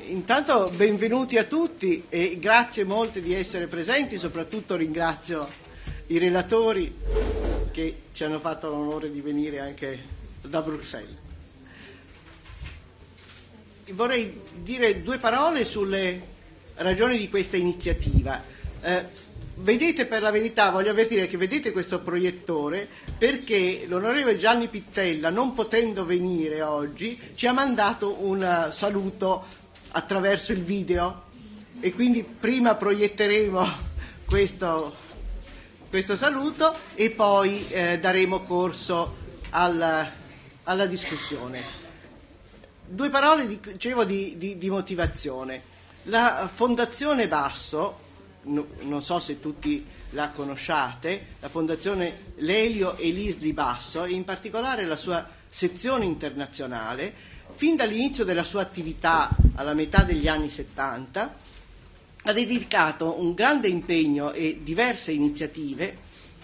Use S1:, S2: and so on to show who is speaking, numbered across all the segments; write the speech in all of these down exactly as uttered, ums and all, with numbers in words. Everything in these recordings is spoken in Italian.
S1: Intanto benvenuti a tutti e grazie molte di essere presenti, soprattutto ringrazio i relatori che ci hanno fatto l'onore di venire anche da Bruxelles. Vorrei dire due parole sulle ragioni di questa iniziativa. Eh, Vedete, per la verità, voglio avvertire che vedete questo proiettore perché l'onorevole Gianni Pittella, non potendo venire oggi, ci ha mandato un saluto attraverso il video e quindi prima proietteremo questo, questo saluto e poi eh, daremo corso alla, alla discussione. Due parole, dicevo, di, di, di motivazione. La Fondazione Basso, No, non so se tutti la conosciate, la Fondazione Lelio e Lisli Basso, e in particolare la sua sezione internazionale, fin dall'inizio della sua attività alla metà degli anni settanta, ha dedicato un grande impegno e diverse iniziative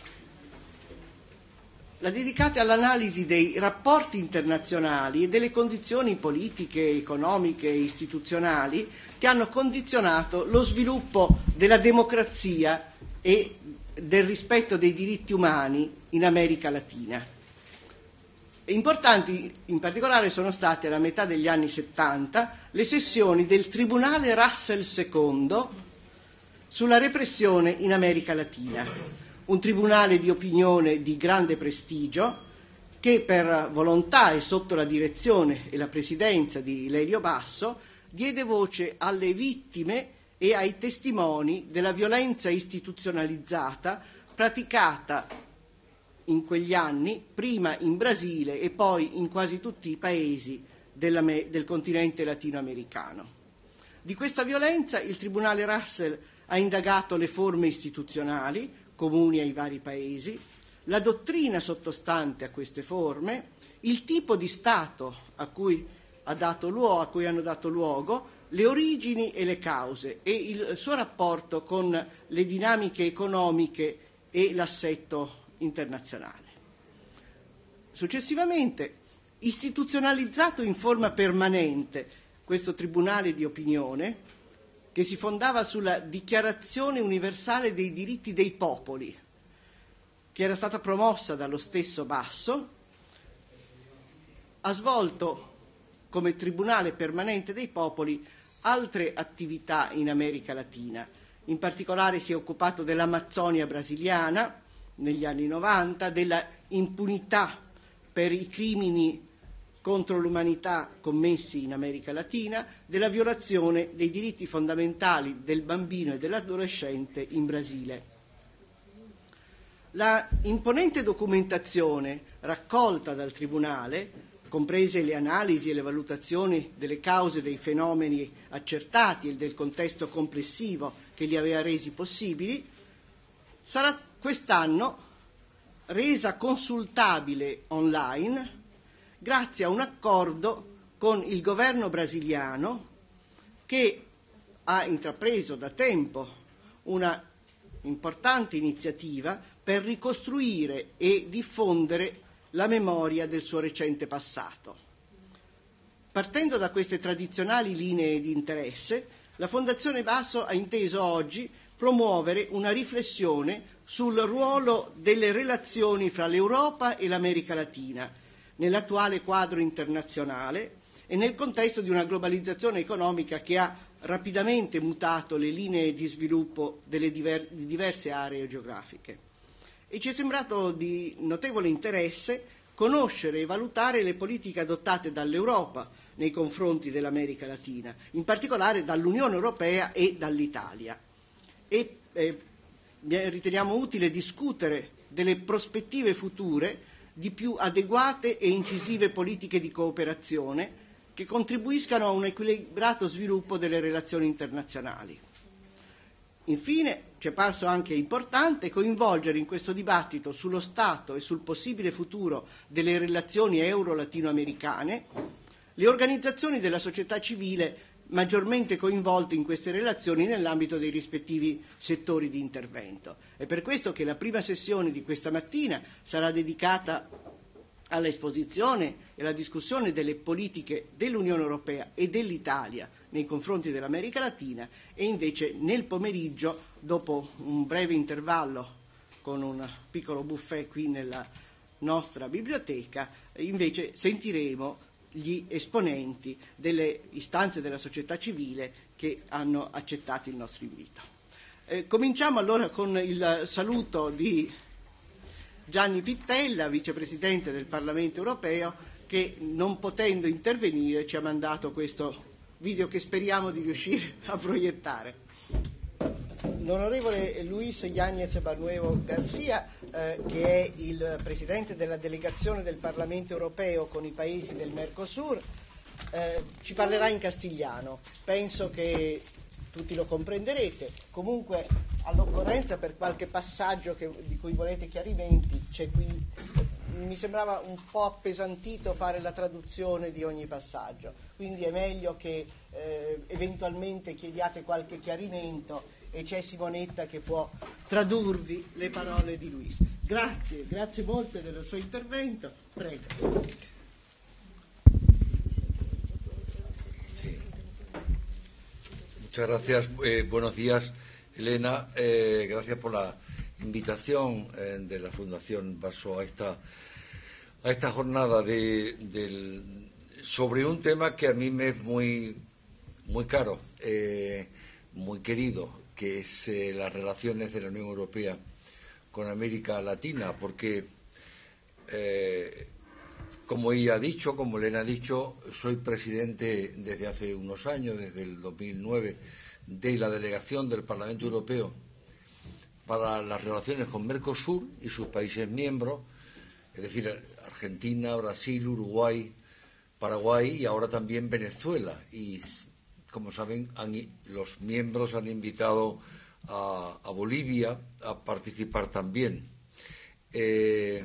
S1: la dedicate all'analisi dei rapporti internazionali e delle condizioni politiche, economiche e istituzionali che hanno condizionato lo sviluppo della democrazia e del rispetto dei diritti umani in America Latina. Importanti in particolare sono state alla metà degli anni settanta le sessioni del Tribunale Russell secondo sulla repressione in America Latina, un tribunale di opinione di grande prestigio che per volontà e sotto la direzione e la presidenza di Lelio Basso diede voce alle vittime e ai testimoni della violenza istituzionalizzata praticata in quegli anni, prima in Brasile e poi in quasi tutti i paesi della, del continente latinoamericano. Di questa violenza il Tribunale Russell ha indagato le forme istituzionali comuni ai vari paesi, la dottrina sottostante a queste forme, il tipo di Stato a cui, ha dato luogo, a cui hanno dato luogo, le origini e le cause e il suo rapporto con le dinamiche economiche e l'assetto internazionale. Successivamente, istituzionalizzato in forma permanente questo tribunale di opinione, che si fondava sulla Dichiarazione universale dei diritti dei popoli, che era stata promossa dallo stesso Basso, ha svolto come Tribunale permanente dei popoli altre attività in America Latina. In particolare si è occupato dell'Amazzonia brasiliana negli anni novanta, della impunità per i crimini contro l'umanità commessi in America Latina, della violazione dei diritti fondamentali del bambino e dell'adolescente in Brasile. La imponente documentazione raccolta dal Tribunale, comprese le analisi e le valutazioni delle cause dei fenomeni accertati e del contesto complessivo che li aveva resi possibili, sarà quest'anno resa consultabile online grazie a un accordo con il governo brasiliano che ha intrapreso da tempo una importante iniziativa per ricostruire e diffondere la memoria del suo recente passato. Partendo da queste tradizionali linee di interesse, la Fondazione Basso ha inteso oggi promuovere una riflessione sul ruolo delle relazioni fra l'Europa e l'America Latina nell'attuale quadro internazionale e nel contesto di una globalizzazione economica che ha rapidamente mutato le linee di sviluppo delle diver- di diverse aree geografiche. E ci è sembrato di notevole interesse conoscere e valutare le politiche adottate dall'Europa nei confronti dell'America Latina, in particolare dall'Unione Europea e dall'Italia. E eh, riteniamo utile discutere delle prospettive future di più adeguate e incisive politiche di cooperazione che contribuiscano a un equilibrato sviluppo delle relazioni internazionali. Infine, ci è parso anche importante coinvolgere in questo dibattito sullo stato e sul possibile futuro delle relazioni euro-latinoamericane le organizzazioni della società civile maggiormente coinvolte in queste relazioni nell'ambito dei rispettivi settori di intervento. È per questo che la prima sessione di questa mattina sarà dedicata all'esposizione e alla discussione delle politiche dell'Unione Europea e dell'Italia nei confronti dell'America Latina, e invece nel pomeriggio, dopo un breve intervallo con un piccolo buffet qui nella nostra biblioteca, invece sentiremo gli esponenti delle istanze della società civile che hanno accettato il nostro invito. Eh, cominciamo allora con il saluto di Gianni Pittella, vicepresidente del Parlamento europeo, che non potendo intervenire ci ha mandato questo video che speriamo di riuscire a proiettare. L'onorevole Luis Yáñez Barnuevo García, eh, che è il presidente della delegazione del Parlamento europeo con i paesi del Mercosur, eh, ci parlerà in castigliano. Penso che tutti lo comprenderete. Comunque, all'occorrenza, per qualche passaggio che, di cui volete chiarimenti, c'è qui. Mi sembrava un po' appesantito fare la traduzione di ogni passaggio, quindi è meglio che eh, eventualmente chiediate qualche chiarimento e c'è Simonetta che può tradurvi le parole di Luis. Grazie, grazie molte del suo intervento. Prego.
S2: Sí. Muchas gracias. Eh, buenos días, Elena. Eh, gracias por la invitación eh, de la Fundación Vaso a esta a esta jornada de, del, sobre un tema que a mí me es muy muy caro, eh, muy querido, que es eh, las relaciones de la Unión Europea con América Latina, porque eh, como ella ha dicho, como Elena ha dicho, soy presidente desde hace unos años, desde el dos mil nueve, de la delegación del Parlamento Europeo para las relaciones con Mercosur y sus países miembros, es decir, Argentina, Brasil, Uruguay, Paraguay y ahora también Venezuela. Y, como saben, han, los miembros han invitado a, a Bolivia a participar también. Eh,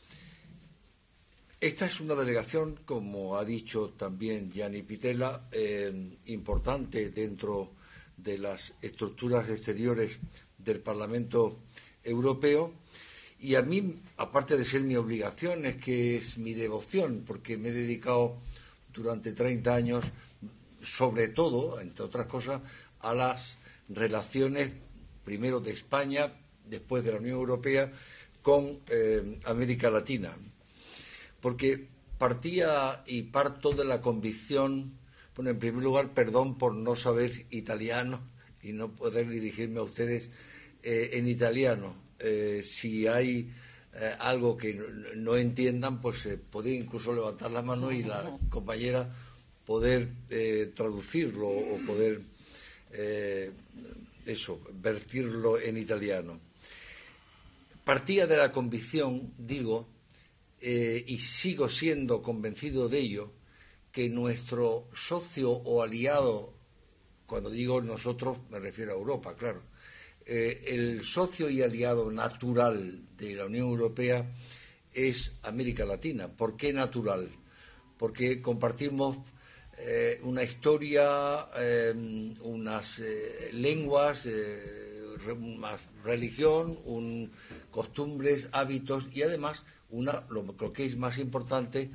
S2: esta es una delegación, como ha dicho también Gianni Pittella, eh, importante dentro de las estructuras exteriores del Parlamento Europeo, y a mí, aparte de ser mi obligación, es que es mi devoción, porque me he dedicado durante treinta años, sobre todo, entre otras cosas, a las relaciones, primero de España, después de la Unión Europea, con eh, América Latina. Porque partía y parto de la convicción, bueno, en primer lugar, perdón por no saber italiano y no poder dirigirme a ustedes eh, en italiano. Eh, si hay eh, algo que no, no entiendan, pues eh, podéis incluso levantar la mano y la compañera poder eh, traducirlo o poder eh, eso, vertirlo en italiano. Partía de la convicción, digo, eh, y sigo siendo convencido de ello, que nuestro socio o aliado, cuando digo nosotros me refiero a Europa, claro, eh, el socio y aliado natural de la Unión Europea es América Latina. ¿Por qué natural? Porque compartimos eh, una historia, eh, unas eh, lenguas, eh, una religión, un, costumbres, hábitos y además, una, lo, lo que es más importante,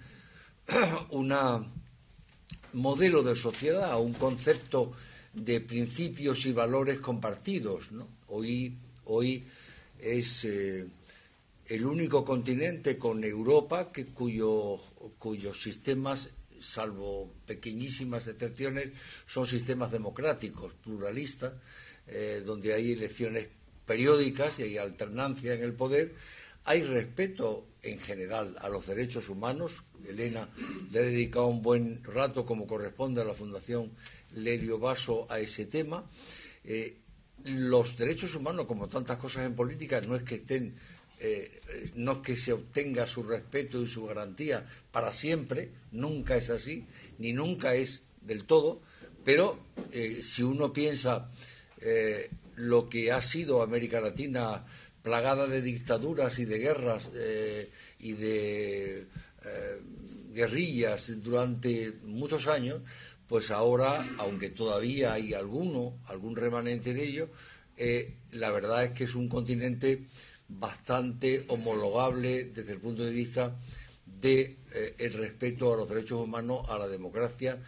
S2: una modelo de sociedad, un concepto de principios y valores compartidos, ¿no? Hoy, hoy es eh, el único continente con Europa que cuyo, cuyos sistemas, salvo pequeñísimas excepciones, son sistemas democráticos, pluralistas, eh, donde hay elecciones periódicas y hay alternancia en el poder. Hay respeto en general a los derechos humanos. Elena le ha dedicado un buen rato, como corresponde a la Fundación Lelio Vaso, a ese tema. Eh, los derechos humanos, como tantas cosas en política, no es que estén, eh, no es que se obtenga su respeto y su garantía para siempre, nunca es así, ni nunca es del todo, pero eh, si uno piensa eh, lo que ha sido América Latina, plagada de dictaduras y de guerras eh, y de eh, guerrillas durante muchos años, pues ahora, aunque todavía hay alguno, algún remanente de ello, eh, la verdad es que es un continente bastante homologable desde el punto de vista de eh, el respeto a los derechos humanos, a la democracia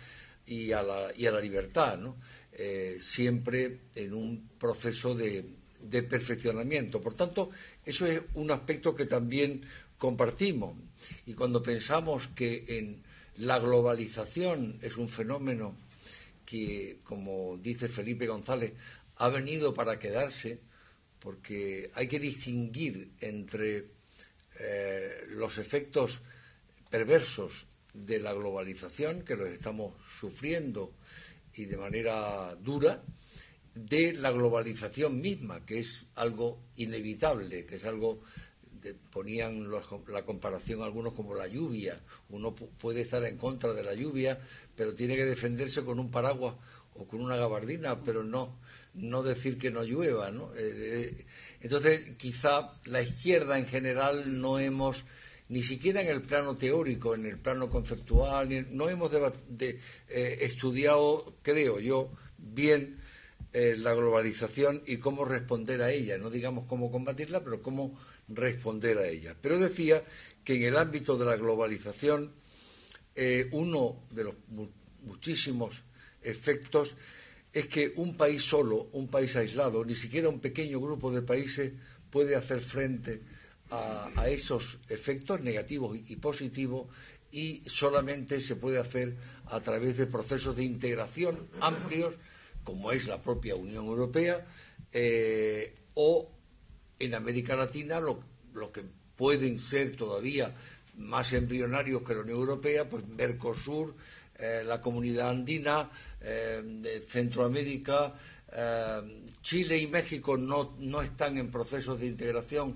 S2: y a la, y a la libertad, ¿no? Eh, siempre en un proceso de, de perfeccionamiento. Por tanto, eso es un aspecto que también compartimos. Y cuando pensamos que en la globalización es un fenómeno que, como dice Felipe González, ha venido para quedarse, porque hay que distinguir entre eh, los efectos perversos de la globalización, que los estamos sufriendo y de manera dura, de la globalización misma, que es algo inevitable, que es algo, de, ponían los, la comparación algunos como la lluvia. Uno puede estar en contra de la lluvia, pero tiene que defenderse con un paraguas o con una gabardina, pero no, no decir que no llueva, ¿no? Eh, entonces, quizá la izquierda en general no hemos, ni siquiera en el plano teórico, en el plano conceptual, ni, no hemos de, de, eh, estudiado, creo yo, bien eh, la globalización y cómo responder a ella, no digamos cómo combatirla, pero cómo responder a ella. Pero decía que en el ámbito de la globalización, eh, uno de los mu muchísimos efectos es que un país solo, un país aislado, ni siquiera un pequeño grupo de países puede hacer frente a, a esos efectos negativos y positivos, y solamente se puede hacer a través de procesos de integración amplios, como es la propia Unión Europea, eh, o en América Latina lo, lo que pueden ser todavía más embrionarios que la Unión Europea, pues Mercosur, eh, la Comunidad Andina, eh, de Centroamérica, eh, Chile y México no, no están en procesos de integración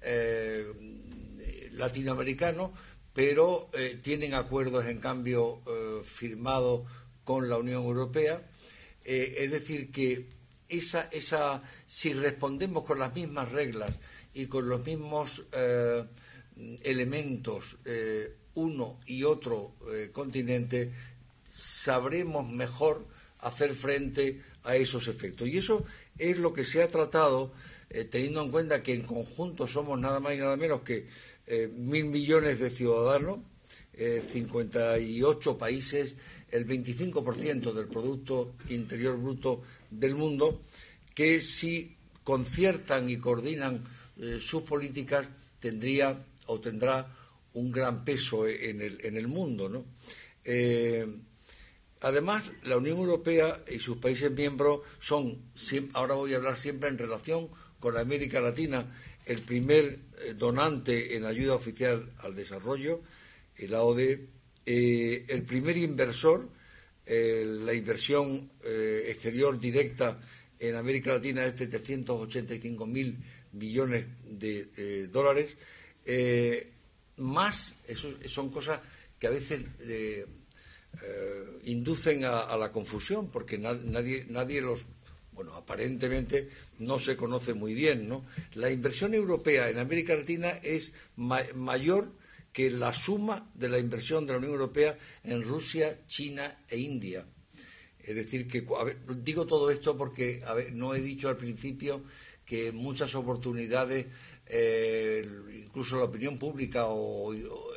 S2: eh, latinoamericano, pero eh, tienen acuerdos en cambio eh, firmados con la Unión Europea. Eh, es decir, que esa, esa, si respondemos con las mismas reglas y con los mismos eh, elementos, eh, uno y otro eh, continente, sabremos mejor hacer frente a esos efectos. Y eso es lo que se ha tratado, eh, teniendo en cuenta que en conjunto somos nada más y nada menos que eh, mil millones de ciudadanos, eh, cincuenta y ocho países, el veinticinco por ciento del Producto Interior Bruto del mundo, que si conciertan y coordinan eh, sus políticas, tendría o tendrá un gran peso en el, en el mundo, ¿no? Eh, además, la Unión Europea y sus países miembros son, ahora voy a hablar siempre en relación con América Latina, el primer eh, donante en ayuda oficial al desarrollo, el A O D, eh, el primer inversor, eh, la inversión eh, exterior directa en América Latina es de setecientos ochenta y cinco mil millones de eh, dólares, eh, más, eso son cosas que a veces eh, eh, inducen a, a la confusión, porque na, nadie, nadie los, bueno, aparentemente no se conoce muy bien, ¿no? La inversión europea en América Latina es ma mayor que la suma de la inversión de la Unión Europea en Rusia, China e India. Es decir, que a ver, digo todo esto porque a ver, no he dicho al principio que muchas oportunidades, eh, incluso la opinión pública o, o,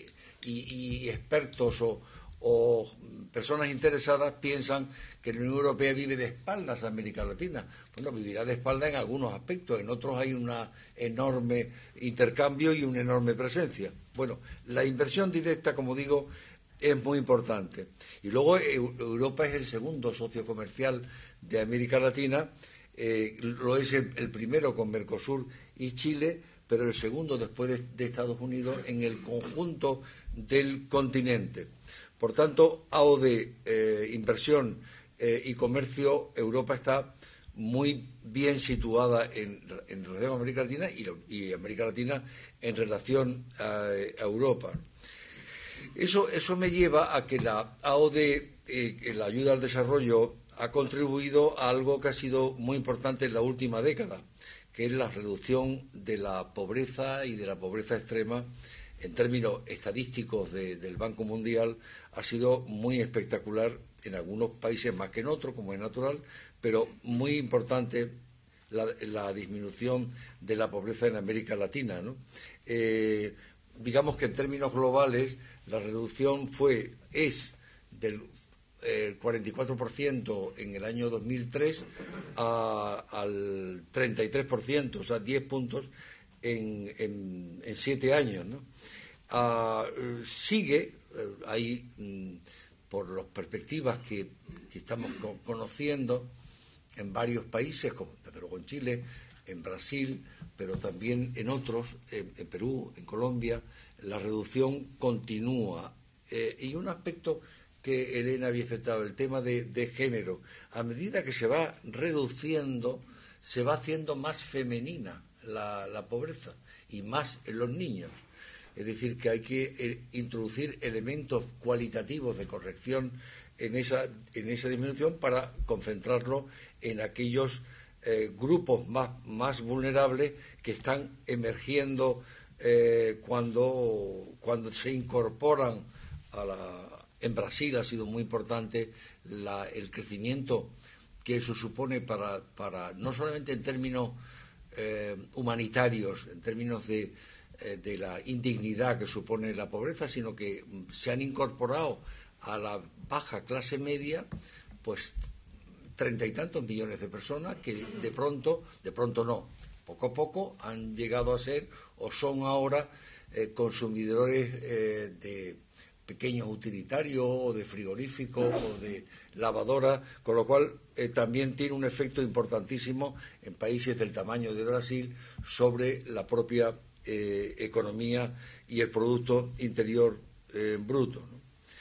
S2: y, y expertos o, o personas interesadas piensan que la Unión Europea vive de espaldas a América Latina. Bueno, vivirá de espaldas en algunos aspectos, en otros hay un enorme intercambio y una enorme presencia. Bueno, la inversión directa, como digo, es muy importante. Y luego Europa es el segundo socio comercial de América Latina, eh, lo es el, el primero con Mercosur y Chile, pero el segundo después de, de Estados Unidos en el conjunto del continente. Por tanto, A O D, eh, inversión eh, y comercio, Europa está muy bien situada en, en relación a América Latina y, y América Latina en relación a, a Europa. Eso, eso me lleva a que la A O D, eh, la ayuda al desarrollo, ha contribuido a algo que ha sido muy importante en la última década, que es la reducción de la pobreza y de la pobreza extrema. En términos estadísticos de, del Banco Mundial, ha sido muy espectacular en algunos países más que en otros, como es natural, pero muy importante la, la disminución de la pobreza en América Latina, ¿no? Eh, digamos que en términos globales la reducción fue, es del el cuarenta y cuatro por ciento en el año dos mil tres a, al treinta y tres por ciento, o sea, diez puntos en, en, en siete años, ¿no? Uh, sigue uh, ahí, um, por las perspectivas que, que estamos co conociendo en varios países, como desde luego en Chile, en Brasil, pero también en otros, en, en Perú, en Colombia, la reducción continúa. Eh, y un aspecto que Elena había citado, el tema de, de género, a medida que se va reduciendo, se va haciendo más femenina la, la pobreza, y más en los niños. Es decir, que hay que eh, introducir elementos cualitativos de corrección en esa, en esa disminución para concentrarlo en aquellos eh, grupos más, más vulnerables que están emergiendo eh, cuando, cuando se incorporan a la... En Brasil ha sido muy importante la, el crecimiento que eso supone para, para no solamente en términos eh, humanitarios, en términos de, eh, de la indignidad que supone la pobreza, sino que se han incorporado a la baja clase media, pues treinta y tantos millones de personas que de pronto, de pronto no, poco a poco han llegado a ser o son ahora eh, consumidores eh, de pequeños utilitarios o de frigoríficos o de lavadoras, con lo cual eh, también tiene un efecto importantísimo en países del tamaño de Brasil sobre la propia eh, economía y el Producto Interior eh, Bruto, ¿no?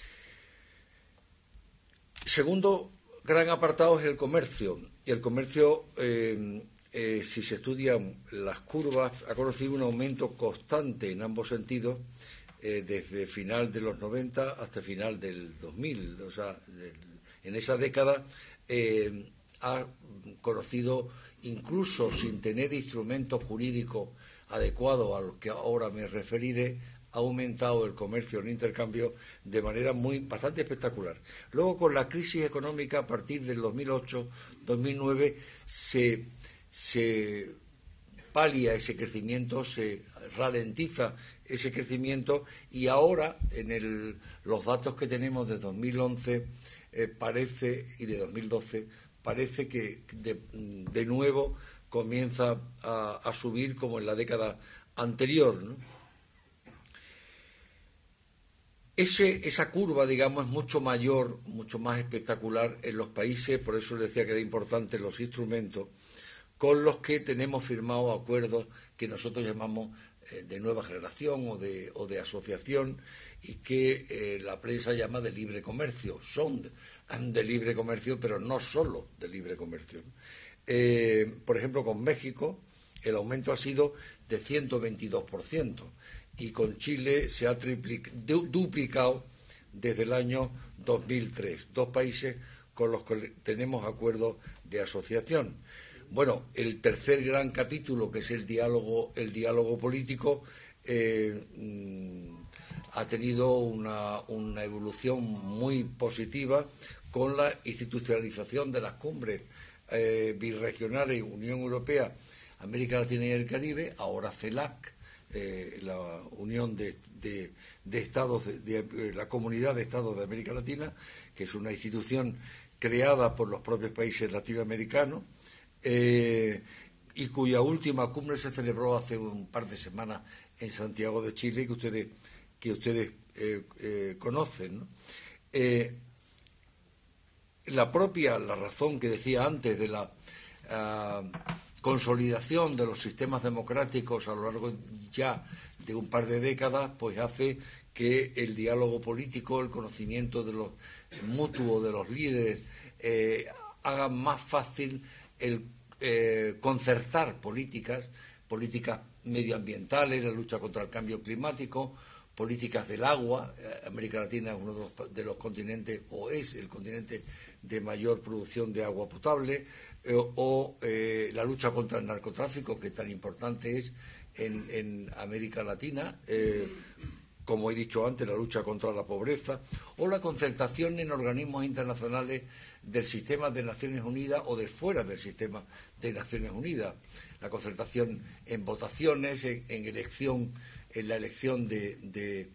S2: Segundo gran apartado es el comercio. Y el comercio, eh, eh, si se estudian las curvas, ha conocido un aumento constante en ambos sentidos, Eh, desde final de los noventa hasta final del dos mil, o sea, del, en esa década eh, ha conocido, incluso sin tener instrumentos jurídicos adecuados a los que ahora me referiré, ha aumentado el comercio, el intercambio de manera muy bastante espectacular. Luego, con la crisis económica a partir del dos mil ocho dos mil nueve se, se palia ese crecimiento, se ralentiza ese crecimiento y ahora en el, los datos que tenemos de dos mil once eh, parece y de dos mil doce parece que de, de nuevo comienza a, a subir como en la década anterior, ¿no? Ese, esa curva, digamos, es mucho mayor, mucho más espectacular en los países, por eso les decía que era importante los instrumentos con los que tenemos firmados acuerdos que nosotros llamamos de nueva generación o de, o de asociación y que eh, la prensa llama de libre comercio. Son de, de libre comercio, pero no solo de libre comercio. Eh, por ejemplo, con México el aumento ha sido de ciento veintidós por ciento y con Chile se ha duplicado desde el año dos mil tres. Dos países con los que tenemos acuerdos de asociación. Bueno, el tercer gran capítulo, que es el diálogo, el diálogo político, eh, ha tenido una, una evolución muy positiva con la institucionalización de las cumbres eh, birregionales, Unión Europea, América Latina y el Caribe, ahora CELAC, eh, la Unión de, de, de Estados, de, de la Comunidad de Estados de América Latina, que es una institución creada por los propios países latinoamericanos, Eh, y cuya última cumbre se celebró hace un par de semanas en Santiago de Chile, que ustedes, que ustedes eh, eh, conocen, ¿no? Eh, la propia, la razón que decía antes de la uh, consolidación de los sistemas democráticos a lo largo ya de un par de décadas, pues hace que el diálogo político, el conocimiento de los mutuo de los líderes, eh, haga más fácil el eh, concertar políticas, políticas medioambientales, la lucha contra el cambio climático, políticas del agua. Eh, América Latina es uno de los, de los continentes, o es el continente de mayor producción de agua potable, eh, o eh, la lucha contra el narcotráfico, que tan importante es en, en América Latina, eh, como he dicho antes, la lucha contra la pobreza, o la concertación en organismos internacionales del sistema de Naciones Unidas o de fuera del sistema de Naciones Unidas, la concertación en votaciones, en, en elección, en la elección de, de,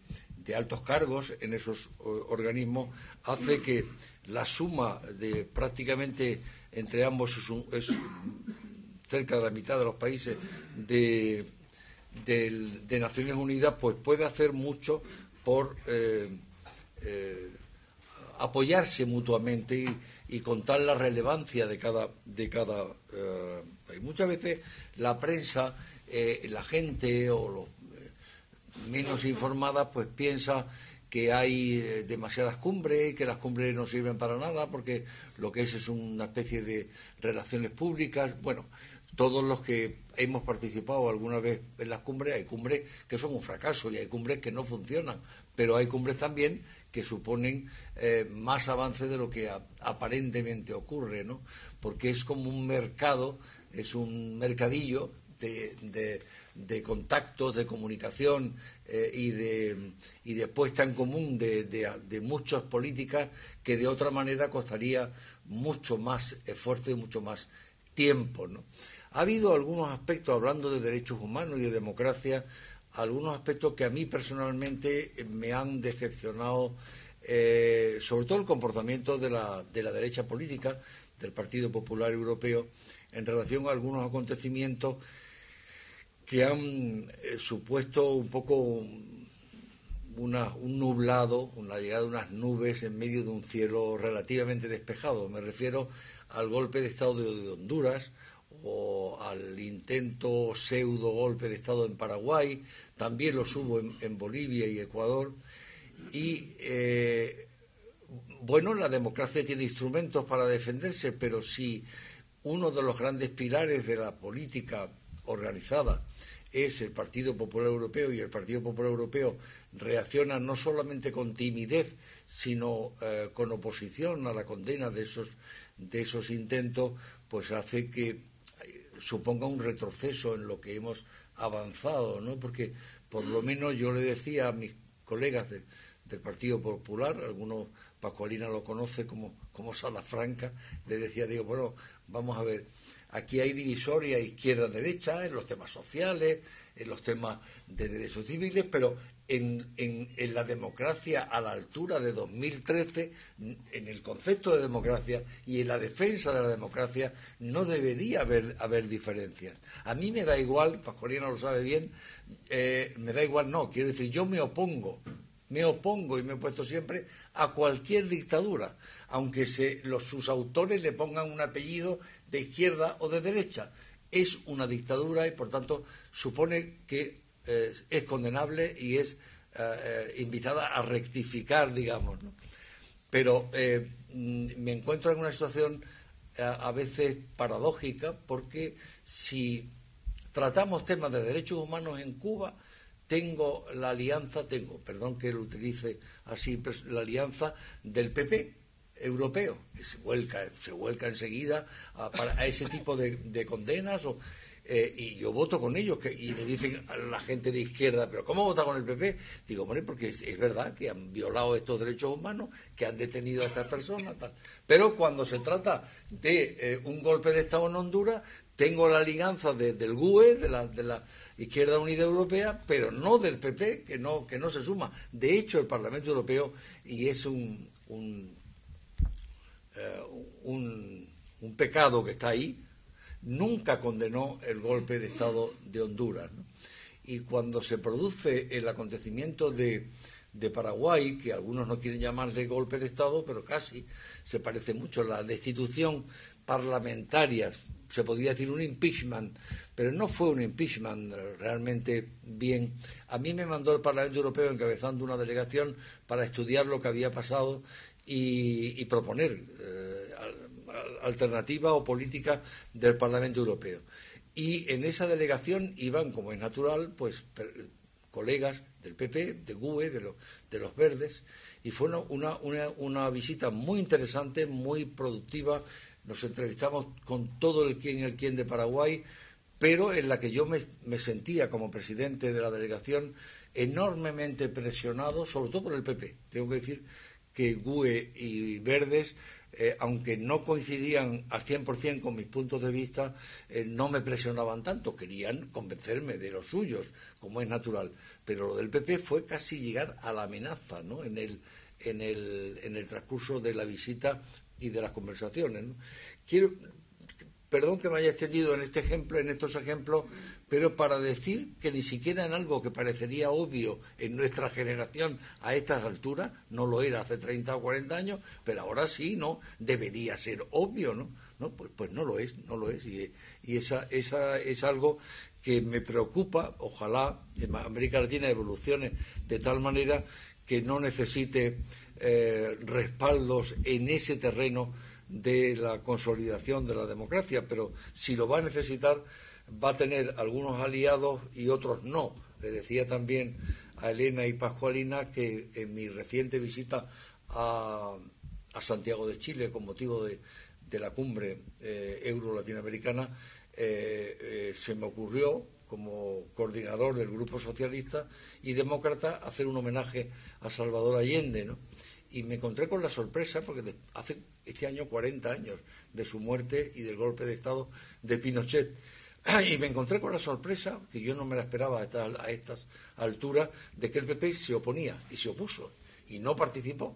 S2: de altos cargos en esos organismos, hace que la suma de prácticamente entre ambos es, un, es cerca de la mitad de los países de, de, de Naciones Unidas, pues puede hacer mucho por eh, eh, apoyarse mutuamente y, y contar la relevancia de cada de cada eh, país. Muchas veces la prensa, eh, la gente o los eh, menos informada, pues piensa que hay eh, demasiadas cumbres y que las cumbres no sirven para nada porque lo que es es una especie de relaciones públicas. Bueno, todos los que hemos participado alguna vez en las cumbres, hay cumbres que son un fracaso y hay cumbres que no funcionan, pero hay cumbres también que suponen eh, más avance de lo que a, aparentemente ocurre, ¿no? Porque es como un mercado, es un mercadillo de, de, de contactos, de comunicación eh, y, de, y de puesta en común de, de, de muchas políticas que de otra manera costaría mucho más esfuerzo y mucho más tiempo, ¿no? Ha habido algunos aspectos, hablando de derechos humanos y de democracia, algunos aspectos que a mí personalmente me han decepcionado, eh, sobre todo el comportamiento de la, de la derecha política, del Partido Popular Europeo, en relación a algunos acontecimientos que han eh, supuesto un poco una, un nublado, una llegada de unas nubes en medio de un cielo relativamente despejado. Me refiero al golpe de Estado de, de Honduras, o al intento pseudo golpe de Estado en Paraguay, también los hubo en, en Bolivia y Ecuador. Y eh, bueno, la democracia tiene instrumentos para defenderse, pero si uno de los grandes pilares de la política organizada es el Partido Popular Europeo y el Partido Popular Europeo reacciona no solamente con timidez, sino eh, con oposición a la condena de esos, de esos intentos, pues hace que suponga un retroceso en lo que hemos avanzado, ¿no? Porque por lo menos yo le decía a mis colegas de, del Partido Popular, algunos Pascualina lo conoce como, como Salafranca, le decía, digo, bueno, vamos a ver, aquí hay divisoria izquierda-derecha en los temas sociales, en los temas de derechos civiles, pero en, en, en la democracia a la altura de dos mil trece, en el concepto de democracia y en la defensa de la democracia, no debería haber, haber diferencias. A mí me da igual, Pascualina lo sabe bien, eh, me da igual, no, quiero decir, yo me opongo, me opongo y me he puesto siempre a cualquier dictadura, aunque se, los, sus autores le pongan un apellido de izquierda o de derecha. Es una dictadura y, por tanto, supone que eh, es condenable y es eh, invitada a rectificar, digamos, ¿no? Pero eh, me encuentro en una situación a, a veces paradójica, porque si tratamos temas de derechos humanos en Cuba, tengo la alianza, tengo, perdón que lo utilice así, la alianza del P P europeo, que se vuelca, se vuelca enseguida a, para, a ese tipo de, de condenas, o, eh, y yo voto con ellos, que, y me dicen a la gente de izquierda, pero ¿cómo vota con el P P? Digo, bueno, porque es, es verdad que han violado estos derechos humanos, que han detenido a estas personas, tal. Pero cuando se trata de eh, un golpe de Estado en Honduras, tengo la alianza de, del G U E, de la, de la Izquierda Unida Europea, pero no del P P, que no, que no se suma. De hecho, el Parlamento Europeo, y es un, un, eh, un, un pecado que está ahí, nunca condenó el golpe de Estado de Honduras, ¿no? Y cuando se produce el acontecimiento de, de Paraguay, que algunos no quieren llamarle golpe de Estado, pero casi se parece mucho, la destitución parlamentaria, se podría decir un impeachment, pero no fue un impeachment realmente bien. A mí me mandó el Parlamento Europeo encabezando una delegación para estudiar lo que había pasado y, y proponer eh, alternativas o políticas del Parlamento Europeo. Y en esa delegación iban, como es natural, pues colegas del P P, de G U E, de, lo, de los Verdes, y fue una, una, una visita muy interesante, muy productiva. Nos entrevistamos con todo el quién el quién de Paraguay, pero en la que yo me, me sentía como presidente de la delegación enormemente presionado, sobre todo por el P P. Tengo que decir que G U E y Verdes eh, aunque no coincidían al cien por cien con mis puntos de vista, eh, no me presionaban tanto, querían convencerme de los suyos, como es natural. Pero lo del P P fue casi llegar a la amenaza, ¿no?, en el, en el, en el transcurso de la visita y de las conversaciones, ¿no? Quiero, perdón que me haya extendido en este ejemplo, en estos ejemplos, pero para decir que ni siquiera en algo que parecería obvio en nuestra generación a estas alturas, no lo era hace treinta o cuarenta años, pero ahora sí, ¿no? Debería ser obvio, ¿no? No, pues, pues no lo es, no lo es. Y, y esa, esa es algo que me preocupa. Ojalá en América Latina evolucione de tal manera que no necesite eh, respaldos en ese terreno de la consolidación de la democracia, pero si lo va a necesitar va a tener algunos aliados y otros no. Le decía también a Elena y Pascualina que en mi reciente visita a, a Santiago de Chile con motivo de, de la cumbre eh, euro-latinoamericana eh, eh, se me ocurrió, como coordinador del Grupo Socialista y Demócrata, hacer un homenaje a Salvador Allende, ¿no? Y me encontré con la sorpresa, porque de, hace este año cuarenta años de su muerte y del golpe de Estado de Pinochet, y me encontré con la sorpresa, que yo no me la esperaba a estas, a estas alturas, de que el P P se oponía y se opuso y no participó.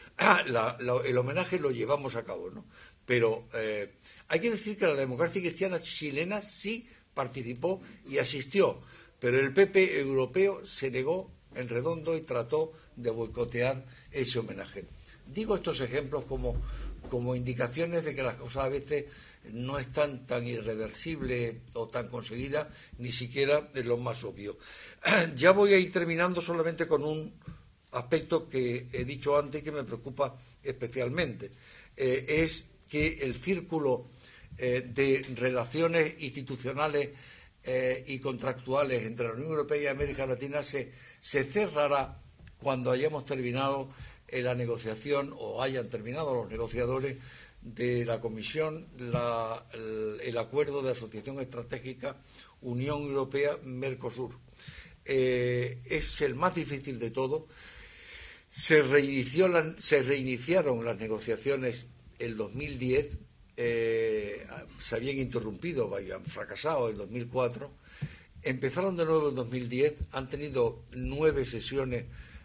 S2: La, la, el homenaje lo llevamos a cabo, ¿no? Pero eh, hay que decir que la democracia cristiana chilena sí participó y asistió, pero el P P europeo se negó en redondo y trató de boicotear ese homenaje. Digo estos ejemplos como, como indicaciones de que las cosas a veces no están tan irreversibles o tan conseguidas, ni siquiera en lo más obvio. Ya voy a ir terminando solamente con un aspecto que he dicho antes y que me preocupa especialmente. Eh, es que el círculo eh, de relaciones institucionales eh, y contractuales entre la Unión Europea y América Latina se, se cerrará cuando hayamos terminado eh, la negociación o hayan terminado los negociadores de la Comisión la, el, el acuerdo de asociación estratégica Unión Europea-Mercosur. Eh, es el más difícil de todo. Se, reinició la, se reiniciaron las negociaciones en dos mil diez, eh, se habían interrumpido, habían fracasado en dos mil cuatro, empezaron de nuevo en dos mil diez, han tenido nueve sesiones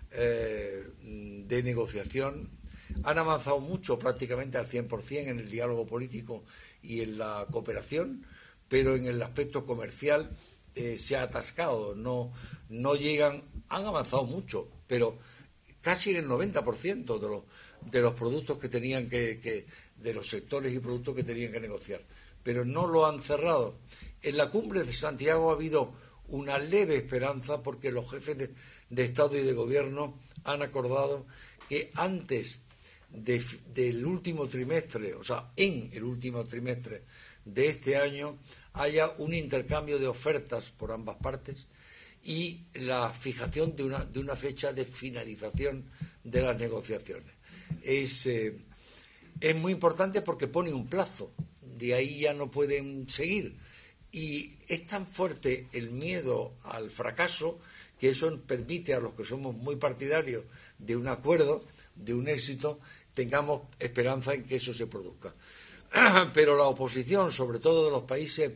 S2: eh, de negociación, han avanzado mucho, prácticamente al cien por cien en el diálogo político y en la cooperación, pero en el aspecto comercial eh, se ha atascado, no, no llegan, han avanzado mucho, pero casi el noventa por ciento de los, de los productos que tenían que, que, de los sectores y productos que tenían que negociar, pero no lo han cerrado. En la cumbre de Santiago ha habido una leve esperanza porque los jefes de, de Estado y de Gobierno han acordado que antes de, del último trimestre, o sea, en el último trimestre de este año, haya un intercambio de ofertas por ambas partes y la fijación de una, de una fecha de finalización de las negociaciones. Es, eh, es muy importante porque pone un plazo, de ahí ya no pueden seguir. Y es tan fuerte el miedo al fracaso que eso permite a los que somos muy partidarios de un acuerdo, de un éxito, tengamos esperanza en que eso se produzca. Pero la oposición, sobre todo de los países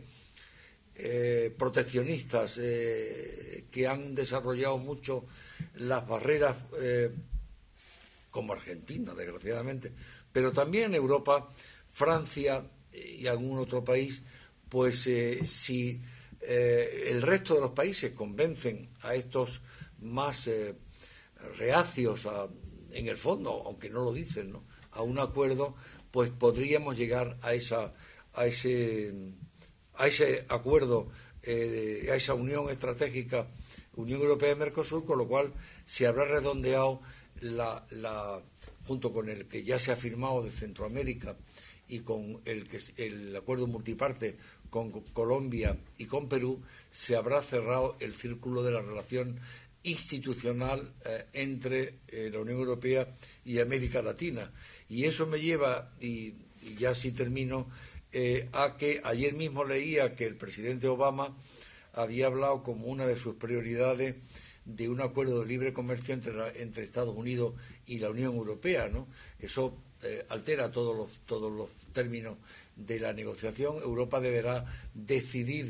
S2: Eh, proteccionistas eh, que han desarrollado mucho las barreras eh, como Argentina, desgraciadamente, pero también Europa, Francia y algún otro país, pues eh, si eh, el resto de los países convencen a estos más eh, reacios a, en el fondo, aunque no lo dicen, ¿no?, a un acuerdo, pues podríamos llegar a esa a ese a ese acuerdo, eh, a esa unión estratégica Unión Europea-Mercosur, con lo cual se habrá redondeado, la, la, junto con el que ya se ha firmado de Centroamérica y con el, que, el acuerdo multiparte con Colombia y con Perú, se habrá cerrado el círculo de la relación institucional eh, entre eh, la Unión Europea y América Latina. Y eso me lleva, y, y ya sí termino, Eh, a que ayer mismo leía que el presidente Obama había hablado como una de sus prioridades de un acuerdo de libre comercio entre, la, entre Estados Unidos y la Unión Europea, ¿no? Eso eh, altera todos los, todos los términos de la negociación. Europa deberá decidir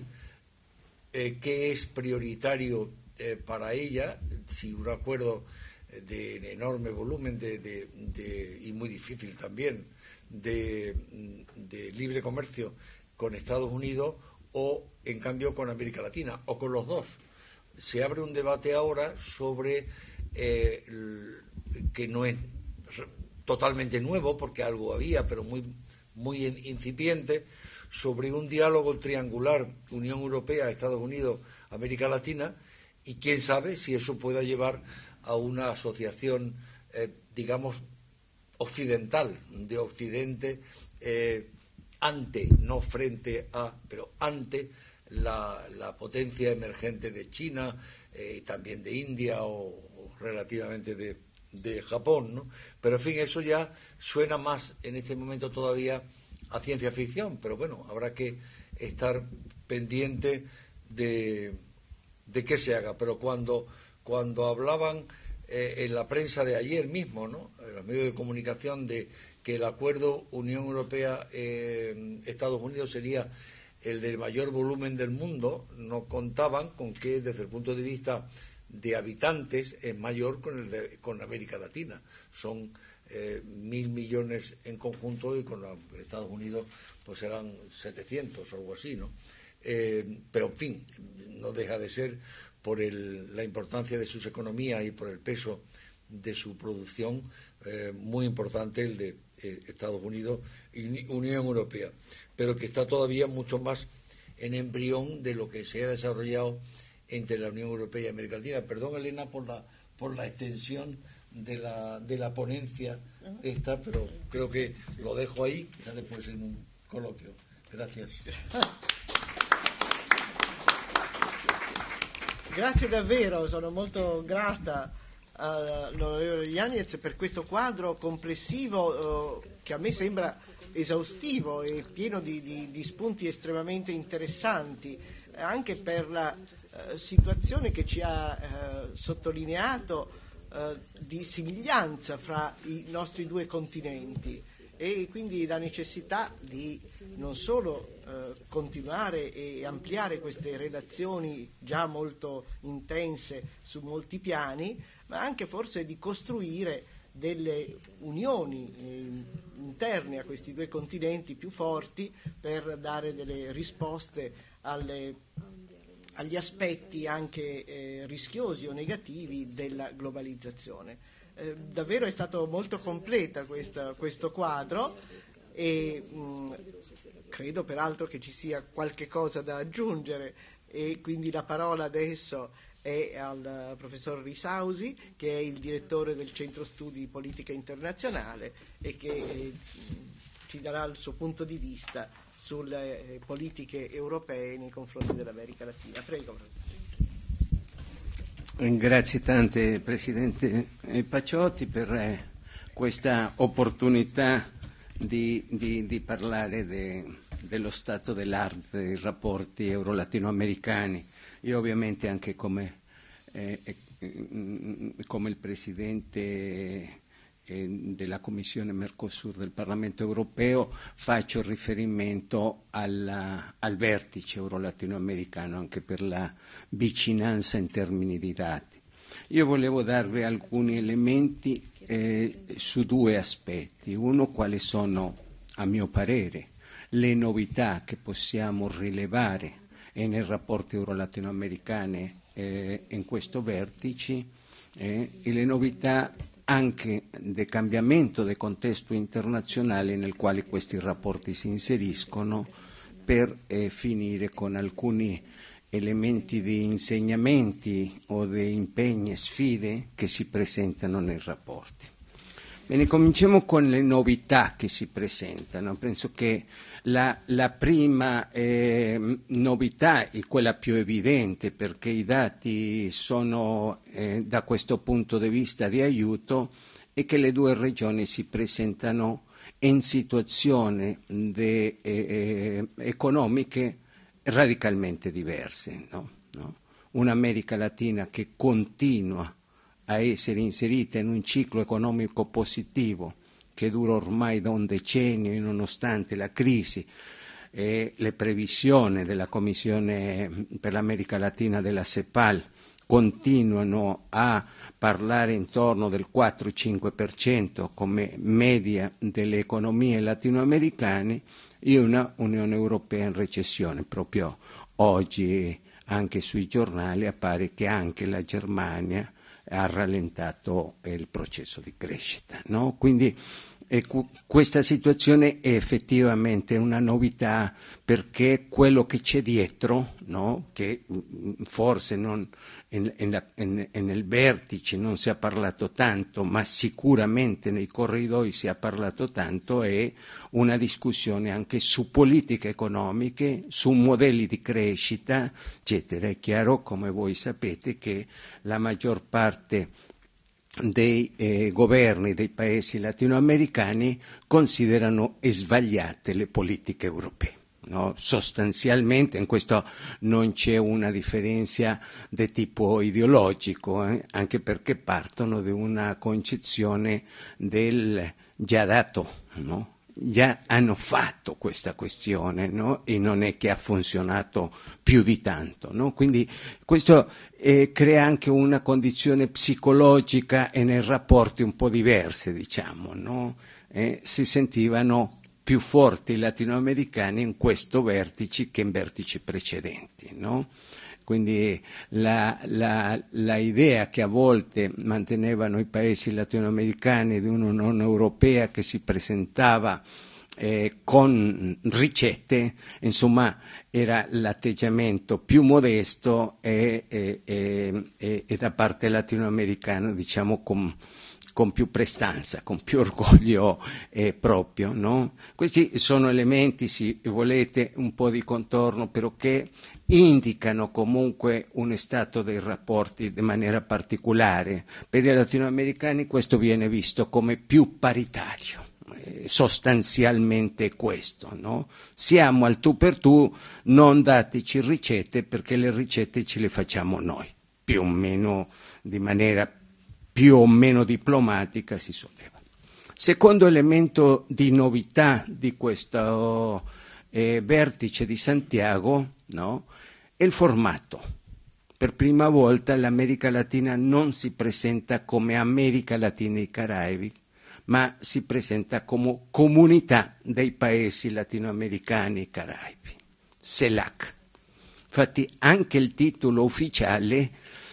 S2: eh, qué es prioritario eh, para ella, si un acuerdo de enorme volumen de, de, de, y muy difícil también de, de libre comercio con Estados Unidos o, en cambio, con América Latina, o con los dos. Se abre un debate ahora sobre, eh, el, que no es totalmente nuevo, porque algo había, pero muy, muy incipiente, sobre un diálogo triangular Unión Europea, Estados Unidos, América Latina, y quién sabe si eso pueda llevar a una asociación, eh, digamos, occidental, de Occidente, eh, ante, no frente a, pero ante la, la potencia emergente de China, eh, y también de India o, o relativamente de, de Japón, ¿no? Pero, en fin, eso ya suena más en este momento todavía a ciencia ficción, pero bueno, habrá que estar pendiente de, de qué se haga. Pero cuando cuando hablaban eh, en la prensa de ayer mismo, ¿no?, en los medios de comunicación, de que el acuerdo Unión Europea-Estados Unidos sería el del mayor volumen del mundo, no contaban con que, desde el punto de vista de habitantes, es mayor con, el de, con América Latina. Son eh, mil millones en conjunto, y con la, Estados Unidos pues serán setecientos o algo así, ¿no? Eh, pero, en fin, no deja de ser, por el, la importancia de sus economías y por el peso de su producción, eh, muy importante el de eh, Estados Unidos y Unión Europea, pero que está todavía mucho más en embrión de lo que se ha desarrollado entre la Unión Europea y América Latina. Perdón, Elena, por la, por la extensión de la, de la ponencia esta, pero creo que lo dejo ahí, quizá después en un coloquio. Gracias.
S1: Grazie davvero, sono molto grata all'onorevole Yanez per questo quadro complessivo eh, che a me sembra esaustivo e pieno di, di, di spunti estremamente interessanti, anche per la eh, situazione che ci ha eh, sottolineato eh, di somiglianza fra i nostri due continenti, e quindi la necessità di non solo eh, continuare e ampliare queste relazioni già molto intense su molti piani, ma anche forse di costruire delle unioni eh, interne a questi due continenti più forti, per dare delle risposte alle, agli aspetti anche eh, rischiosi o negativi della globalizzazione. Eh, davvero è stato molto completa questa, questo quadro, e mh, credo peraltro che ci sia qualche cosa da aggiungere, e quindi la parola adesso è al uh, professor Risausi, che è il direttore del Centro Studi di Politica Internazionale, e che eh, ci darà il suo punto di vista sulle eh, politiche europee nei confronti dell'America Latina. Prego, professore.
S3: Grazie tante, Presidente Paciotti, per eh, questa opportunità di, di, di parlare de, dello stato dell'arte dei rapporti euro-latinoamericani. Io ovviamente, anche come, eh, come il Presidente eh, della Commissione Mercosur del Parlamento Europeo, faccio riferimento alla, al vertice euro-latinoamericano, anche per la vicinanza in termini di dati. Io volevo darvi alcuni elementi eh, su due aspetti. Uno, quali sono, a mio parere, le novità che possiamo rilevare e nei rapporti euro-latinoamericani eh, in questo vertice, eh, e le novità anche del cambiamento del contesto internazionale nel quale questi rapporti si inseriscono, per eh, finire con alcuni elementi di insegnamenti o di impegni e sfide che si presentano nei rapporti. Bene, cominciamo con le novità che si presentano. Penso che la, la prima eh, novità è quella più evidente, perché i dati sono eh, da questo punto di vista di aiuto, è che le due regioni si presentano in situazioni de, eh, economiche radicalmente diverse, no? No? Un'America Latina che continua a essere inserita in un ciclo economico positivo che dura ormai da un decennio e nonostante la crisi e le previsioni della Commissione per l'America Latina della CEPAL continuano a parlare intorno del quattro cinque per cento come media delle economie latinoamericane, e una Unione Europea in recessione. Proprio oggi anche sui giornali appare che anche la Germania ha rallentato il processo di crescita, no? Quindi E questa situazione è effettivamente una novità, perché quello che c'è dietro, no? Che forse non, in, in, in, nel vertice non si è parlato tanto, ma sicuramente nei corridoi si è parlato tanto, è una discussione anche su politiche economiche, su modelli di crescita, eccetera. È chiaro, come voi sapete, che la maggior parte dei eh, governi dei paesi latinoamericani considerano sbagliate le politiche europee, no? Sostanzialmente in questo non c'è una differenza di tipo ideologico, eh? Anche perché partono da una concezione del già dato, no? Già hanno fatto questa questione, no? E non è che ha funzionato più di tanto, no? Quindi questo eh, crea anche una condizione psicologica e nei rapporti un po' diverse, diciamo, no? Eh, si sentivano più forti i latinoamericani in questo vertice che in vertici precedenti, no? Quindi la, la, la idea che a volte mantenevano i paesi latinoamericani di un'Unione Europea che si presentava eh, con ricette, insomma, era l'atteggiamento più modesto e, e, e, e da parte latinoamericana, diciamo, con, con più prestanza, con più orgoglio eh, proprio, no? Questi sono elementi, se volete, un po' di contorno, però che indicano comunque un stato dei rapporti in maniera particolare. Per i latinoamericani questo viene visto come più paritario, eh, sostanzialmente questo, no? Siamo al tu per tu, non dateci ricette perché le ricette ce le facciamo noi, più o meno di maniera più o meno diplomatica si solleva. Secondo elemento di novità di questo eh, vertice di Santiago, no? È il formato. Per prima volta l'America Latina non si presenta come America Latina e Caraibi, ma si presenta come comunità dei paesi latinoamericani e caraibi, CELAC. Infatti anche il titolo ufficiale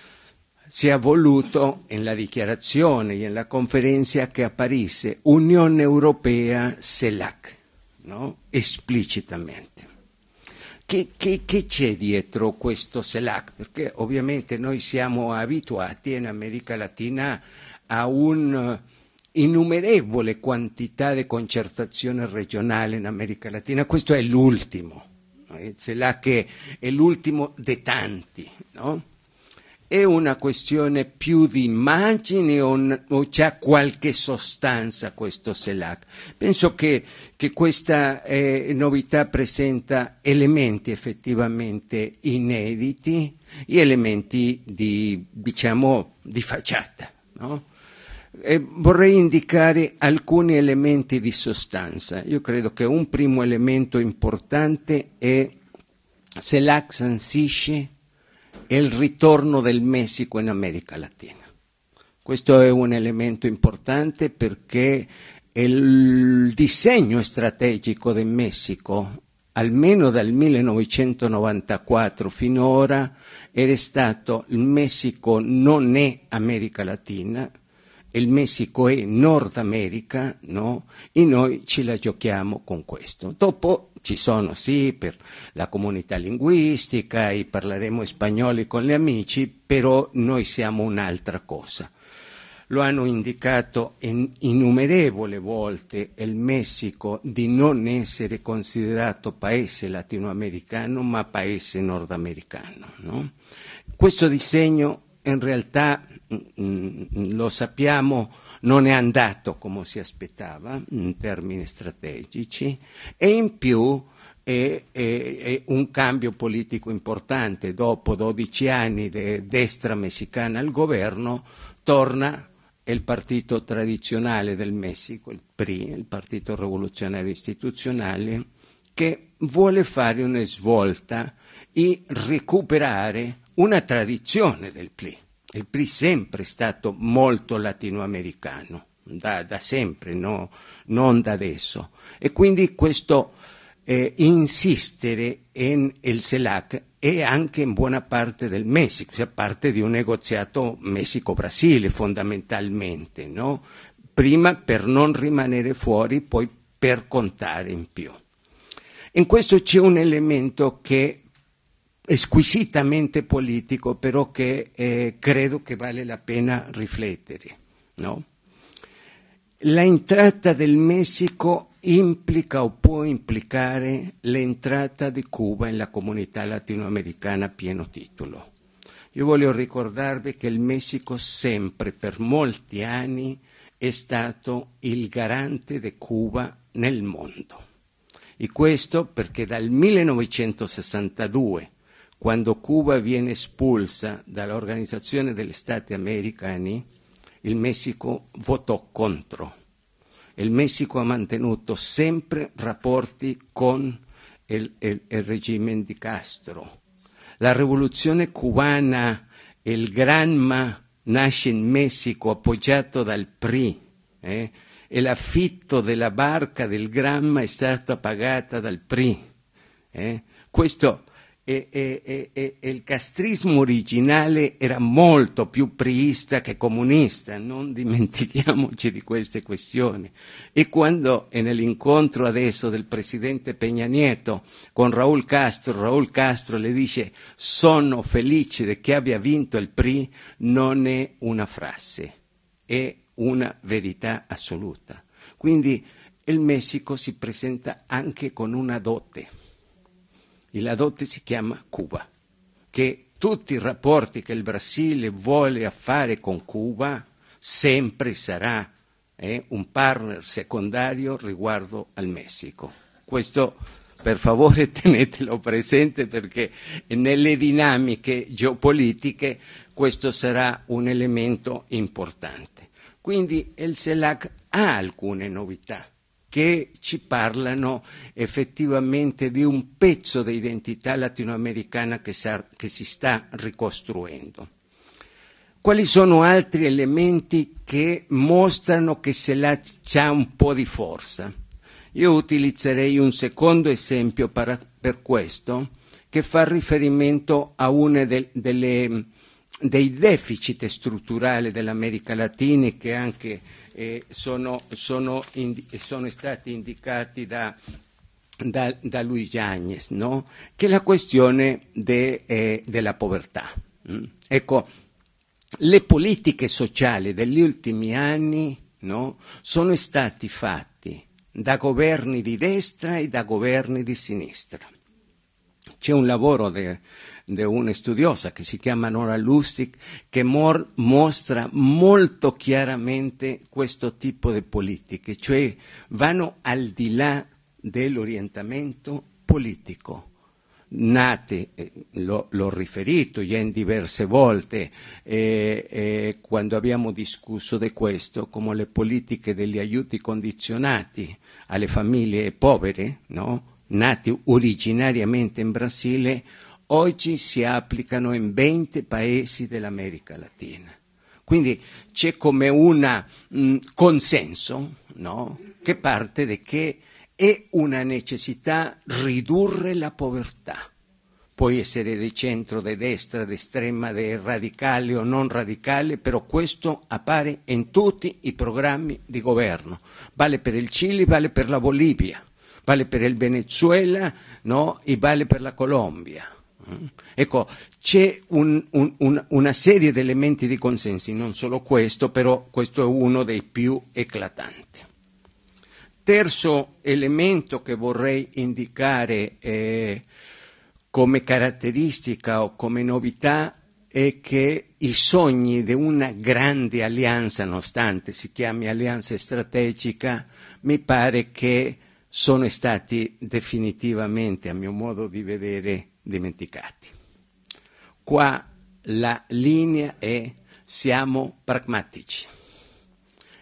S3: si è voluto nella dichiarazione e nella conferenza che apparisse Unione Europea CELAC, no? Esplicitamente. Che, che, che c'è dietro questo CELAC? Perché ovviamente noi siamo abituati in America Latina a un innumerevole quantità di concertazione regionale in America Latina. Questo è l'ultimo, il CELAC è l'ultimo dei tanti, no? È una questione più di immagini o, un, o c'è qualche sostanza questo CELAC? Penso che, che questa eh, novità presenta elementi effettivamente inediti e elementi di, diciamo, di facciata, no? E vorrei indicare alcuni elementi di sostanza. Io credo che un primo elemento importante è CELAC sancisce è il ritorno del Messico in America Latina. Questo è un elemento importante perché il disegno strategico del Messico, almeno dal millenovecentonovantaquattro finora, era stato il Messico non è America Latina, il Messico è Nord America, no? E noi ce la giochiamo con questo. Dopo ci sono, sì, per la comunità linguistica e parleremo spagnolo con gli amici, però noi siamo un'altra cosa. Lo hanno indicato in innumerevoli volte il Messico di non essere considerato paese latinoamericano, ma paese nordamericano, no? Questo disegno in realtà, mh, lo sappiamo, non è andato come si aspettava in termini strategici e in più è, è, è un cambio politico importante. Dopo dodici anni di destra messicana al governo torna è il partito tradizionale del Messico, il P R I, il Partito Rivoluzionario Istituzionale, che vuole fare una svolta e recuperare una tradizione del P R I. Il P R I è sempre stato molto latinoamericano, da, da sempre, no? Non da adesso. E quindi questo eh, insistere in il CELAC è anche in buona parte del Messico, cioè parte di un negoziato Messico-Brasile fondamentalmente, no? Prima per non rimanere fuori, poi per contare in più. In questo c'è un elemento che è squisitamente politico, però che eh, credo che vale la pena riflettere, no? La entrata del Messico implica o può implicare l'entrata di Cuba in la comunità latinoamericana a pieno titolo. Io voglio ricordarvi che il Messico sempre, per molti anni, è stato il garante di Cuba nel mondo. E questo perché dal millenovecentosessantadue, quando Cuba viene espulsa dall'Organizzazione degli Stati Americani, il Messico votò contro. Il Messico ha mantenuto sempre rapporti con il, il, il regime di Castro. La rivoluzione cubana, il Granma, nasce in Messico appoggiato dal P R I, eh? E l'affitto della barca del Granma è stata pagata dal P R I. Eh? Questo E, e, e, e il castrismo originale era molto più priista che comunista, non dimentichiamoci di queste questioni. E quando è nell'incontro adesso del presidente Peña Nieto con Raúl Castro, Raúl Castro le dice sono felice di che abbia vinto il P R I, non è una frase, è una verità assoluta. Quindi il Messico si presenta anche con una dote. E la dote si chiama Cuba, che tutti i rapporti che il Brasile vuole fare con Cuba sempre sarà eh, un partner secondario riguardo al Messico. Questo per favore tenetelo presente perché nelle dinamiche geopolitiche questo sarà un elemento importante. Quindi il CELAC ha alcune novità che ci parlano effettivamente di un pezzo di identità latinoamericana che, sa, che si sta ricostruendo. Quali sono altri elementi che mostrano che CELAC ha un po' di forza? Io utilizzerei un secondo esempio per, per questo, che fa riferimento a uno de, delle, dei deficit strutturali dell'America Latina che anche Eh, sono, sono, indi- sono stati indicati da, da, da Luis Yáñez, no? Che è la questione de, eh, della povertà. Mm? Ecco, le politiche sociali degli ultimi anni, no? Sono stati fatti da governi di destra e da governi di sinistra. C'è un lavoro de, di una studiosa che si chiama Nora Lustig che mor- mostra molto chiaramente questo tipo di politiche, cioè vanno al di là dell'orientamento politico. Nate, eh, lo, l'ho riferito già in diverse volte eh, eh, quando abbiamo discusso di questo, come le politiche degli aiuti condizionati alle famiglie povere, no? Nati originariamente in Brasile, oggi si applicano in venti paesi dell'America Latina. Quindi c'è come un consenso, no? Che parte di che è una necessità ridurre la povertà. Può essere di centro, di destra, di estrema, di radicale o non radicale, però questo appare in tutti i programmi di governo. Vale per il Cile, vale per la Bolivia, vale per il Venezuela, no? E vale per la Colombia. Ecco, c'è un, un, un, una serie di elementi di consensi, non solo questo, però questo è uno dei più eclatanti. Terzo elemento che vorrei indicare eh, come caratteristica o come novità è che i sogni di una grande alleanza, nonostante si chiami alleanza strategica, mi pare che sono stati definitivamente, a mio modo di vedere, dimenticati. Qua la linea è siamo pragmatici.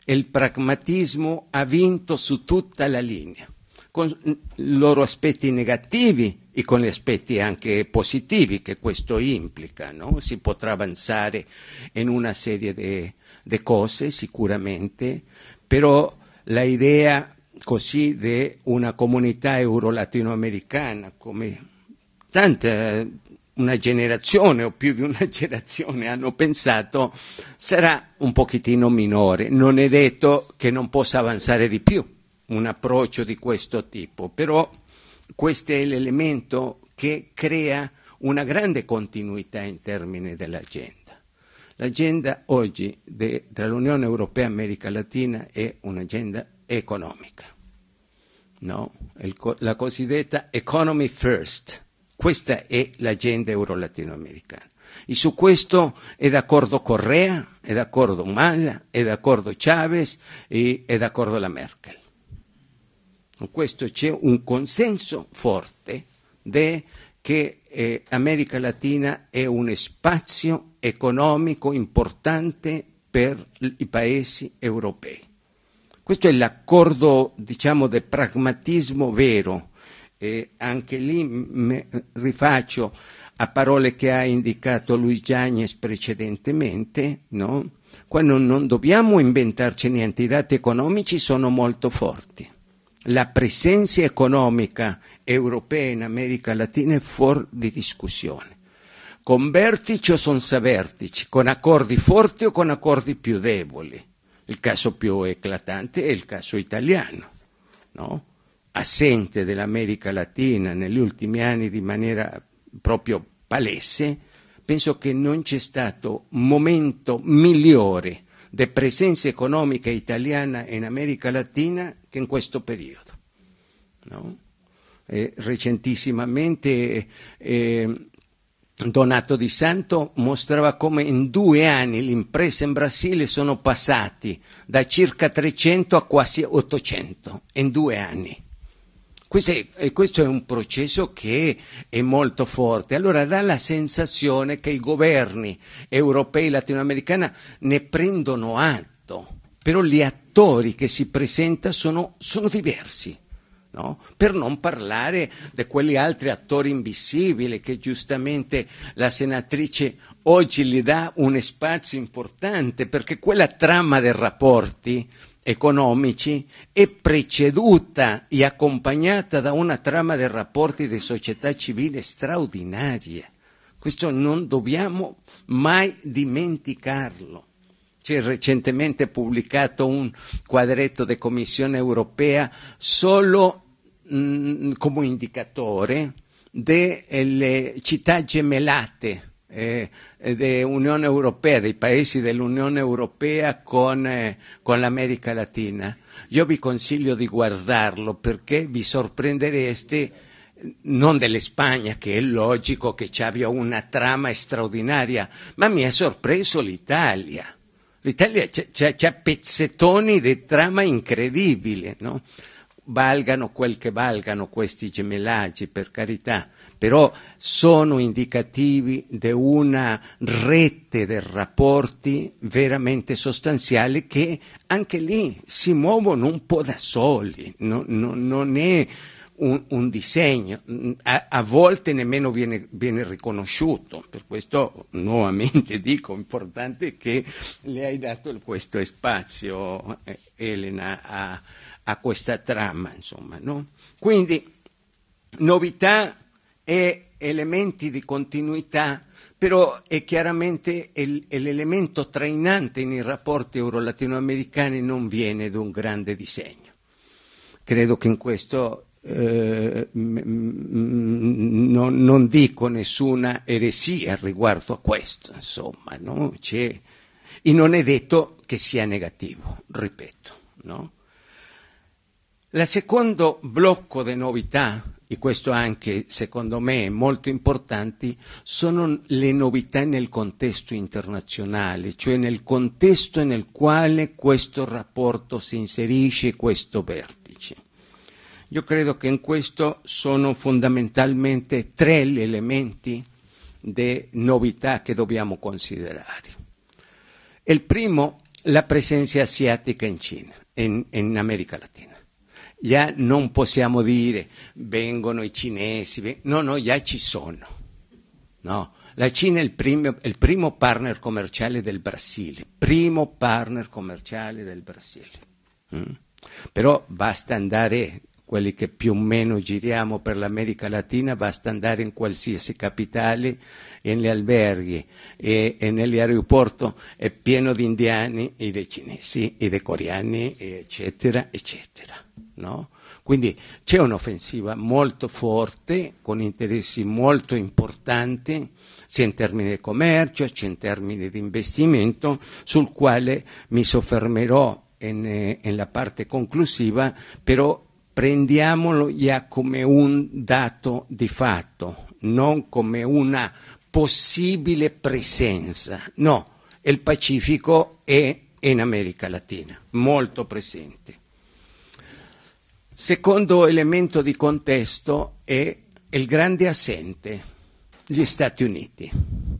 S3: il pragmatismo ha vinto su tutta la linea, con i loro aspetti negativi e con gli aspetti anche positivi che questo implica, no? Si potrà avanzare in una serie di cose sicuramente, però la idea così di una comunità euro-latinoamericana come tanta una generazione o più di una generazione hanno pensato sarà un pochettino minore. Non è detto che non possa avanzare di più un approccio di questo tipo, però questo è l'elemento che crea una grande continuità in termini dell'agenda. L'agenda oggi de, tra l'Unione Europea e America Latina è un'agenda economica, no? Il, la cosiddetta economy first. Questa è l'agenda euro-latinoamericana. E su questo è d'accordo Correa, è d'accordo Malla, è d'accordo Chavez e è d'accordo la Merkel. Con questo c'è un consenso forte de che eh, America Latina è un spazio economico importante per i paesi europei. Questo è l'accordo, diciamo, del pragmatismo vero. E anche lì mi rifaccio a parole che ha indicato Luis Yáñez precedentemente, no? Quando non dobbiamo inventarci niente, i dati economici sono molto forti. La presenza economica europea in America Latina è fuori di discussione, con vertici o senza vertici, con accordi forti o con accordi più deboli. Il caso più eclatante è il caso italiano, no? Assente dell'America Latina negli ultimi anni di maniera proprio palese, penso che non c'è stato momento migliore di presenza economica italiana in America Latina che in questo periodo, no? Eh, recentissimamente eh, Donato Di Santo mostrava come in due anni le imprese in Brasile sono passati da circa trecento a quasi ottocento, in due anni. Questo è, questo è un processo che è molto forte. Allora dà la sensazione che i governi europei e latinoamericani ne prendono atto, però gli attori che si presentano sono, sono diversi, no? Per non parlare di quegli altri attori invisibili che giustamente la senatrice oggi gli dà un spazio importante, perché quella trama dei rapporti economici è preceduta e accompagnata da una trama dei rapporti di società civile straordinaria. Questo non dobbiamo mai dimenticarlo. C'è recentemente pubblicato un quadretto di Commissione europea solo mh, come indicatore delle città gemellate Eh, dell'Unione Europea, dei paesi dell'Unione Europea con, eh, con l'America Latina. Io vi consiglio di guardarlo perché vi sorprendereste, non delle Spagna, che è logico che ci abbia una trama straordinaria, ma mi ha sorpreso l'Italia. L'Italia c'ha pezzettoni di trama incredibili, no? Valgano quel che valgano questi gemellaggi, per carità, però sono indicativi di una rete di rapporti veramente sostanziali che anche lì si muovono un po' da soli, no, no, non è un, un disegno, a, a volte nemmeno viene, viene riconosciuto, per questo nuovamente dico, importante che le hai dato questo spazio, eh, Elena, a a questa trama, insomma, no? Quindi novità e elementi di continuità, però è chiaramente il, l'elemento trainante nei rapporti euro-latinoamericani non viene da un grande disegno. Credo che in questo eh, non, non dico nessuna eresia riguardo a questo, insomma, no? C'è, e non è detto che sia negativo, ripeto, no? Il secondo blocco di novità, e questo anche secondo me è molto importante, sono le novità nel contesto internazionale, cioè nel contesto nel quale questo rapporto si inserisce, questo vertice. Io credo che in questo sono fondamentalmente tre gli elementi di novità che dobbiamo considerare. Il primo la presenza asiatica in Cina, in, in America Latina. Ya non possiamo dire vengono i cinesi, no, no, già ci sono. No, la Cina è il primo, il primo partner commerciale del Brasile, primo partner commerciale del Brasile. Mm? Però basta andare, quelli che più o meno giriamo per l'America Latina, basta andare in qualsiasi capitale, negli alberghi e, e negli aeroporti, è pieno di indiani e dei cinesi e dei coreani, eccetera, eccetera. No? Quindi c'è un'offensiva molto forte, con interessi molto importanti, sia in termini di commercio, sia in termini di investimento, sul quale mi soffermerò in, in la parte conclusiva, però prendiamolo già come un dato di fatto, non come una possibile presenza. No, il Pacifico è in America Latina, molto presente. Secondo elemento di contesto è il grande assente, gli Stati Uniti.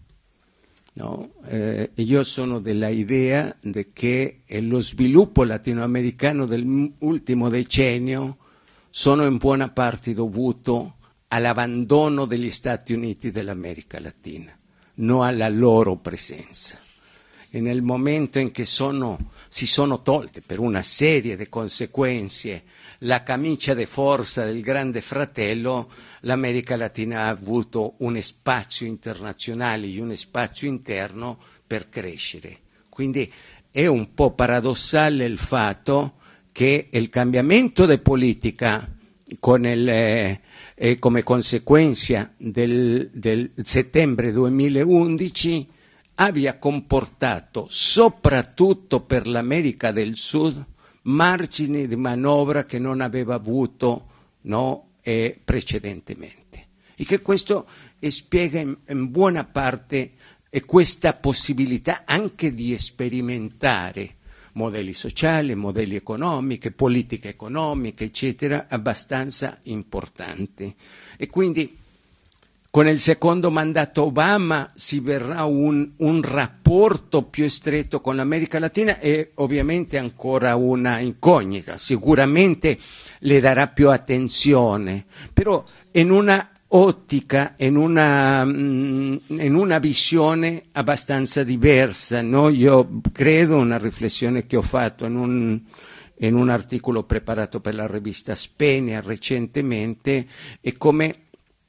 S3: No? Eh, io sono della idea de che lo sviluppo latinoamericano dell'ultimo decennio sono in buona parte dovuto all'abbandono degli Stati Uniti dell'America Latina, non alla loro presenza. E nel momento in che sono, si sono tolte per una serie di conseguenze la camicia di forza del grande fratello, l'America Latina ha avuto un spazio internazionale e un spazio interno per crescere. Quindi è un po' paradossale il fatto che il cambiamento di politica con il, eh, eh, come conseguenza del, del settembre duemilaundici abbia comportato, soprattutto per l'America del Sud, margini di manovra che non aveva avuto, no, eh, precedentemente. E che questo eh, spiega in, in buona parte eh, questa possibilità anche di sperimentare modelli sociali, modelli economici, politiche economiche, eccetera, abbastanza importanti. E quindi con il secondo mandato Obama si verrà un, un rapporto più stretto con l'America Latina e ovviamente ancora una incognita. Sicuramente le darà più attenzione, però in una ottica, in una, in una visione abbastanza diversa. No? Io credo, una riflessione che ho fatto in un, in un articolo preparato per la rivista Spenia recentemente, è come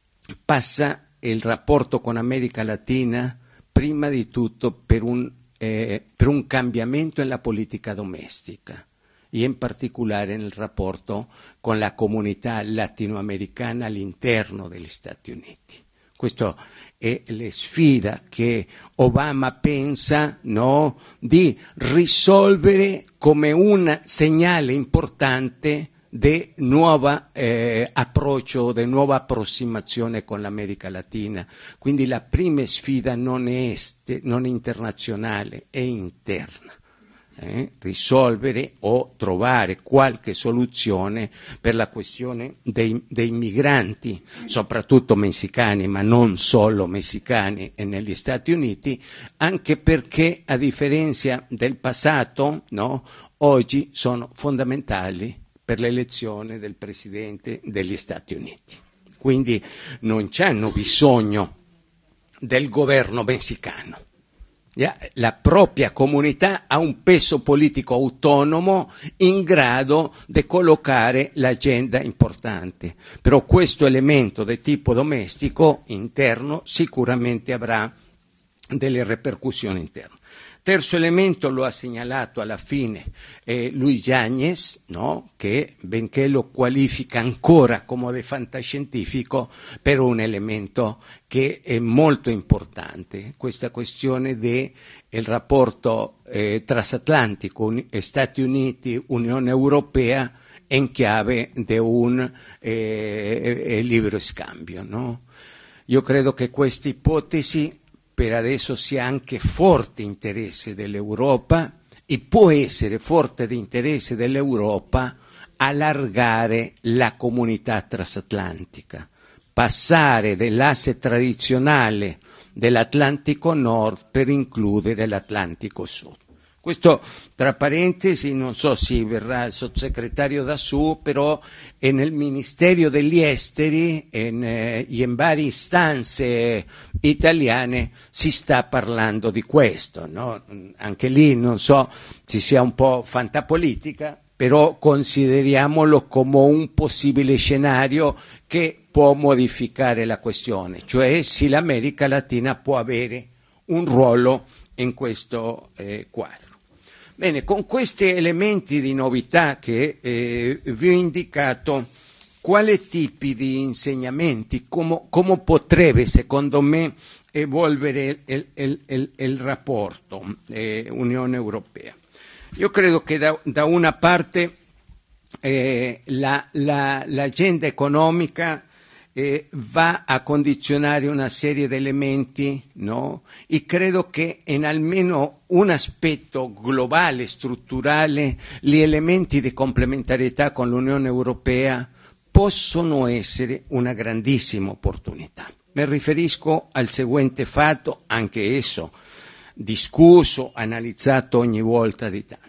S3: passa il rapporto con America Latina prima di tutto per un, eh, per un cambiamento nella politica domestica e in particolare nel rapporto con la comunità latinoamericana all'interno degli Stati Uniti. Questa è la sfida che Obama pensa, no, di risolvere come un segnale importante di nuovo eh, approccio, di nuova approssimazione con l'America Latina. Quindi la prima sfida non è, este, non è internazionale, è interna. Eh, risolvere o trovare qualche soluzione per la questione dei, dei migranti, soprattutto messicani, ma non solo messicani e negli Stati Uniti, anche perché a differenza del passato, no, oggi sono fondamentali per l'elezione del Presidente degli Stati Uniti. Quindi non c'hanno bisogno del governo messicano. La propria comunità ha un peso politico autonomo in grado di collocare l'agenda importante. Però questo elemento di tipo domestico interno sicuramente avrà delle ripercussioni interne. Terzo elemento lo ha segnalato alla fine eh, Luis Yáñez, no? Che benché lo qualifica ancora come di fantascientifico, però un elemento che è molto importante, questa questione del rapporto eh, transatlantico Stati Uniti, Unione Europea in chiave di un eh, libero scambio. No? Io credo che questa ipotesi per adesso sia anche forte interesse dell'Europa e può essere forte di interesse dell'Europa allargare la comunità transatlantica, passare dall'asse tradizionale dell'Atlantico Nord per includere l'Atlantico Sud. Questo, tra parentesi, non so se verrà il sottosegretario Dassù, però è nel Ministero degli Esteri e in, eh, in varie istanze italiane si sta parlando di questo, no? Anche lì non so se sia un po' fantapolitica, però consideriamolo come un possibile scenario che può modificare la questione, cioè se l'America Latina può avere un ruolo in questo eh, quadro. Bene, con questi elementi di novità che eh, vi ho indicato, quali tipi di insegnamenti, come, come potrebbe secondo me evolvere il, il, il, il rapporto eh, Unione Europea? Io credo che da, da una parte eh, la, la, l'agenda economica Eh, va a condizionare una serie di elementi, no? E credo che in almeno un aspetto globale, strutturale, gli elementi di complementarietà con l'Unione Europea possono essere una grandissima opportunità. Mi riferisco al seguente fatto, anche esso discusso, analizzato ogni volta di tanto.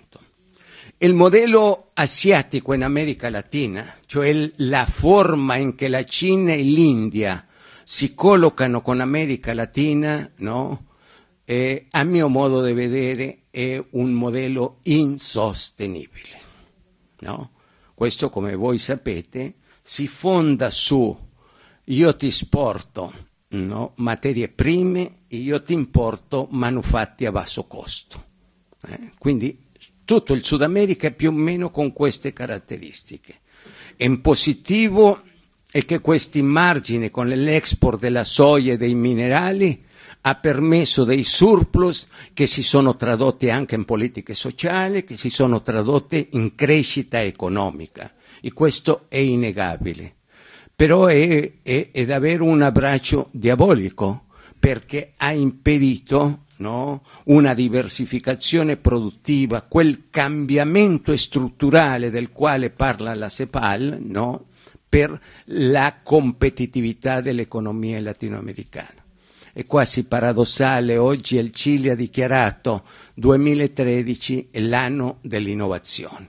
S3: Il modello asiatico in America Latina, cioè la forma in che la Cina e l'India si collocano con America Latina, no? Eh, a mio modo di vedere è un modello insostenibile, no? Questo, come voi sapete, si fonda su io ti esporto, no? materie prime e io ti importo manufatti a basso costo. Eh? Quindi tutto il Sud America è più o meno con queste caratteristiche. In positivo è che questi margini con l'export della soia e dei minerali ha permesso dei surplus che si sono tradotti anche in politiche sociali, che si sono tradotte in crescita economica, e questo è innegabile. Però è, è, è davvero un abbraccio diabolico, perché ha impedito, no, una diversificazione produttiva, quel cambiamento strutturale del quale parla la CEPAL, no, per la competitività dell'economia latinoamericana. È quasi paradossale, oggi il Cile ha dichiarato duemilatredici è l'anno dell'innovazione.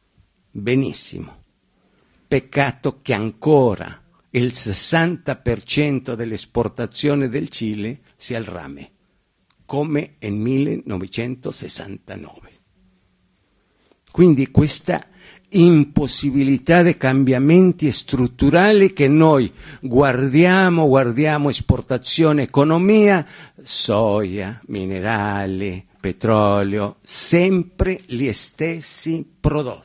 S3: Benissimo, peccato che ancora il sessanta per cento dell'esportazione del Cile sia il rame, come nel millenovecentosessantanove. Quindi questa impossibilità di cambiamenti strutturali che noi guardiamo, guardiamo esportazione, economia, soia, minerali, petrolio, sempre gli stessi prodotti.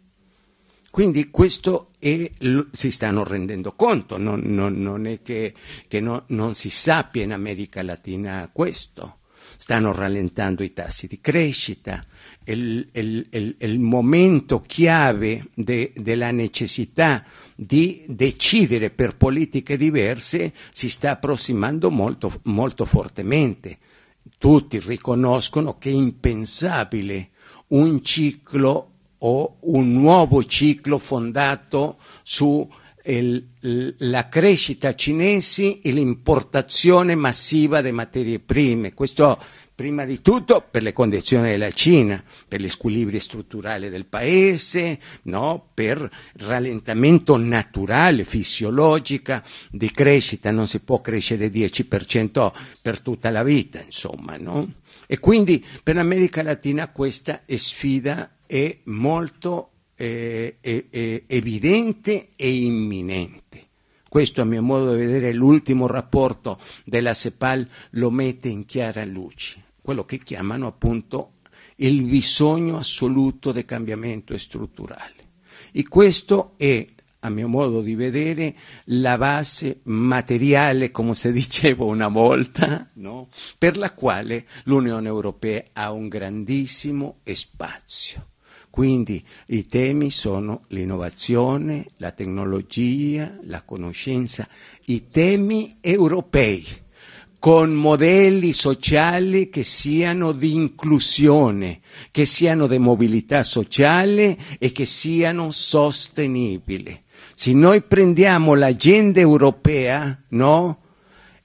S3: Quindi questo è, si stanno rendendo conto, non, non, non è che, che no, non si sappia in America Latina questo. Stanno rallentando i tassi di crescita, il, il, il, il momento chiave de, della necessità di decidere per politiche diverse si sta approssimando molto, molto fortemente. Tutti riconoscono che è impensabile un ciclo o un nuovo ciclo fondato su il, la crescita cinese e l'importazione massiva di materie prime. Questo prima di tutto per le condizioni della Cina, per gli squilibri strutturali del paese, no? Per il rallentamento naturale, fisiologica di crescita. Non si può crescere dieci per cento per tutta la vita, insomma, no? E quindi per l'America Latina questa è sfida è molto eh, è, è evidente e imminente. Questo, a mio modo di vedere, l'ultimo rapporto della CEPAL lo mette in chiara luce, quello che chiamano appunto il bisogno assoluto di cambiamento strutturale. E questo è, a mio modo di vedere, la base materiale, come si diceva una volta, no? Per la quale l'Unione Europea ha un grandissimo spazio. Quindi i temi sono l'innovazione, la tecnologia, la conoscenza, i temi europei, con modelli sociali che siano di inclusione, che siano di mobilità sociale e che siano sostenibili. Se noi prendiamo l'agenda europea, no?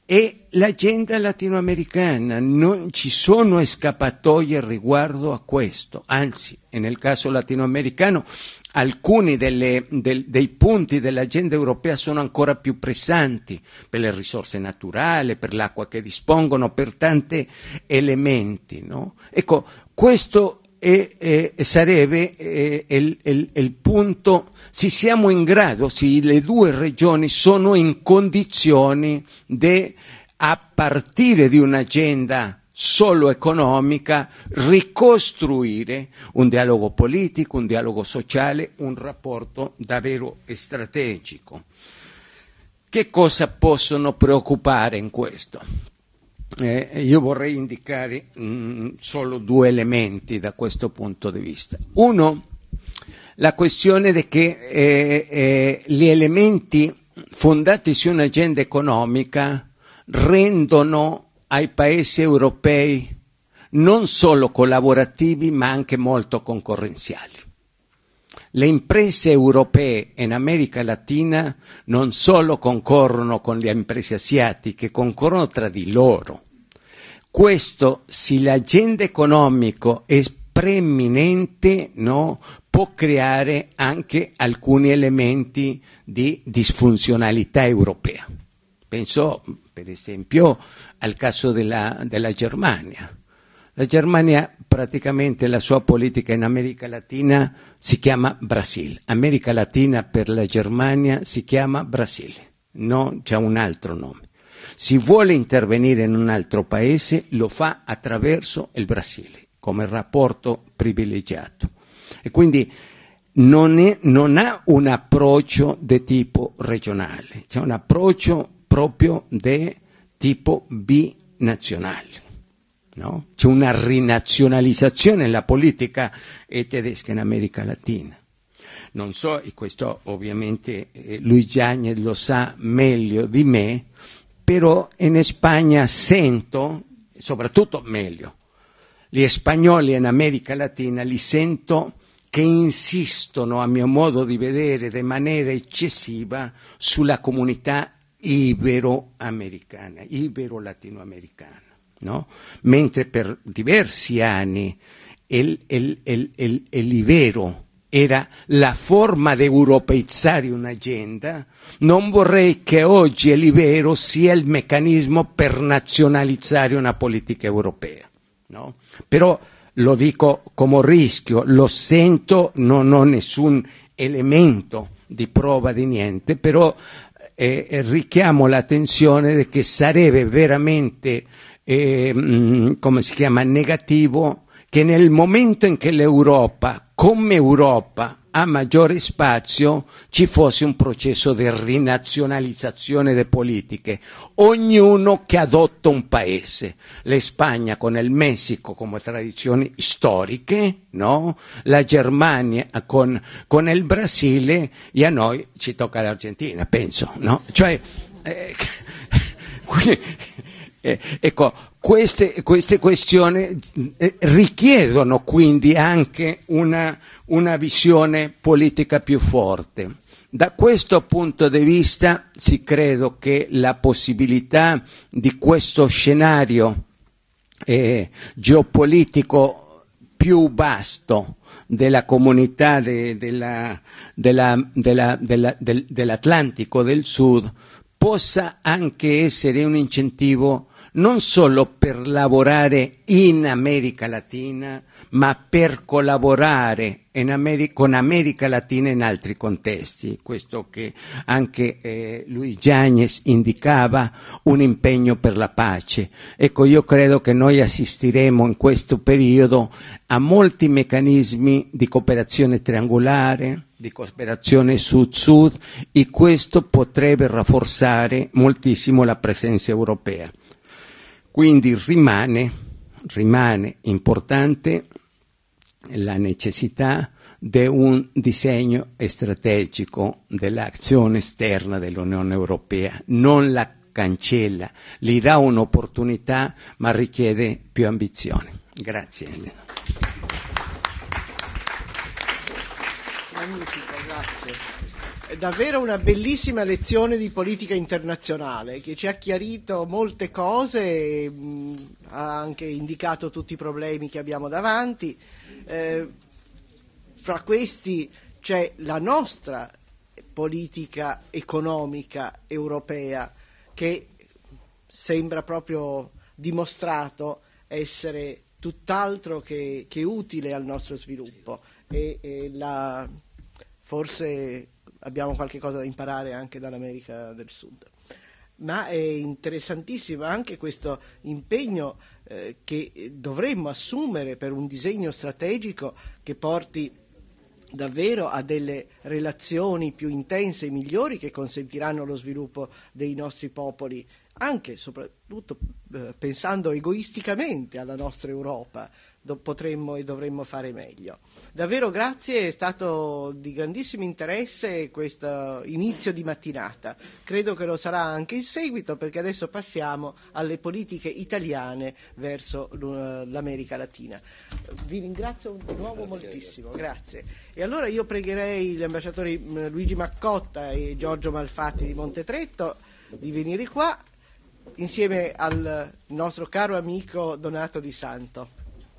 S3: è l'agenda latinoamericana. Non ci sono scappatoie riguardo a questo, anzi, e nel caso latinoamericano alcuni delle, del, dei punti dell'agenda europea sono ancora più pressanti, per le risorse naturali, per l'acqua che dispongono, per tanti elementi, no? Ecco, questo è, è, sarebbe è, è, è, è il punto, se siamo in grado, se le due regioni sono in condizioni di, a partire di un'agenda solo economica, ricostruire un dialogo politico, un dialogo sociale, un rapporto davvero strategico. Che cosa possono preoccupare in questo? Eh, io vorrei indicare mh, solo due elementi da questo punto di vista. Uno, la questione di che eh, eh, gli elementi fondati su un'agenda economica rendono ai paesi europei non solo collaborativi ma anche molto concorrenziali. Le imprese europee in America Latina non solo concorrono con le imprese asiatiche, concorrono tra di loro. Questo, se l'agenda economica è preeminente, no, può creare anche alcuni elementi di disfunzionalità europea. Penso, per esempio, al caso della, della Germania. La Germania, praticamente la sua politica in America Latina si chiama Brasile. America Latina per la Germania si chiama Brasile, no, c'è un altro nome. Si vuole intervenire in un altro paese, lo fa attraverso il Brasile, come rapporto privilegiato. E quindi non, è, non ha un approccio di tipo regionale, c'è un approccio proprio di tipo binazionale. No? C'è una rinazionalizzazione nella politica tedesca in America Latina. Non so, e questo ovviamente eh, Luis Yáñez lo sa meglio di me, però in Spagna sento, soprattutto meglio, gli spagnoli in America Latina li sento che insistono, a mio modo di vedere, di maniera eccessiva sulla comunità ibero-americana, ibero-latinoamericana. No? Mentre per diversi anni il, il, il, il, il Ibero era la forma di europeizzare un'agenda, non vorrei che oggi l'Ibero sia il meccanismo per nazionalizzare una politica europea. No? Però lo dico come rischio, lo sento, non ho nessun elemento di prova di niente, però eh, richiamo l'attenzione che sarebbe veramente Eh, come si chiama, negativo, che nel momento in che l'Europa, come Europa, ha maggiore spazio, ci fosse un processo di rinazionalizzazione delle politiche, ognuno che adotta un paese. La Spagna con il Messico come tradizioni storiche, no? La Germania con, con il Brasile, e a noi ci tocca l'Argentina, penso, no? Cioè, eh, Eh, ecco, queste, queste questioni eh, richiedono quindi anche una, una visione politica più forte. Da questo punto di vista si credo che la possibilità di questo scenario eh, geopolitico più vasto della comunità de, della, della, della, della, del, dell'Atlantico del Sud possa anche essere un incentivo non solo per lavorare in America Latina, ma per collaborare in America, con America Latina in altri contesti. Questo che anche eh, Luis Yáñez indicava, un impegno per la pace. Ecco, io credo che noi assistiremo in questo periodo a molti meccanismi di cooperazione triangolare, di cooperazione sud-sud, e questo potrebbe rafforzare moltissimo la presenza europea. Quindi rimane, rimane importante la necessità di un disegno strategico dell'azione esterna dell'Unione Europea. Non la cancella, gli dà un'opportunità, ma richiede più ambizione. Grazie Elena.
S1: Magnifico, grazie. davvero una bellissima lezione di politica internazionale che ci ha chiarito molte cose, e, mh, ha anche indicato tutti i problemi che abbiamo davanti. Eh, fra questi c'è la nostra politica economica europea, che sembra proprio dimostrato essere tutt'altro che, che utile al nostro sviluppo, e, e la, forse abbiamo qualche cosa da imparare anche dall'America del Sud. Ma è interessantissimo anche questo impegno eh, che dovremmo assumere per un disegno strategico che porti davvero a delle relazioni più intense e migliori, che consentiranno lo sviluppo dei nostri popoli, anche e soprattutto eh, pensando egoisticamente alla nostra Europa. Do, potremmo e dovremmo fare meglio. Davvero grazie, è stato di grandissimo interesse questo inizio di mattinata. Credo che lo sarà anche in seguito, perché adesso passiamo alle politiche italiane verso l'America Latina. Vi ringrazio di nuovo moltissimo, grazie. E allora io pregherei gli ambasciatori Luigi Maccotta e Giorgio Malfatti di Montetretto di venire qua insieme al nostro caro amico Donato Di Santo.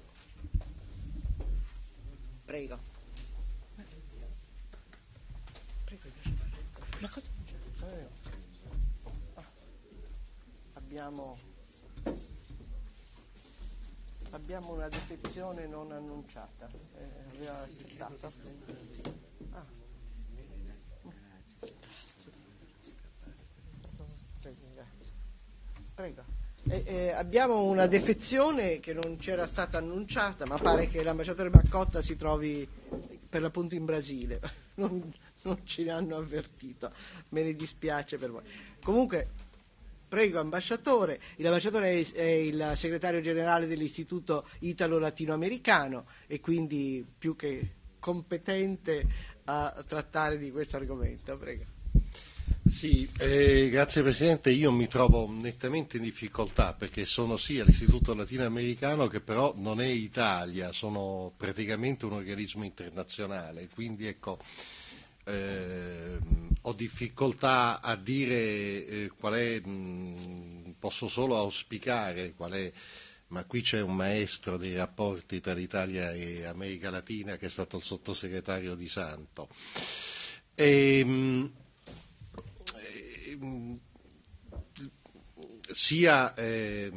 S1: Prego. Prego. Ma cosa c'è? Ah, abbiamo abbiamo una defezione non annunciata. Eh, aveva accettato. Ah. Prego. Eh, eh, abbiamo una defezione che non c'era stata annunciata, ma pare che l'ambasciatore Maccotta si trovi per l'appunto in Brasile. Non, non ce ne hanno avvertito, me ne dispiace per voi. Comunque, prego ambasciatore. L'ambasciatore è, è il segretario generale dell'Istituto Italo-Latinoamericano e quindi più che competente a trattare di questo argomento. Prego.
S4: Sì, eh, grazie Presidente. Io mi trovo nettamente in difficoltà perché sono sì all'Istituto Latinoamericano, che però non è Italia, sono praticamente un organismo internazionale, quindi ecco eh, ho difficoltà a dire eh, qual è, mh, posso solo auspicare qual è, ma qui c'è un maestro dei rapporti tra l'Italia e America Latina che è stato il sottosegretario Di Santo. E, mh, sia eh,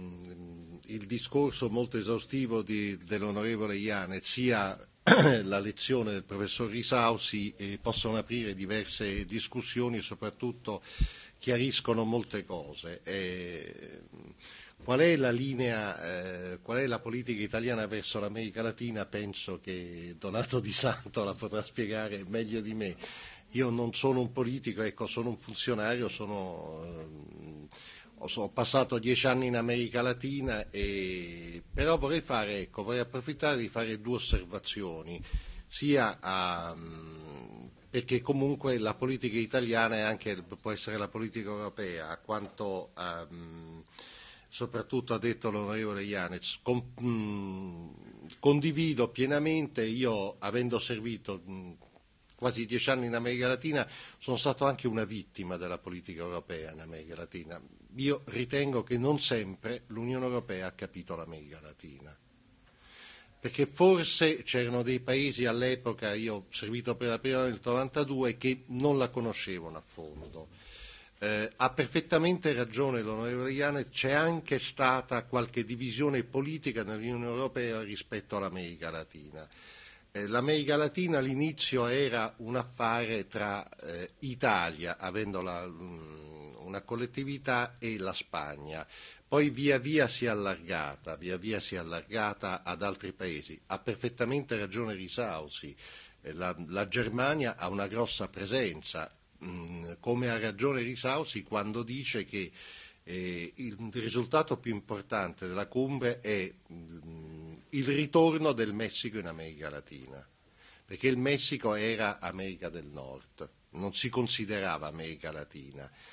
S4: il discorso molto esaustivo di, dell'onorevole Janez, sia la lezione del professor Risausi eh, possono aprire diverse discussioni e soprattutto chiariscono molte cose. Eh, qual è la linea, eh, qual è la politica italiana verso l'America Latina? Penso che Donato Di Santo la potrà spiegare meglio di me. Io non sono un politico, ecco, sono un funzionario, sono, eh, ho passato dieci anni in America Latina, e, però vorrei fare, ecco, vorrei approfittare di fare due osservazioni, sia a, perché comunque la politica italiana è anche, può essere la politica europea, a quanto a, soprattutto ha detto l'onorevole Janez. Con, mh, condivido pienamente, io avendo servito mh, quasi dieci anni in America Latina, sono stato anche una vittima della politica europea in America Latina. Io ritengo che non sempre l'Unione Europea ha capito l'America Latina, perché forse c'erano dei paesi all'epoca, io ho servito per la prima nel novantadue, che non la conoscevano a fondo. Eh, ha perfettamente ragione l'onorevole Janez, c'è anche stata qualche divisione politica nell'Unione Europea rispetto all'America Latina. L'America Latina all'inizio era un affare tra eh, Italia, avendo la, um, una collettività, e la Spagna. Poi via via si è allargata, via via si è allargata ad altri paesi. Ha perfettamente ragione Risausi, eh, la, la Germania ha una grossa presenza, mh, come ha ragione Risausi quando dice che eh, il risultato più importante della Cumbre è mh, il ritorno del Messico in America Latina, perché il Messico era America del Nord, non si considerava America Latina.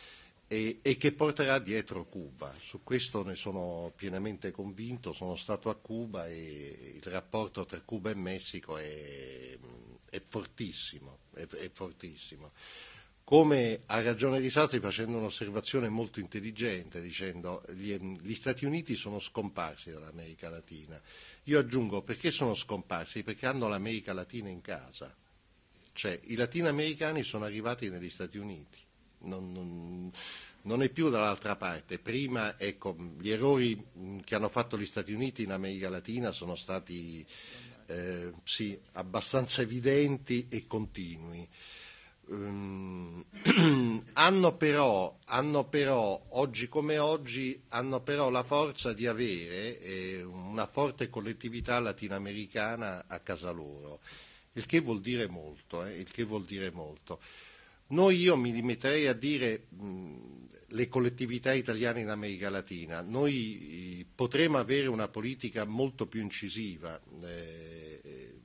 S4: e, e che porterà dietro Cuba. Su questo ne sono pienamente convinto, sono stato a Cuba e il rapporto tra Cuba e Messico è, è fortissimo, è, è fortissimo. Come ha ragione Risati facendo un'osservazione molto intelligente, dicendo gli, gli Stati Uniti sono scomparsi dall'America Latina. Io aggiungo, perché sono scomparsi? Perché hanno l'America Latina in casa. Cioè i latinoamericani sono arrivati negli Stati Uniti, non, non, non è più dall'altra parte. Prima, ecco, gli errori che hanno fatto gli Stati Uniti in America Latina sono stati eh, sì, abbastanza evidenti e continui. Um, hanno, però, hanno però, oggi come oggi, hanno però la forza di avere eh, una forte collettività latinoamericana a casa loro, il che vuol dire molto, eh, il che vuol dire molto. Noi, io mi limiterei a dire mh, le collettività italiane in America Latina, noi eh, potremo avere una politica molto più incisiva eh,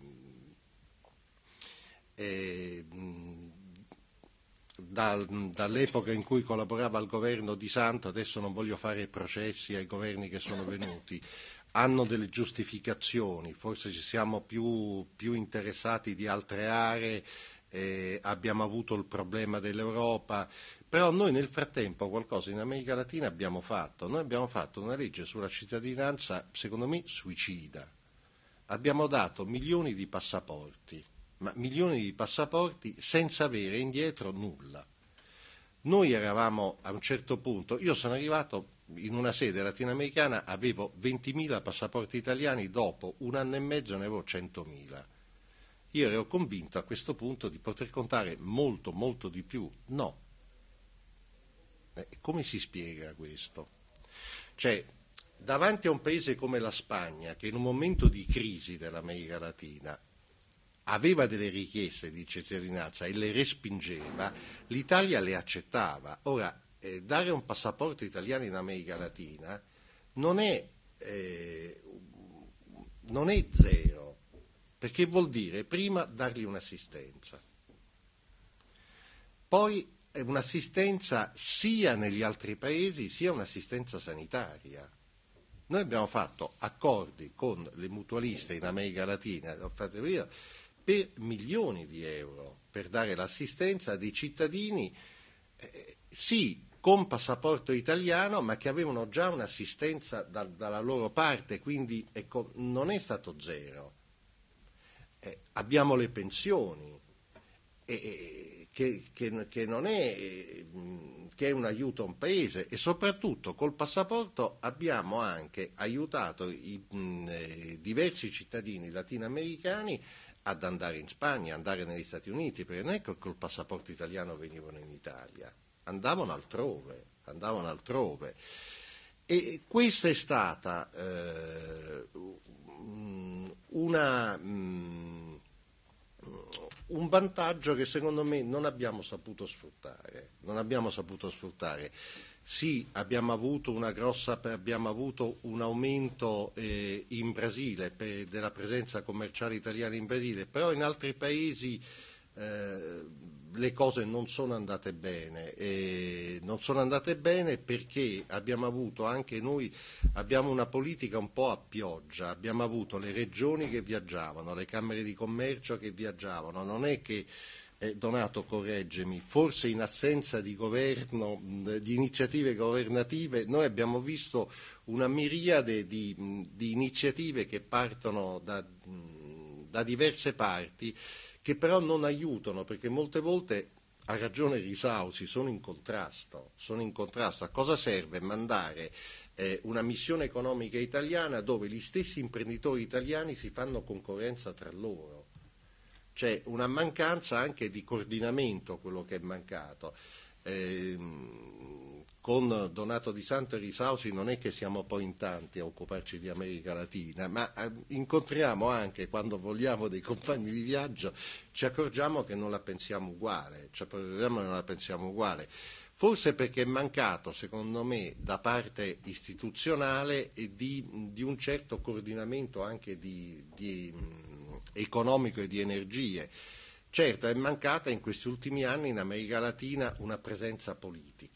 S4: eh, mh, Da, dall'epoca in cui collaborava al governo di Santo, adesso non voglio fare processi ai governi che sono venuti, hanno delle giustificazioni, forse ci siamo più, più interessati di altre aree, eh, abbiamo avuto il problema dell'Europa, però noi nel frattempo qualcosa in America Latina abbiamo fatto, noi abbiamo fatto una legge sulla cittadinanza, secondo me, suicida, abbiamo dato milioni di passaporti, ma milioni di passaporti senza avere indietro nulla. Noi eravamo a un certo punto, io sono arrivato in una sede latinoamericana, avevo ventimila passaporti italiani, dopo un anno e mezzo ne avevo centomila. Io ero convinto a questo punto di poter contare molto, molto di più. No. Eh, come si spiega questo? Cioè, davanti a un paese come la Spagna, che in un momento di crisi dell'America Latina aveva delle richieste di cittadinanza e le respingeva, l'Italia le accettava. Ora, eh, dare un passaporto italiano in America Latina non è, eh, non è zero, perché vuol dire prima dargli un'assistenza, poi un'assistenza sia negli altri paesi sia un'assistenza sanitaria. Noi abbiamo fatto accordi con le mutualiste in America Latina, l'ho fatto io, per milioni di euro per dare l'assistenza a dei cittadini eh, sì con passaporto italiano ma che avevano già un'assistenza da, dalla loro parte, quindi ecco, non è stato zero. Eh, abbiamo le pensioni eh, che, che, che non è eh, che è un aiuto a un paese, e soprattutto col passaporto abbiamo anche aiutato i mh, eh, diversi cittadini latinoamericani ad andare in Spagna, andare negli Stati Uniti, perché non è che col passaporto italiano venivano in Italia, andavano altrove, andavano altrove. E questa è stata eh, una, um, un vantaggio che secondo me non abbiamo saputo sfruttare, non abbiamo saputo sfruttare. Sì, abbiamo avuto una grossa, abbiamo avuto un aumento eh, in Brasile per, della presenza commerciale italiana in Brasile, però in altri paesi eh, le cose non sono andate bene, e non sono andate bene perché abbiamo avuto anche noi, abbiamo una politica un po' a pioggia, abbiamo avuto le regioni che viaggiavano, le camere di commercio che viaggiavano, non è che Eh, Donato, correggemi, forse in assenza di governo, di iniziative governative, noi abbiamo visto una miriade di, di iniziative che partono da, da diverse parti, che però non aiutano, perché molte volte, ha ragione Risausi, sono in contrasto, sono in contrasto. A cosa serve mandare eh, una missione economica italiana dove gli stessi imprenditori italiani si fanno concorrenza tra loro? C'è una mancanza anche di coordinamento, quello che è mancato. Eh, con Donato Di Santo e Risausi non è che siamo poi in tanti a occuparci di America Latina, ma eh, incontriamo anche, quando vogliamo, dei compagni di viaggio, ci accorgiamo che non la pensiamo uguale, ci accorgiamo che non la pensiamo uguale. Forse perché è mancato, secondo me, da parte istituzionale e di, di un certo coordinamento anche di, di economico e di energie. Certo, è mancata in questi ultimi anni in America Latina una presenza politica,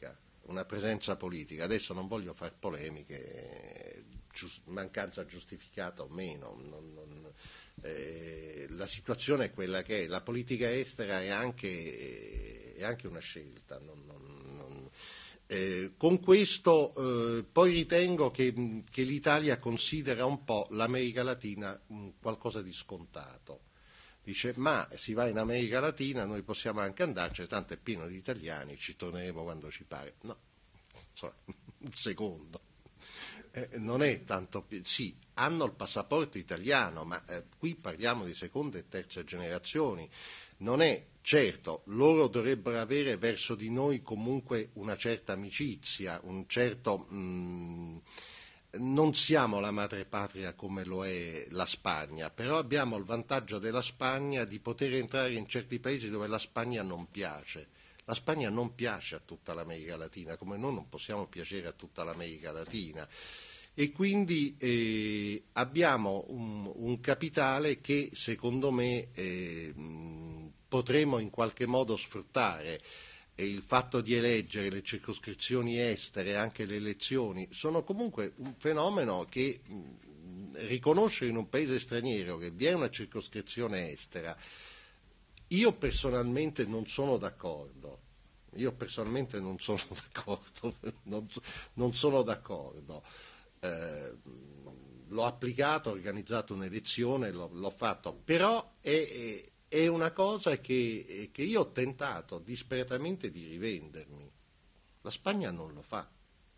S4: una presenza politica. Adesso non voglio fare polemiche, giust- mancanza giustificata o meno, non, non, eh, la situazione è quella che è, la politica estera è anche, è anche una scelta. Non, non, non, eh, con questo eh, poi ritengo che, che l'Italia considera un po' l'America Latina um, qualcosa di scontato. Dice, ma si va in America Latina, noi possiamo anche andarci, tanto è pieno di italiani, ci torneremo quando ci pare. No, insomma, un secondo. Eh, non è tanto, sì, hanno il passaporto italiano, ma eh, qui parliamo di seconda e terza generazioni. Non è, certo, loro dovrebbero avere verso di noi comunque una certa amicizia, un certo... Mh, non siamo la madrepatria come lo è la Spagna, però abbiamo il vantaggio della Spagna di poter entrare in certi paesi dove la Spagna non piace. La Spagna non piace a tutta l'America Latina, come noi non possiamo piacere a tutta l'America Latina. E quindi eh, abbiamo un, un capitale che secondo me eh, potremo in qualche modo sfruttare. E il fatto di eleggere le circoscrizioni estere, anche le elezioni, sono comunque un fenomeno che mh, riconoscere in un paese straniero che vi è una circoscrizione estera, io personalmente non sono d'accordo. Io personalmente non sono d'accordo, non, non sono d'accordo. Eh, l'ho applicato, ho organizzato un'elezione, l'ho, l'ho fatto, però è, è È una cosa che, che io ho tentato disperatamente di rivendermi. La Spagna non lo fa,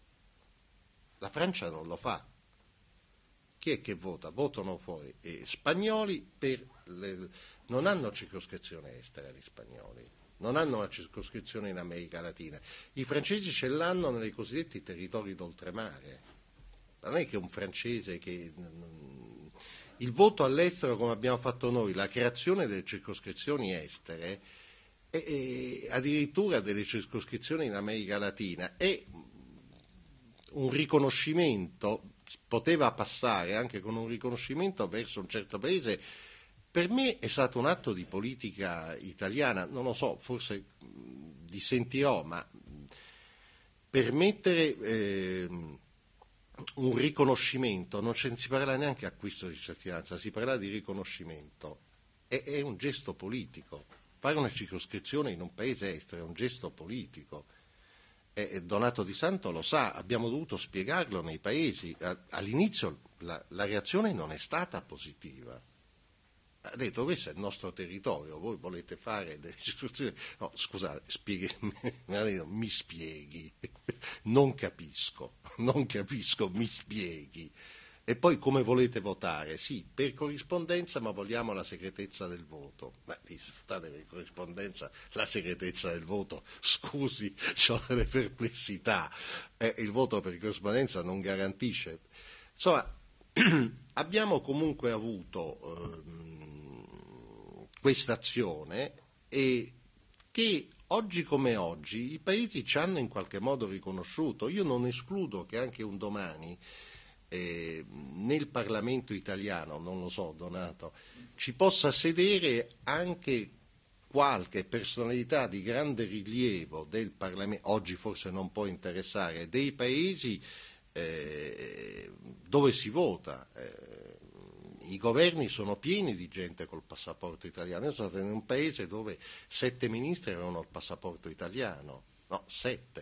S4: la Francia non lo fa. Chi è che vota? Votano fuori. E spagnoli per le, non hanno circoscrizione estera gli spagnoli, non hanno una circoscrizione in America Latina. I francesi ce l'hanno nei cosiddetti territori d'oltremare. Non è che un francese che... Il voto all'estero, come abbiamo fatto noi, la creazione delle circoscrizioni estere e, e addirittura delle circoscrizioni in America Latina è un riconoscimento, poteva passare anche con un riconoscimento verso un certo paese. Per me è stato un atto di politica italiana, non lo so, forse dissentirò, ma permettere... Eh, un riconoscimento, non si parla neanche acquisto di cittadinanza, si parla di riconoscimento, è, è un gesto politico. Fare una circoscrizione in un paese estero è un gesto politico. E Donato Di Santo lo sa, abbiamo dovuto spiegarlo nei paesi. All'inizio la, la reazione non è stata positiva. Ha detto questo è il nostro territorio, voi volete fare delle circoscrizioni. No, scusate, spieghi, mi spieghi, non capisco, non capisco, mi spieghi. E poi come volete votare? Sì, per corrispondenza, ma vogliamo la segretezza del voto. Ma scusate, per corrispondenza, la segretezza del voto, scusi, ho delle perplessità. Eh, il voto per corrispondenza non garantisce. Insomma, abbiamo comunque avuto ehm, questa azione e che oggi come oggi i paesi ci hanno in qualche modo riconosciuto. Io non escludo che anche un domani eh, nel Parlamento italiano, non lo so Donato, ci possa sedere anche qualche personalità di grande rilievo del Parlamento, oggi forse non può interessare, dei paesi eh, dove si vota. Eh, I governi sono pieni di gente col passaporto italiano. Io sono stato in un paese dove sette ministri avevano il passaporto italiano, no, sette.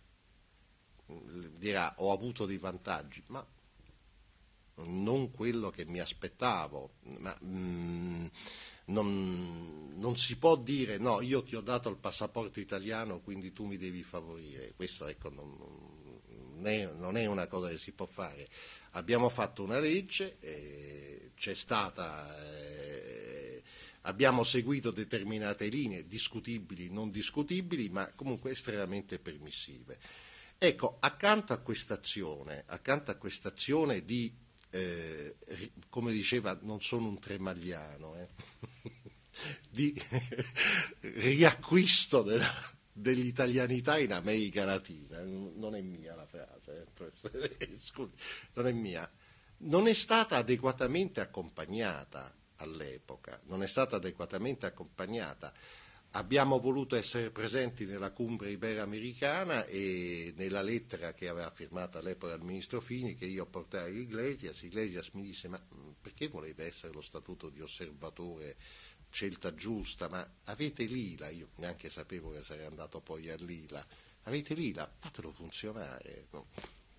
S4: Dirà, ho avuto dei vantaggi, ma non quello che mi aspettavo. Ma, mm, non, non si può dire, no, io ti ho dato il passaporto italiano, quindi tu mi devi favorire. Questo, ecco, non, non, è, non è una cosa che si può fare. Abbiamo fatto una legge, eh, c'è stata, eh, abbiamo seguito determinate linee, discutibili, non discutibili, ma comunque estremamente permissive. Ecco, accanto a quest'azione, accanto a quest'azione di, eh, come diceva, non sono un tremagliano, eh, di riacquisto della, dell'italianità in America Latina, non è mia la frase, eh, scusi, non è mia, non è stata adeguatamente accompagnata all'epoca, non è stata adeguatamente accompagnata. abbiamo voluto essere presenti nella cumbre iberoamericana e nella lettera che aveva firmato all'epoca il ministro Fini, che io portai a Iglesias, Iglesias mi disse: ma perché volete essere lo statuto di osservatore, scelta giusta, ma avete l'Ila, io neanche sapevo che sarei andato poi all'Ila, avete l'Ila, fatelo funzionare, no?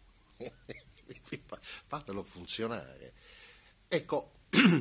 S4: Fatelo funzionare. Ecco,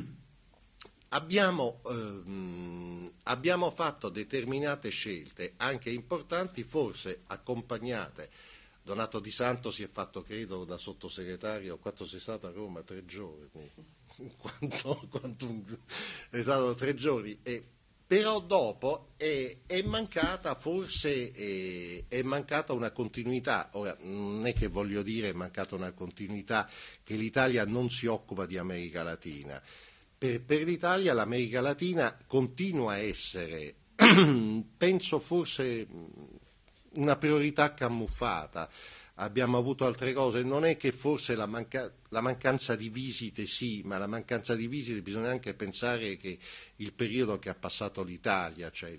S4: abbiamo, ehm, abbiamo fatto determinate scelte, anche importanti, forse accompagnate. Donato Di Santo si è fatto, credo, da sottosegretario, quanto sei stato a Roma? Tre giorni. Quanto, quanto, è stato tre giorni. E, però dopo è, è mancata forse è, è mancata una continuità. Ora, non è che voglio dire è mancata una continuità che l'Italia non si occupa di America Latina. Per, per l'Italia l'America Latina continua a essere, penso forse, una priorità camuffata. Abbiamo avuto altre cose, non è che forse la, manca, la mancanza di visite sì, ma la mancanza di visite bisogna anche pensare che il periodo che ha passato l'Italia, cioè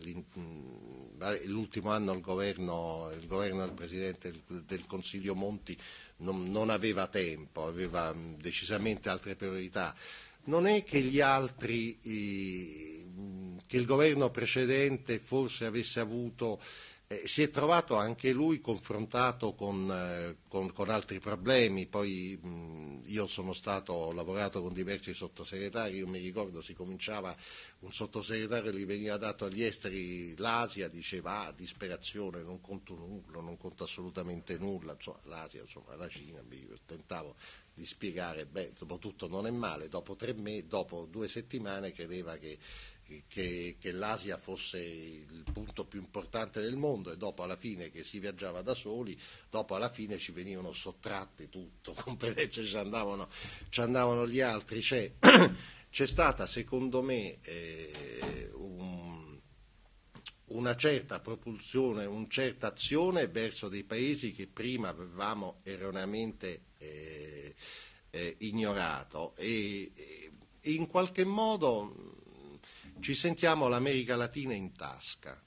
S4: l'ultimo anno il governo, il governo del Presidente del Consiglio Monti non, non aveva tempo, aveva decisamente altre priorità. Non è che gli altri, eh, che il governo precedente forse avesse avuto, eh, si è trovato anche lui confrontato con, eh, con, con altri problemi, poi mh, io sono stato, ho lavorato con diversi sottosegretari, io mi ricordo si cominciava, un sottosegretario gli veniva dato agli esteri l'Asia, diceva ah, disperazione, non conto nulla, non conta assolutamente nulla, insomma, l'Asia, insomma, la Cina, io tentavo di spiegare, beh, dopo tutto non è male, dopo, tre me- dopo due settimane credeva che, che, che l'Asia fosse il punto più importante del mondo e dopo alla fine che si viaggiava da soli, dopo alla fine ci venivano sottratti tutto, competenze ci andavano, ci andavano gli altri. C'è, c'è stata secondo me eh, un, una certa propulsione, una certa azione verso dei paesi che prima avevamo erroneamente eh, eh, ignorato e, e in qualche modo ci sentiamo l'America Latina in tasca.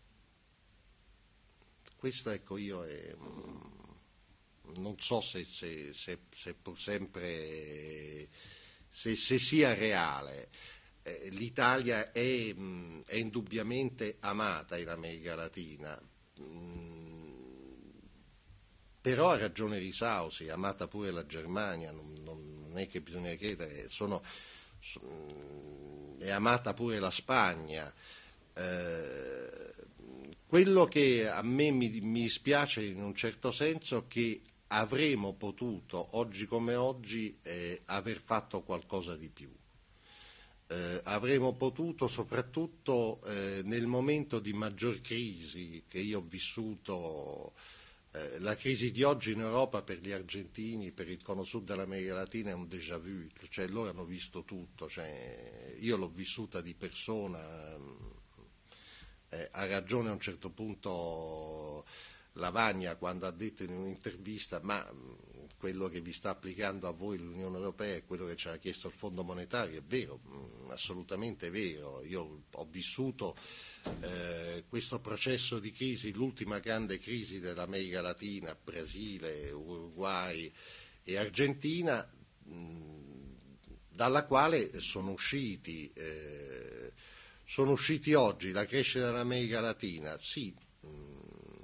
S4: Questo, ecco, io è, non so se, se, se, se pur sempre se, se sia reale. Eh, L'Italia è, è indubbiamente amata in America Latina. Però ha ragione Risausi, è amata pure la Germania, non, non è che bisogna credere, sono, sono, è amata pure la Spagna. Eh, quello che a me mi, mi dispiace in un certo senso è che avremmo potuto, oggi come oggi, eh, aver fatto qualcosa di più. Eh, avremmo potuto, soprattutto eh, nel momento di maggior crisi che io ho vissuto. Eh, la crisi di oggi in Europa per gli argentini, per il cono sud dell'America Latina è un déjà vu, cioè loro hanno visto tutto, cioè, io l'ho vissuta di persona, eh, ha ragione a un certo punto Lavagna quando ha detto in un'intervista ma mh, quello che vi sta applicando a voi l'Unione Europea è quello che ci ha chiesto il Fondo Monetario, è vero, mh, assolutamente vero, io ho vissuto Eh, questo processo di crisi, l'ultima grande crisi dell'America Latina, Brasile, Uruguay e Argentina, mh, dalla quale sono usciti, eh, sono usciti oggi la crescita dell'America Latina, sì, mh,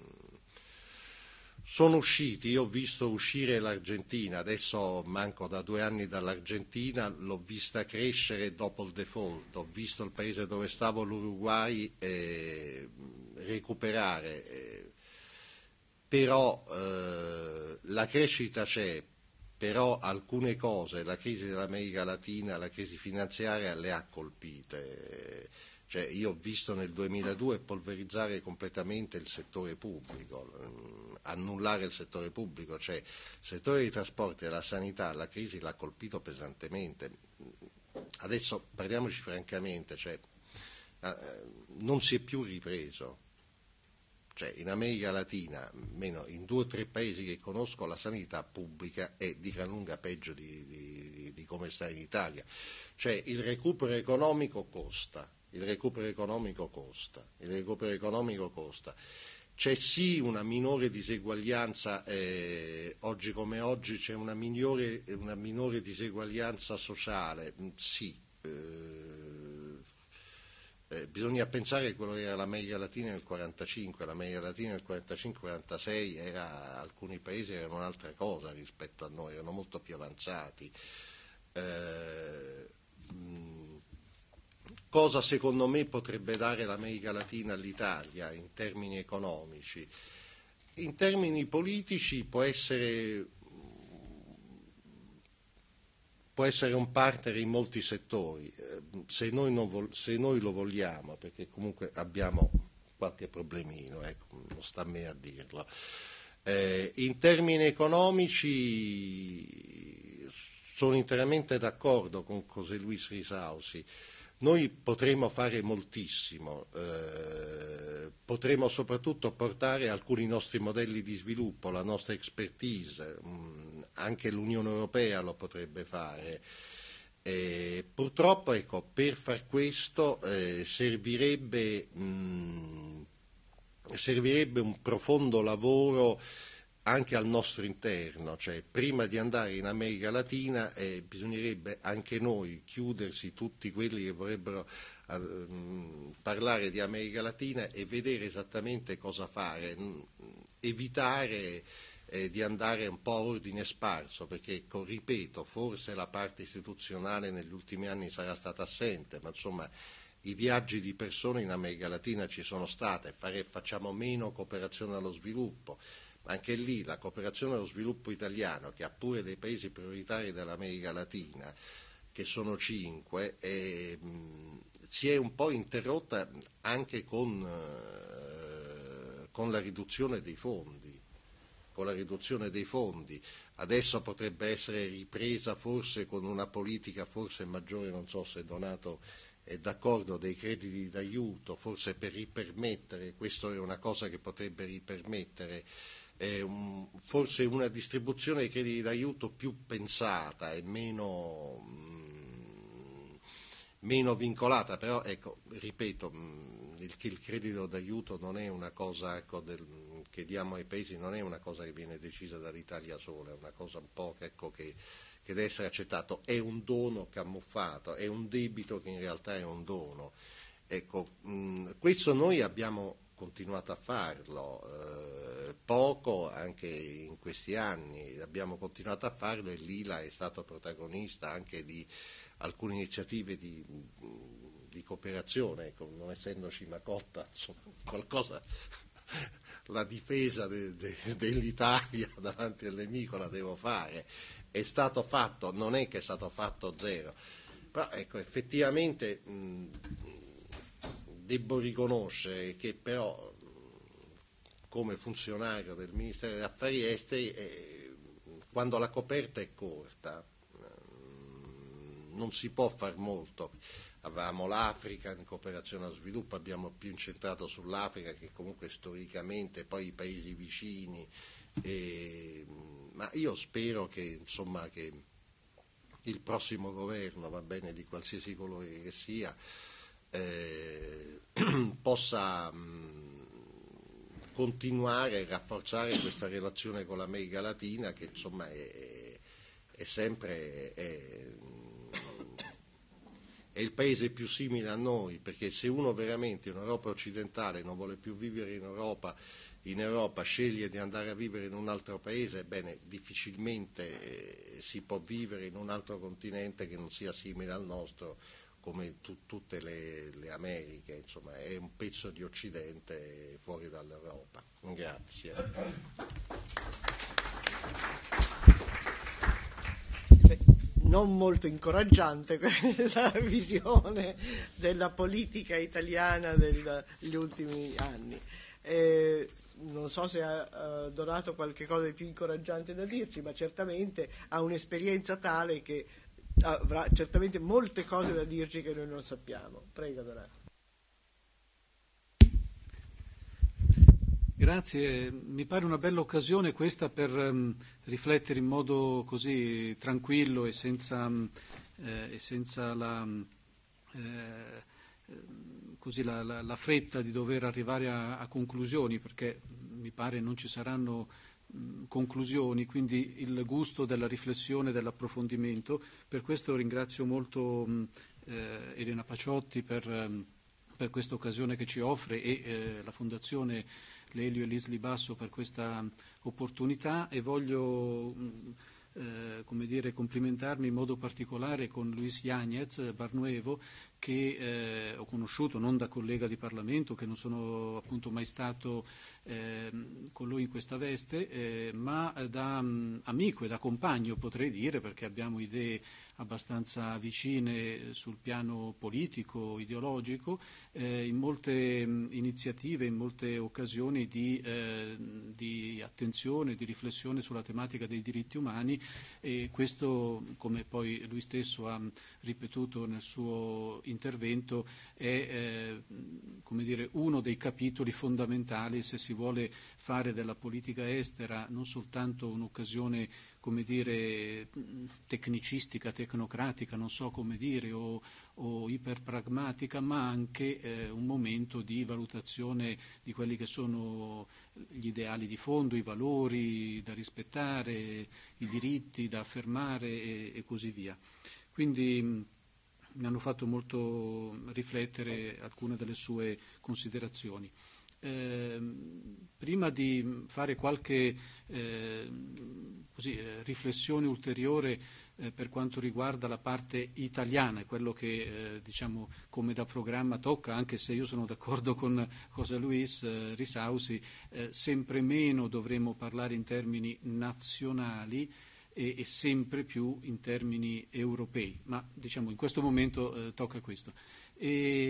S4: sono usciti, io ho visto uscire l'Argentina, adesso manco da due anni dall'Argentina, l'ho vista crescere dopo il default, ho visto il paese dove stavo, l'Uruguay, eh, recuperare, eh, però eh, la crescita c'è, però alcune cose, la crisi dell'America Latina, la crisi finanziaria le ha colpite. Cioè, io ho visto nel duemiladue polverizzare completamente il settore pubblico, annullare il settore pubblico, cioè il settore dei trasporti e della sanità, la crisi l'ha colpito pesantemente. Adesso parliamoci francamente, cioè, non si è più ripreso. Cioè, in America Latina, almeno in due o tre paesi che conosco, la sanità pubblica è di gran lunga peggio di, di, di come sta in Italia. Cioè, il recupero economico costa. il recupero economico costa, il recupero economico costa. C'è sì una minore diseguaglianza, eh, oggi come oggi c'è una minore, una minore diseguaglianza sociale, sì. Eh, eh, bisogna pensare a quello che era l'America Latina nel quarantacinque, l'America Latina nel quarantacinque quarantasei era, alcuni paesi erano un'altra cosa rispetto a noi, erano molto più avanzati. Eh, mh, Cosa secondo me potrebbe dare l'America Latina all'Italia in termini economici? In termini politici può essere, può essere un partner in molti settori, se noi, non vol- se noi lo vogliamo, perché comunque abbiamo qualche problemino, ecco, non sta a me a dirlo. Eh, in termini economici sono interamente d'accordo con José Luis Risausi. Noi potremo fare moltissimo, eh, potremo soprattutto portare alcuni nostri modelli di sviluppo, la nostra expertise, mh, anche l'Unione Europea lo potrebbe fare. Eh, purtroppo ecco, per far questo eh, servirebbe, mh, servirebbe un profondo lavoro anche al nostro interno, cioè prima di andare in America Latina eh, bisognerebbe anche noi chiudersi tutti quelli che vorrebbero eh, parlare di America Latina e vedere esattamente cosa fare, evitare eh, di andare un po' a ordine sparso, perché ripeto, forse la parte istituzionale negli ultimi anni sarà stata assente, ma insomma i viaggi di persone in America Latina ci sono state, fare, facciamo meno cooperazione allo sviluppo. Anche lì la cooperazione allo sviluppo italiano, che ha pure dei paesi prioritari dell'America Latina, che sono cinque, eh, mh, si è un po' interrotta anche con, eh, con la riduzione dei fondi. Con la riduzione dei fondi. Adesso potrebbe essere ripresa forse con una politica forse maggiore, non so se Donato è d'accordo, dei crediti d'aiuto, forse per ripermettere, questo è una cosa che potrebbe ripermettere, Eh, un, forse una distribuzione dei crediti d'aiuto più pensata e meno, mh, meno vincolata, però ecco, ripeto, mh, il, il credito d'aiuto non è una cosa ecco, del, che diamo ai paesi, non è una cosa che viene decisa dall'Italia sola, è una cosa un po' ecco, che, che deve essere accettato, è un dono camuffato, è un debito che in realtà è un dono. Ecco, mh, questo noi abbiamo continuato a farlo, eh, poco anche in questi anni, abbiamo continuato a farlo e Lila è stato protagonista anche di alcune iniziative di, di cooperazione, ecco, non essendoci Macotta, insomma, qualcosa, la difesa de, de, dell'Italia davanti al nemico la devo fare, è stato fatto, non è che è stato fatto zero, però ecco, effettivamente mh, devo riconoscere che però come funzionario del Ministero degli Affari Esteri eh, quando la coperta è corta eh, non si può far molto. Avevamo l'Africa in cooperazione allo sviluppo, abbiamo più incentrato sull'Africa che comunque storicamente, poi i paesi vicini, eh, ma io spero che insomma che il prossimo governo, va bene di qualsiasi colore che sia, Eh, possa mh, continuare a rafforzare questa relazione con l'America Latina che insomma è, è sempre è, è il paese più simile a noi, perché se uno veramente in Europa occidentale non vuole più vivere in Europa, in Europa sceglie di andare a vivere in un altro paese, bene, difficilmente eh, si può vivere in un altro continente che non sia simile al nostro, come tu, tutte le, le Americhe, insomma è un pezzo di Occidente fuori dall'Europa. Grazie.
S1: Non molto incoraggiante questa visione della politica italiana degli ultimi anni. Eh, non so se ha uh, Donato qualche cosa di più incoraggiante da dirci, ma certamente ha un'esperienza tale che avrà certamente molte cose da dirci che noi non sappiamo. Prego, Donato.
S5: Grazie, mi pare una bella occasione questa per um, riflettere in modo così tranquillo e senza, um, eh, e senza la, um, eh, così la, la, la fretta di dover arrivare a, a conclusioni, perché mi pare non ci saranno mh, conclusioni, quindi il gusto della riflessione, dell'approfondimento. Per questo ringrazio molto mh, eh, Elena Paciotti per, mh, per questa occasione che ci offre e eh, la Fondazione Lelio e Lisli Basso per questa opportunità, e voglio mh, eh, come dire, complimentarmi in modo particolare con Luis Yáñez Barnuevo, che eh, ho conosciuto non da collega di Parlamento, che non sono appunto mai stato eh, con lui in questa veste, eh, ma da um, amico e da compagno, potrei dire, perché abbiamo idee abbastanza vicine sul piano politico, ideologico, eh, in molte mh, iniziative, in molte occasioni di, eh, di attenzione, di riflessione sulla tematica dei diritti umani, e questo, come poi lui stesso ha ripetuto nel suo intervento, è eh, come dire, uno dei capitoli fondamentali se si vuole fare della politica estera non soltanto un'occasione, come dire, tecnicistica, tecnocratica, non so come dire, o, o iperpragmatica, ma anche eh, un momento di valutazione di quelli che sono gli ideali di fondo, i valori da rispettare, i diritti da affermare e, e così via. Quindi mh, mi hanno fatto molto riflettere alcune delle sue considerazioni. Eh, prima di fare qualche eh, così, eh, riflessione ulteriore eh, per quanto riguarda la parte italiana, quello che eh, diciamo come da programma tocca, anche se io sono d'accordo con José Luis eh, Risausi, eh, sempre meno dovremo parlare in termini nazionali e, e sempre più in termini europei, ma diciamo in questo momento eh, tocca questo. E,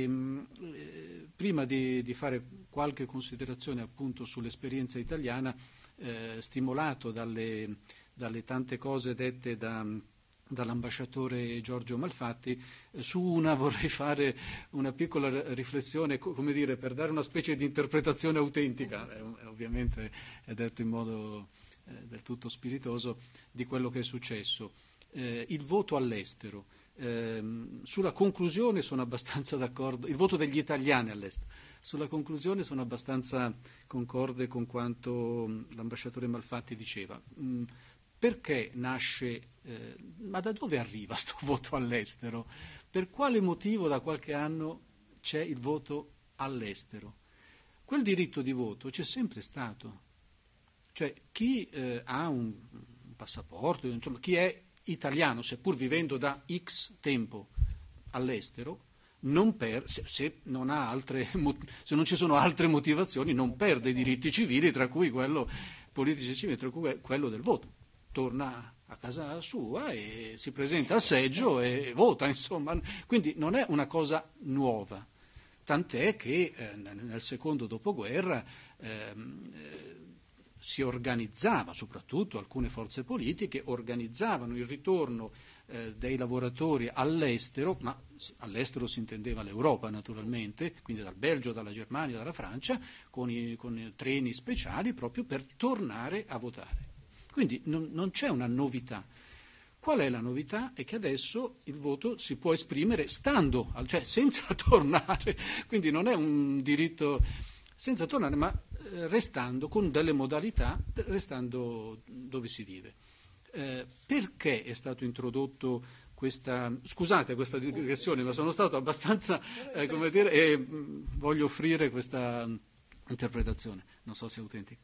S5: eh, prima di, di fare qualche considerazione appunto sull'esperienza italiana, eh, stimolato dalle, dalle tante cose dette da, dall'ambasciatore Giorgio Malfatti, eh, su una vorrei fare una piccola riflessione, co- come dire, per dare una specie di interpretazione autentica, eh, ovviamente è detto in modo eh, del tutto spiritoso, di quello che è successo. Eh, il voto all'estero. Eh, sulla conclusione sono abbastanza d'accordo, il voto degli italiani all'estero, sulla conclusione sono abbastanza concorde con quanto l'ambasciatore Malfatti diceva. Mm, perché nasce, eh, ma da dove arriva sto voto all'estero? Per quale motivo da qualche anno c'è il voto all'estero? Quel diritto di voto c'è sempre stato, cioè chi eh, ha un, un passaporto, insomma chi è italiano, seppur vivendo da X tempo all'estero, non per, se, se, non ha altre, se non ci sono altre motivazioni, non perde i diritti civili, tra cui quello politici e civili, tra cui quello del voto. Torna a casa sua e si presenta al seggio e vota, insomma. Quindi non è una cosa nuova, tant'è che eh, nel secondo dopoguerra ehm, eh, si organizzava, soprattutto alcune forze politiche organizzavano il ritorno eh, dei lavoratori all'estero, ma all'estero si intendeva l'Europa naturalmente, quindi dal Belgio, dalla Germania, dalla Francia, con i, con i treni speciali proprio per tornare a votare. Quindi non, non c'è una novità. Qual è la novità? È che adesso il voto si può esprimere stando, cioè senza tornare, quindi non è un diritto senza tornare, ma restando con delle modalità, restando dove si vive. Eh, perché è stato introdotto questa, scusate questa digressione, ma sono stato abbastanza, eh, come dire, e mh, voglio offrire questa interpretazione, non so se è autentica,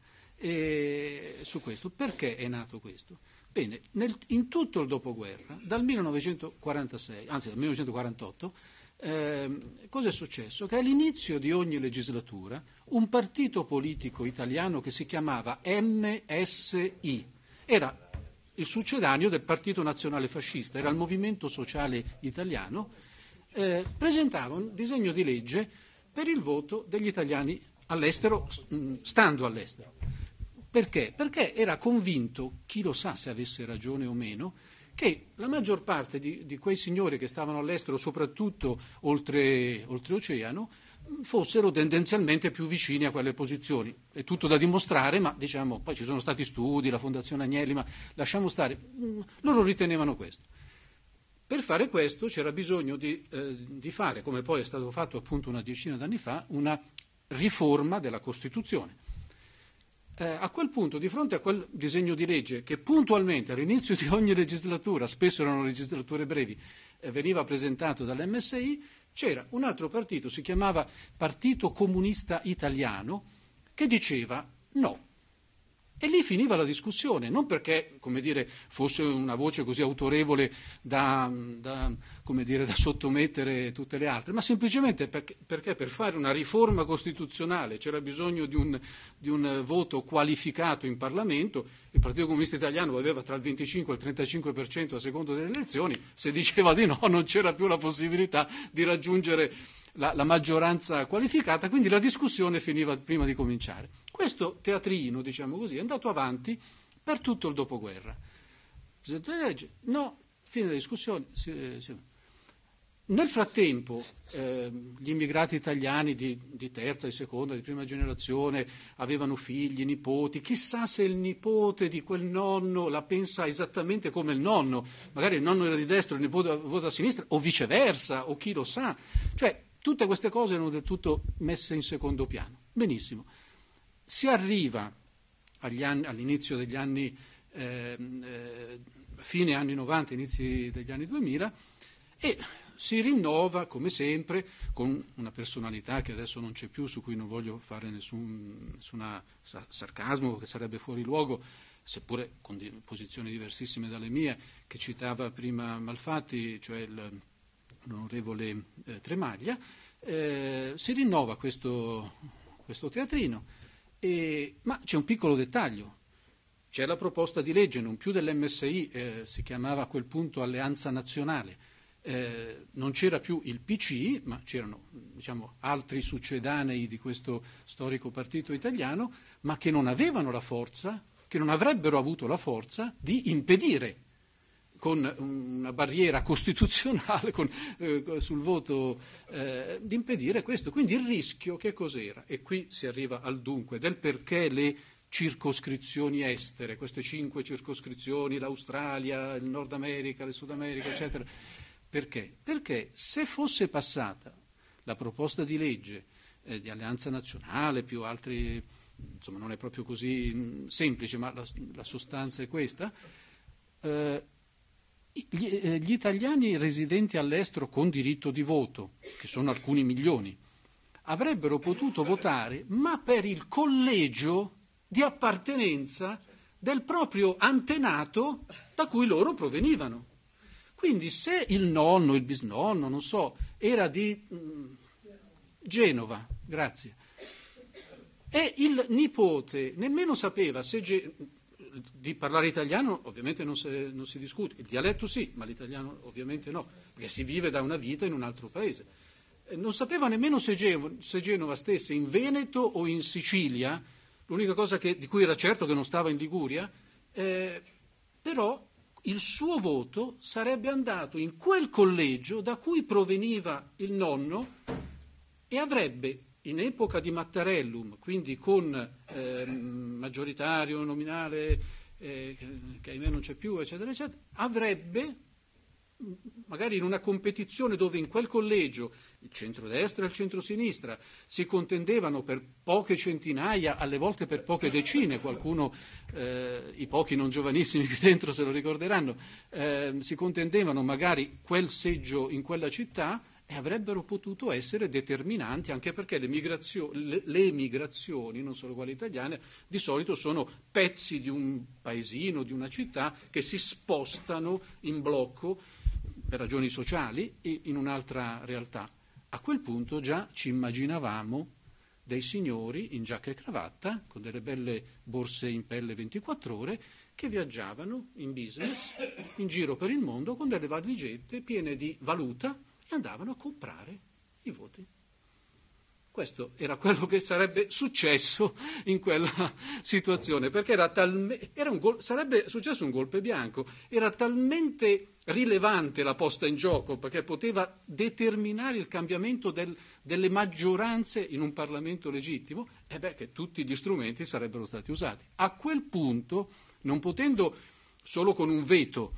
S5: e su questo. Perché è nato questo? Bene, nel, in tutto il dopoguerra, dal millenovecentoquarantasei, anzi dal millenovecentoquarantotto, Eh, cosa è successo? Che all'inizio di ogni legislatura un partito politico italiano che si chiamava M S I, era il succedaneo del Partito Nazionale Fascista, era il Movimento Sociale Italiano, eh, presentava un disegno di legge per il voto degli italiani all'estero, stando all'estero. Perché? Perché era convinto, chi lo sa se avesse ragione o meno, che la maggior parte di, di quei signori che stavano all'estero, soprattutto oltre, oltreoceano, fossero tendenzialmente più vicini a quelle posizioni. È tutto da dimostrare, ma diciamo, poi ci sono stati studi, la Fondazione Agnelli, ma lasciamo stare. Loro ritenevano questo. Per fare questo c'era bisogno di, eh, di fare, come poi è stato fatto appunto una decina d'anni fa, una riforma della Costituzione. Eh, a quel punto, di fronte a quel disegno di legge che puntualmente all'inizio di ogni legislatura, spesso erano legislature brevi, eh, veniva presentato dall'M S I, c'era un altro partito, si chiamava Partito Comunista Italiano, che diceva no. E lì finiva la discussione, non perché, come dire, fosse una voce così autorevole da, da, come dire, da sottomettere tutte le altre, ma semplicemente perché, perché per fare una riforma costituzionale c'era bisogno di un, di un voto qualificato in Parlamento. Il Partito Comunista Italiano aveva tra il venticinque e il trentacinque per cento a seconda delle elezioni, se diceva di no non c'era più la possibilità di raggiungere la, la maggioranza qualificata, quindi la discussione finiva prima di cominciare. Questo teatrino, diciamo così, è andato avanti per tutto il dopoguerra. Presidente di legge, no, fine della discussione. Sì, sì. Nel frattempo eh, gli immigrati italiani di, di terza, di seconda, di prima generazione avevano figli, nipoti, chissà se il nipote di quel nonno la pensa esattamente come il nonno, magari il nonno era di destra, il nipote vota a sinistra, o viceversa, o chi lo sa. Cioè, tutte queste cose erano del tutto messe in secondo piano. Benissimo. Si arriva agli anni, all'inizio degli anni, eh, eh, fine anni novanta, inizi degli anni duemila, e si rinnova, come sempre, con una personalità che adesso non c'è più, su cui non voglio fare nessun nessuna sarcasmo, che sarebbe fuori luogo, seppure con di, posizioni diversissime dalle mie, che citava prima Malfatti, cioè il, l'onorevole eh, Tremaglia. Eh, si rinnova questo, questo teatrino. E, ma c'è un piccolo dettaglio, c'è la proposta di legge non più dell'M S I, eh, si chiamava a quel punto Alleanza Nazionale, eh, non c'era più il P C, ma c'erano diciamo, altri succedanei di questo storico partito italiano, ma che non avevano la forza, che non avrebbero avuto la forza di impedire con una barriera costituzionale con, eh, sul voto, eh, di impedire questo. Quindi il rischio che cos'era? E qui si arriva al dunque del perché le circoscrizioni estere, queste cinque circoscrizioni, l'Australia, il Nord America, il Sud America, eccetera. Perché? Perché se fosse passata la proposta di legge eh, di Alleanza Nazionale più altri, insomma non è proprio così mh, semplice, ma la, la sostanza è questa, eh, Gli, eh, gli italiani residenti all'estero con diritto di voto, che sono alcuni milioni, avrebbero potuto votare, ma per il collegio di appartenenza del proprio antenato da cui loro provenivano. Quindi se il nonno, il bisnonno, non so, era di mh, Genova, grazie, e il nipote nemmeno sapeva se... Ge- di parlare italiano ovviamente non si, non si discute, il dialetto sì, ma l'italiano ovviamente no, perché si vive da una vita in un altro paese. Eh, non sapeva nemmeno se Genova, se Genova stesse in Veneto o in Sicilia, l'unica cosa che, di cui era certo che non stava in Liguria, eh, però il suo voto sarebbe andato in quel collegio da cui proveniva il nonno e avrebbe in epoca di Mattarellum, quindi con eh, maggioritario, nominale, eh, che, che ahimè non c'è più, eccetera, eccetera, avrebbe, magari in una competizione dove in quel collegio il centrodestra e il centrosinistra si contendevano per poche centinaia, alle volte per poche decine, qualcuno, eh, i pochi non giovanissimi qui dentro se lo ricorderanno, eh, si contendevano magari quel seggio in quella città, e avrebbero potuto essere determinanti, anche perché le, migrazio- le, le emigrazioni, non solo quelle italiane, di solito sono pezzi di un paesino, di una città, che si spostano in blocco per ragioni sociali e in un'altra realtà. A quel punto già ci immaginavamo dei signori in giacca e cravatta, con delle belle borse in pelle ventiquattro ore, che viaggiavano in business in giro per il mondo con delle valigette piene di valuta e andavano a comprare i voti. Questo era quello che sarebbe successo in quella situazione, perché era talme- era un gol- sarebbe successo un golpe bianco, era talmente rilevante la posta in gioco, perché poteva determinare il cambiamento del, delle maggioranze in un Parlamento legittimo, e beh, che tutti gli strumenti sarebbero stati usati. A quel punto, non potendo solo con un veto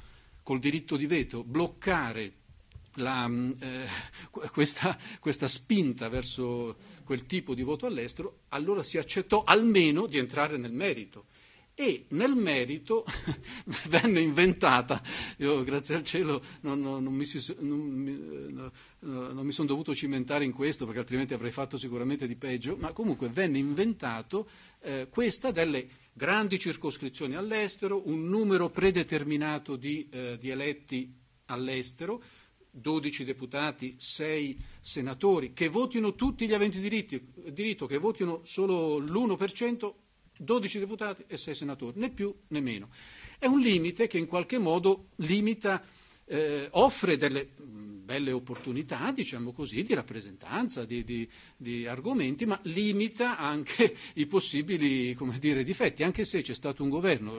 S5: col diritto di veto bloccare la, eh, questa, questa spinta verso quel tipo di voto all'estero, allora si accettò almeno di entrare nel merito. E nel merito venne inventata, io grazie al cielo non, non, non mi, si, non mi, no, non mi sono dovuto cimentare in questo, perché altrimenti avrei fatto sicuramente di peggio, ma comunque venne inventato eh, questa delle grandi circoscrizioni all'estero, un numero predeterminato di, eh, di eletti all'estero, dodici deputati, sei senatori, che votino tutti gli aventi diritti, diritto, che votino solo l'uno per cento, dodici deputati e sei senatori, né più né meno. È un limite che in qualche modo limita, eh, offre delle belle opportunità, diciamo così, di rappresentanza, di, di, di argomenti, ma limita anche i possibili, come dire, difetti, anche se c'è stato un governo,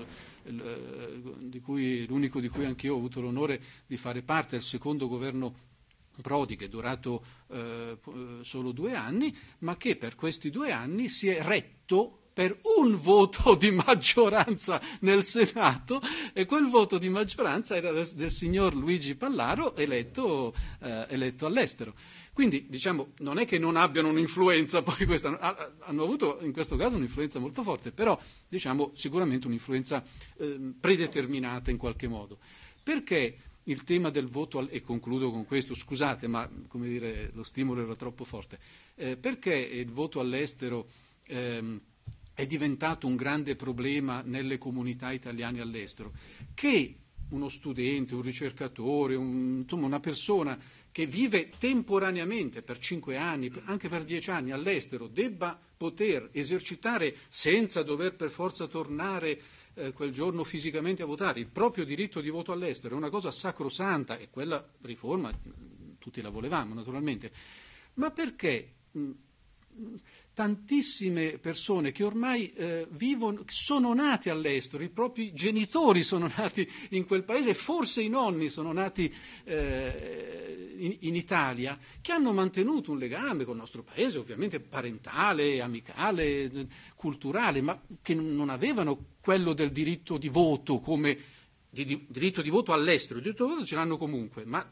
S5: di cui, l'unico di cui anch'io ho avuto l'onore di fare parte, il secondo governo Prodi, che è durato eh, solo due anni, ma che per questi due anni si è retto per un voto di maggioranza nel Senato, e quel voto di maggioranza era del, del signor Luigi Pallaro, eletto, eh, eletto all'estero. Quindi, diciamo, non è che non abbiano un'influenza, poi questa, hanno avuto in questo caso un'influenza molto forte, però, diciamo, sicuramente un'influenza eh, predeterminata in qualche modo. Perché il tema del voto, al, e concludo con questo, scusate, ma come dire, lo stimolo era troppo forte, eh, perché il voto all'estero ehm, è diventato un grande problema nelle comunità italiane all'estero? Che uno studente, un ricercatore, un, insomma una persona che vive temporaneamente per cinque anni, anche per dieci anni all'estero, debba poter esercitare, senza dover per forza tornare eh, quel giorno fisicamente a votare, il proprio diritto di voto all'estero, è una cosa sacrosanta, e quella riforma tutti la volevamo naturalmente. Ma perché mh, tantissime persone che ormai eh, vivono, sono nate all'estero, i propri genitori sono nati in quel paese, forse i nonni sono nati eh, in, in Italia, che hanno mantenuto un legame con il nostro paese, ovviamente parentale, amicale, culturale, ma che non avevano quello del diritto di voto come di, di, diritto di voto all'estero. Il diritto di voto ce l'hanno comunque, ma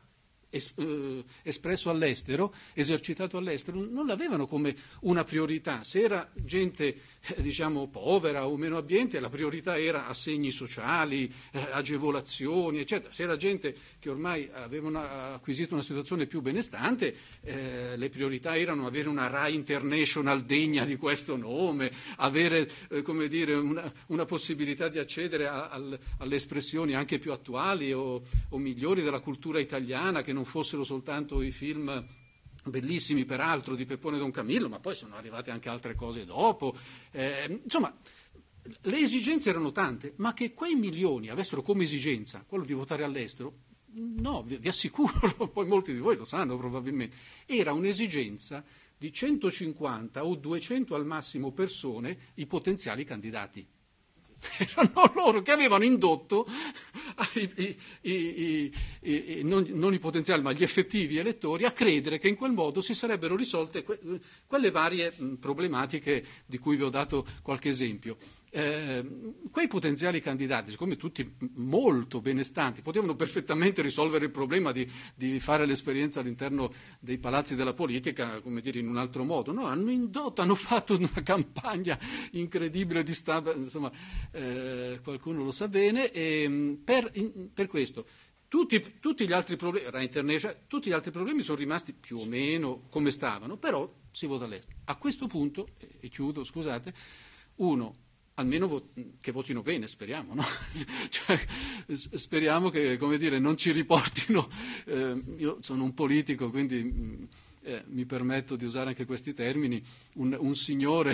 S5: espresso all'estero, esercitato all'estero, non l'avevano come una priorità. Se era gente eh, diciamo povera o meno abbiente, la priorità era assegni sociali, eh, agevolazioni, eccetera. Se era gente che ormai aveva una, acquisito una situazione più benestante, eh, le priorità erano avere una RAI International degna di questo nome, avere eh, come dire, una, una possibilità di accedere a, a, alle espressioni anche più attuali o, o migliori della cultura italiana, che non fossero soltanto i film bellissimi peraltro di Peppone Don Camillo, ma poi sono arrivate anche altre cose dopo. Eh, insomma, le esigenze erano tante, ma che quei milioni avessero come esigenza quello di votare all'estero, no, vi, vi assicuro, poi molti di voi lo sanno probabilmente, era un'esigenza di centocinquanta o duecento al massimo persone, i potenziali candidati. Erano loro che avevano indotto i, i, i, i, non, non i potenziali ma gli effettivi elettori a credere che in quel modo si sarebbero risolte que, quelle varie mh, problematiche di cui vi ho dato qualche esempio. Eh, quei potenziali candidati, siccome tutti molto benestanti, potevano perfettamente risolvere il problema di, di fare l'esperienza all'interno dei palazzi della politica, come dire, in un altro modo. No, hanno indotto, hanno fatto una campagna incredibile di stampa, insomma, eh, qualcuno lo sa bene, e per, in, per questo tutti, tutti gli altri problemi, tutti gli altri problemi sono rimasti più o meno come stavano, però si vota all'estero. A questo punto, e chiudo, scusate, uno, almeno vo- che votino bene, speriamo, no? Cioè, speriamo che, come dire, non ci riportino, eh, io sono un politico, quindi eh, mi permetto di usare anche questi termini, un, un signore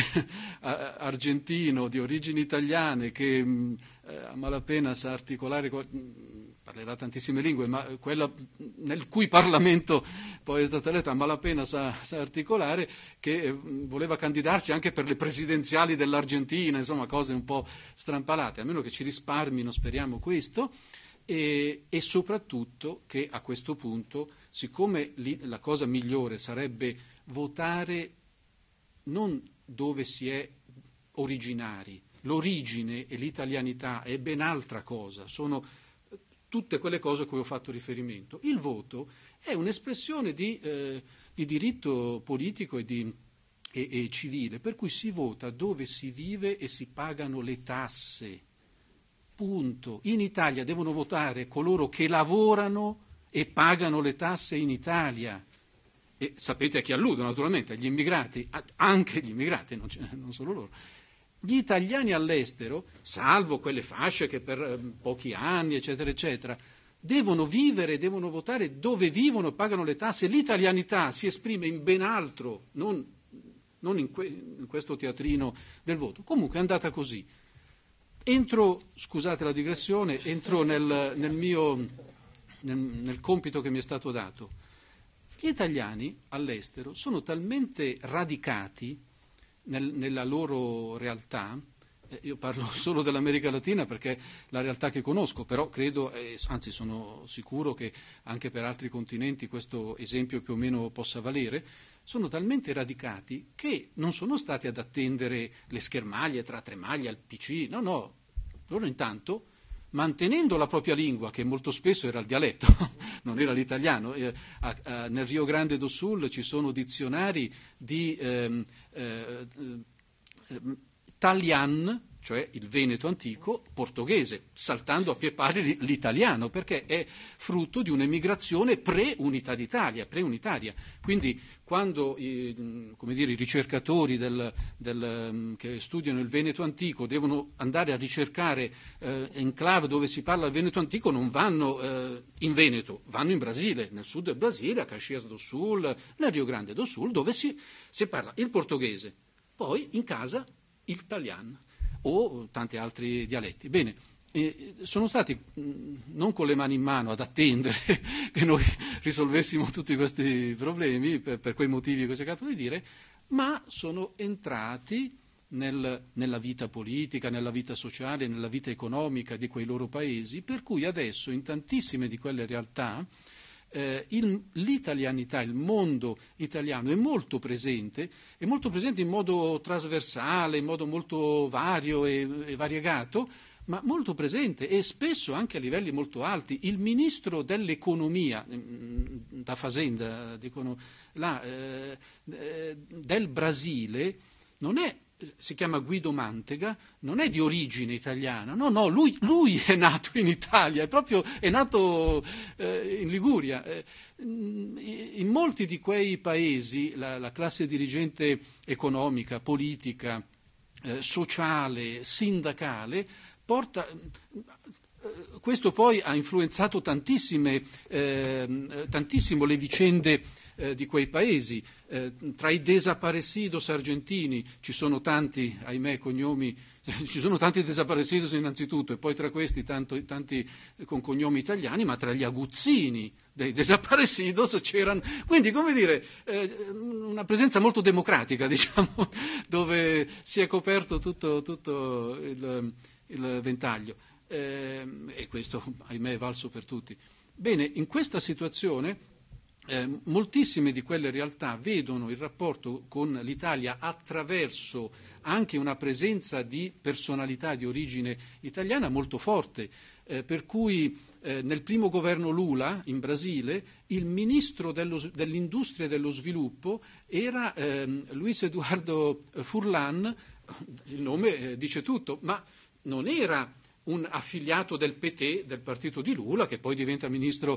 S5: argentino di origini italiane che eh, a malapena sa articolare, parlerà tantissime lingue, ma quella nel cui Parlamento poi è stata eletta a malapena sa, sa articolare, che eh, voleva candidarsi anche per le presidenziali dell'Argentina, insomma cose un po' strampalate, a meno che ci risparmino, speriamo questo, e, e soprattutto che a questo punto, siccome lì la cosa migliore sarebbe votare non dove si è originari, l'origine e l'italianità è ben altra cosa, sono tutte quelle cose a cui ho fatto riferimento. Il voto è un'espressione di, eh, di diritto politico e, di, e, e civile, per cui si vota dove si vive e si pagano le tasse. Punto. In Italia devono votare coloro che lavorano e pagano le tasse in Italia. E sapete a chi alludo, naturalmente, agli immigrati, anche gli immigrati, non, non solo loro. Gli italiani all'estero, salvo quelle fasce che per eh, pochi anni, eccetera, eccetera, devono vivere, devono votare dove vivono e pagano le tasse. L'italianità si esprime in ben altro, non, non in, que, in questo teatrino del voto. Comunque è andata così. Entro, scusate la digressione, entro nel, nel mio, nel, nel compito che mi è stato dato. Gli italiani all'estero sono talmente radicati nel, nella loro realtà, eh, io parlo solo dell'America Latina perché è la realtà che conosco, però credo, eh, anzi sono sicuro che anche per altri continenti questo esempio più o meno possa valere, sono talmente radicati che non sono stati ad attendere le schermaglie tra Tremaglia e il P C, no, no, loro intanto, mantenendo la propria lingua, che molto spesso era il dialetto, non era l'italiano, eh, a, a, nel Rio Grande do Sul ci sono dizionari di ehm, eh, eh, Talian, cioè il veneto antico, portoghese, saltando a pie pari l'italiano, perché è frutto di un'emigrazione pre-unità d'Italia, pre-unitaria. Quindi quando i, come dire, i ricercatori del, del, che studiano il veneto antico devono andare a ricercare eh, enclave dove si parla il veneto antico, non vanno eh, in Veneto, vanno in Brasile, nel sud del Brasile, a Caxias do Sul, nel Rio Grande do Sul, dove si, si parla il portoghese, poi in casa il italiano o tanti altri dialetti. Bene, eh, sono stati mh, non con le mani in mano ad attendere che noi risolvessimo tutti questi problemi per, per quei motivi che ho cercato di dire, ma sono entrati nel, nella vita politica, nella vita sociale, nella vita economica di quei loro paesi, per cui adesso in tantissime di quelle realtà Eh, il, l'italianità, il mondo italiano è molto presente, è molto presente in modo trasversale, in modo molto vario e, e variegato, ma molto presente e spesso anche a livelli molto alti. Il ministro dell'economia, da Fazenda, dicono, là, eh, eh, del Brasile, non è, si chiama Guido Mantega, non è di origine italiana, no, no, lui, lui è nato in Italia, è proprio è nato eh, in Liguria. Eh, in molti di quei paesi la, la classe dirigente economica, politica, eh, sociale, sindacale porta. Questo poi ha influenzato tantissime, eh, tantissimo le vicende eh, di quei paesi. Eh, tra i desaparecidos argentini ci sono tanti, ahimè, cognomi, ci sono tanti desaparecidos innanzitutto e poi tra questi tanto, tanti con cognomi italiani, ma tra gli aguzzini dei desaparecidos c'erano, quindi come dire, eh, una presenza molto democratica, diciamo, dove si è coperto tutto, tutto il, il ventaglio. Eh, e questo, ahimè, è valso per tutti. Bene, in questa situazione eh, moltissime di quelle realtà vedono il rapporto con l'Italia attraverso anche una presenza di personalità di origine italiana molto forte, eh, per cui eh, nel primo governo Lula in Brasile il ministro dello, dell'industria e dello sviluppo era eh, Luis Eduardo Furlan, il nome eh, dice tutto, ma non era un affiliato del P T, del partito di Lula, che poi diventa ministro.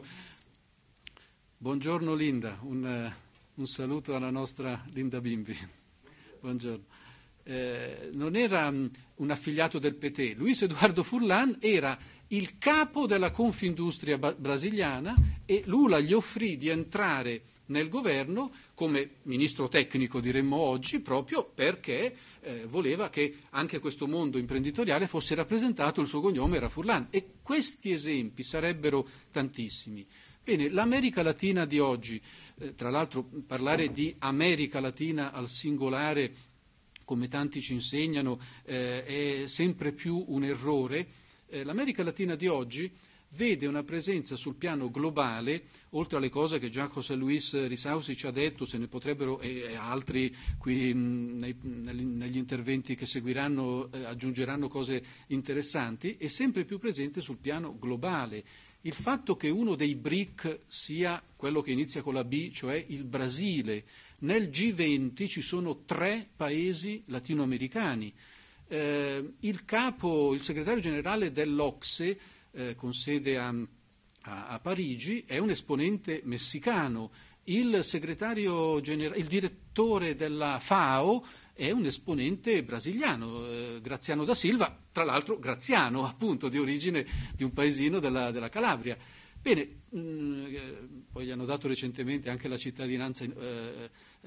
S5: Buongiorno Linda, un, uh, un saluto alla nostra Linda Bimbi. Buongiorno. Eh, non era um, un affiliato del P T, Luis Eduardo Furlan era il capo della Confindustria ba- brasiliana e Lula gli offrì di entrare nel governo come ministro tecnico, diremmo oggi, proprio perché eh, voleva che anche questo mondo imprenditoriale fosse rappresentato, il suo cognome era Furlan. E questi esempi sarebbero tantissimi. Bene, l'America Latina di oggi, eh, tra l'altro parlare di America Latina al singolare, come tanti ci insegnano, eh, è sempre più un errore. Eh, L'America Latina di oggi vede una presenza sul piano globale, oltre alle cose che già José Luis Risausi ci ha detto, se ne potrebbero, e altri qui mh, nei, negli interventi che seguiranno eh, aggiungeranno cose interessanti, è sempre più presente sul piano globale. Il fatto che uno dei B R I C sia quello che inizia con la B, cioè il Brasile, nel G venti ci sono tre paesi latinoamericani. Eh, il capo, il segretario generale dell'Ocse, eh, con sede a, a, a Parigi, è un esponente messicano. Il segretario generale, il direttore della FAO è un esponente brasiliano, eh, Graziano da Silva, tra l'altro graziano, appunto, di origine di un paesino della, della Calabria. Bene, mh, eh, poi gli hanno dato recentemente anche la cittadinanza eh, eh,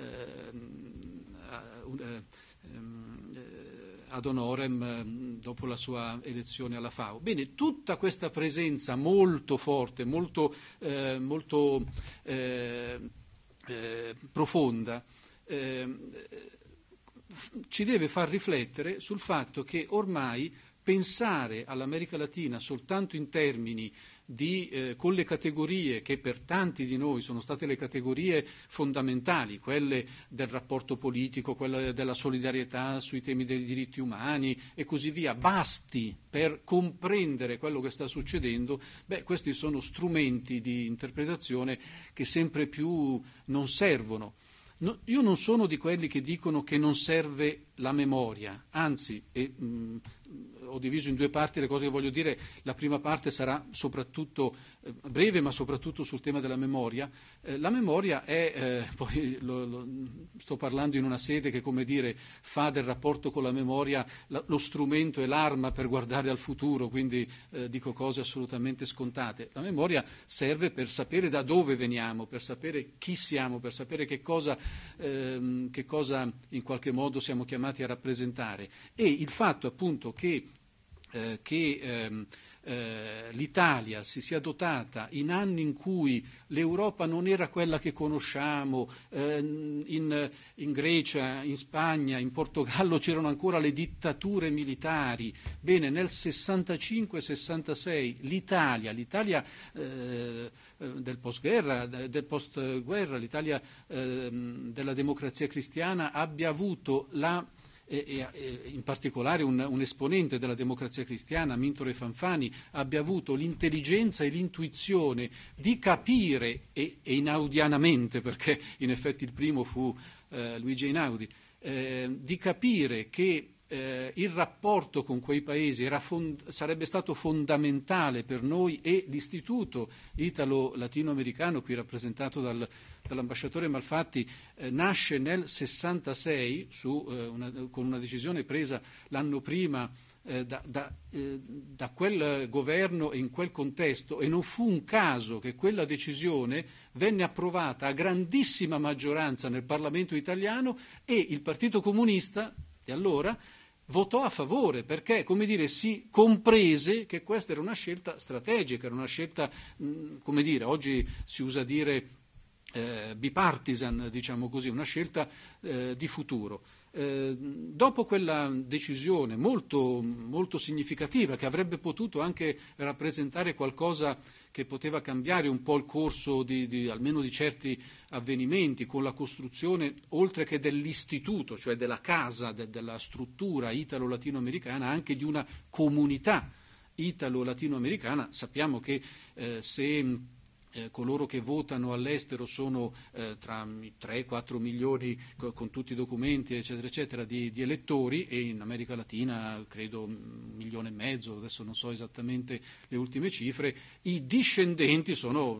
S5: eh, ad honorem eh, dopo la sua elezione alla FAO. Bene, tutta questa presenza molto forte, molto, eh, molto eh, eh, profonda, eh, ci deve far riflettere sul fatto che ormai pensare all'America Latina soltanto in termini di, eh, con le categorie che per tanti di noi sono state le categorie fondamentali, quelle del rapporto politico, quelle della solidarietà sui temi dei diritti umani e così via, basti per comprendere quello che sta succedendo, beh, questi sono strumenti di interpretazione che sempre più non servono. No, io non sono di quelli che dicono che non serve la memoria, anzi, e, mh, ho diviso in due parti le cose che voglio dire. La prima parte sarà soprattutto eh, breve, ma soprattutto sul tema della memoria. Eh, la memoria è, eh, poi lo, lo, sto parlando in una sede che, come dire, fa del rapporto con la memoria la, lo strumento e l'arma per guardare al futuro, quindi eh, dico cose assolutamente scontate. La memoria serve per sapere da dove veniamo, per sapere chi siamo, per sapere che cosa, ehm, che cosa in qualche modo siamo chiamati a rappresentare. E il fatto appunto che Eh, che ehm, eh, l'Italia si sia dotata in anni in cui l'Europa non era quella che conosciamo, eh, in, in Grecia, in Spagna, in Portogallo c'erano ancora le dittature militari. Bene, nel sessantacinque sessantasei l'Italia, l'Italia eh, del postguerra, del postguerra, l'Italia eh, della democrazia cristiana abbia avuto la E, e in particolare un, un esponente della democrazia cristiana, Mintore Fanfani, abbia avuto l'intelligenza e l'intuizione di capire, e, e inaudianamente, perché in effetti il primo fu eh, Luigi Einaudi, eh, di capire che eh, il rapporto con quei paesi era fond- sarebbe stato fondamentale per noi, e l'istituto italo-latinoamericano, qui rappresentato dal, dall'ambasciatore Malfatti, eh, nasce nel sessantasei su, eh, una, con una decisione presa l'anno prima eh, da, da, eh, da quel governo e in quel contesto, e non fu un caso che quella decisione venne approvata a grandissima maggioranza nel Parlamento italiano, e il Partito Comunista di allora votò a favore, perché, come dire, si comprese che questa era una scelta strategica, era una scelta, mh, come dire, oggi si usa dire eh, bipartisan, diciamo così, una scelta eh, di futuro. Eh, dopo quella decisione molto, molto significativa, che avrebbe potuto anche rappresentare qualcosa che poteva cambiare un po' il corso di, di, almeno di certi avvenimenti, con la costruzione, oltre che dell'istituto, cioè della casa, de, della struttura italo-latinoamericana, anche di una comunità italo-latinoamericana. Sappiamo che eh, se Eh, coloro che votano all'estero sono eh, tra tre quattro milioni co- con tutti i documenti eccetera eccetera di, di elettori, e in America Latina credo un milione e mezzo, adesso non so esattamente le ultime cifre. I discendenti sono,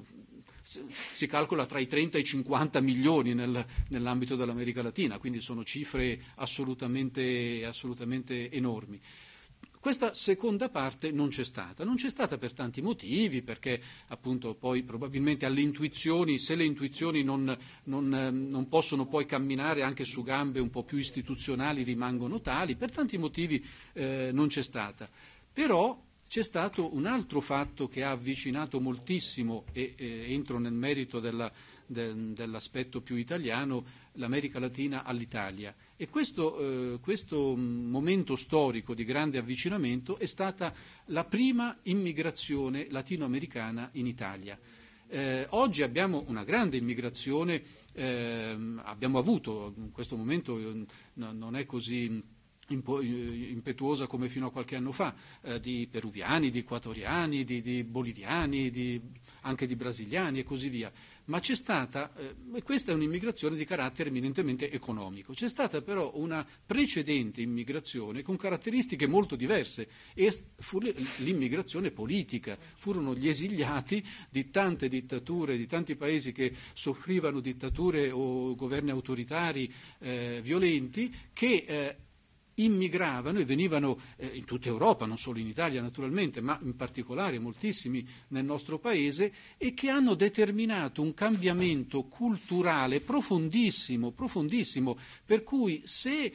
S5: si calcola, tra i trenta e i cinquanta milioni nel, nell'ambito dell'America Latina, quindi sono cifre assolutamente, assolutamente enormi. Questa seconda parte non c'è stata, non c'è stata per tanti motivi, perché appunto poi probabilmente alle intuizioni, se le intuizioni non, non, non possono poi camminare anche su gambe un po' più istituzionali, rimangono tali, per tanti motivi eh, non c'è stata. Però c'è stato un altro fatto che ha avvicinato moltissimo, e eh, entro nel merito della, de, dell'aspetto più italiano, l'America Latina all'Italia. E questo, eh, questo momento storico di grande avvicinamento è stata la prima immigrazione latinoamericana in Italia. Eh, oggi abbiamo una grande immigrazione, eh, abbiamo avuto, in questo momento eh, no, non è così impetuosa come fino a qualche anno fa, eh, di peruviani, di equatoriani, di, di boliviani, di, anche di brasiliani e così via. Ma c'è stata, eh, e questa è un'immigrazione di carattere eminentemente economico, c'è stata però una precedente immigrazione con caratteristiche molto diverse e fu l'immigrazione politica, furono gli esiliati di tante dittature, di tanti paesi che soffrivano dittature o governi autoritari eh, violenti che eh, immigravano e venivano eh, in tutta Europa, non solo in Italia naturalmente, ma in particolare moltissimi nel nostro paese, e che hanno determinato un cambiamento culturale profondissimo, profondissimo, per cui se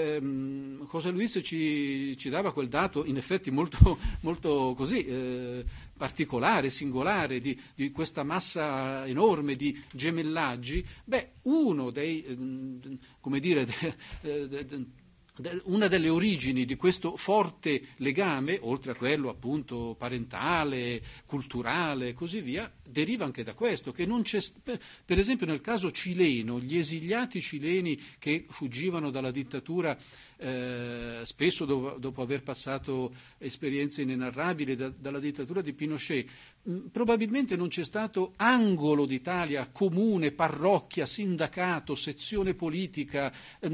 S5: ehm, José Luis ci, ci dava quel dato in effetti molto, molto così eh, particolare, singolare, di, di questa massa enorme di gemellaggi, beh, uno dei, eh, come dire, de, de, de, una delle origini di questo forte legame, oltre a quello appunto parentale, culturale e così via, deriva anche da questo, che non c'è, per esempio nel caso cileno, gli esiliati cileni che fuggivano dalla dittatura eh, spesso dopo, dopo aver passato esperienze inenarrabili da, dalla dittatura di Pinochet, mh, probabilmente non c'è stato angolo d'Italia, comune, parrocchia, sindacato, sezione politica,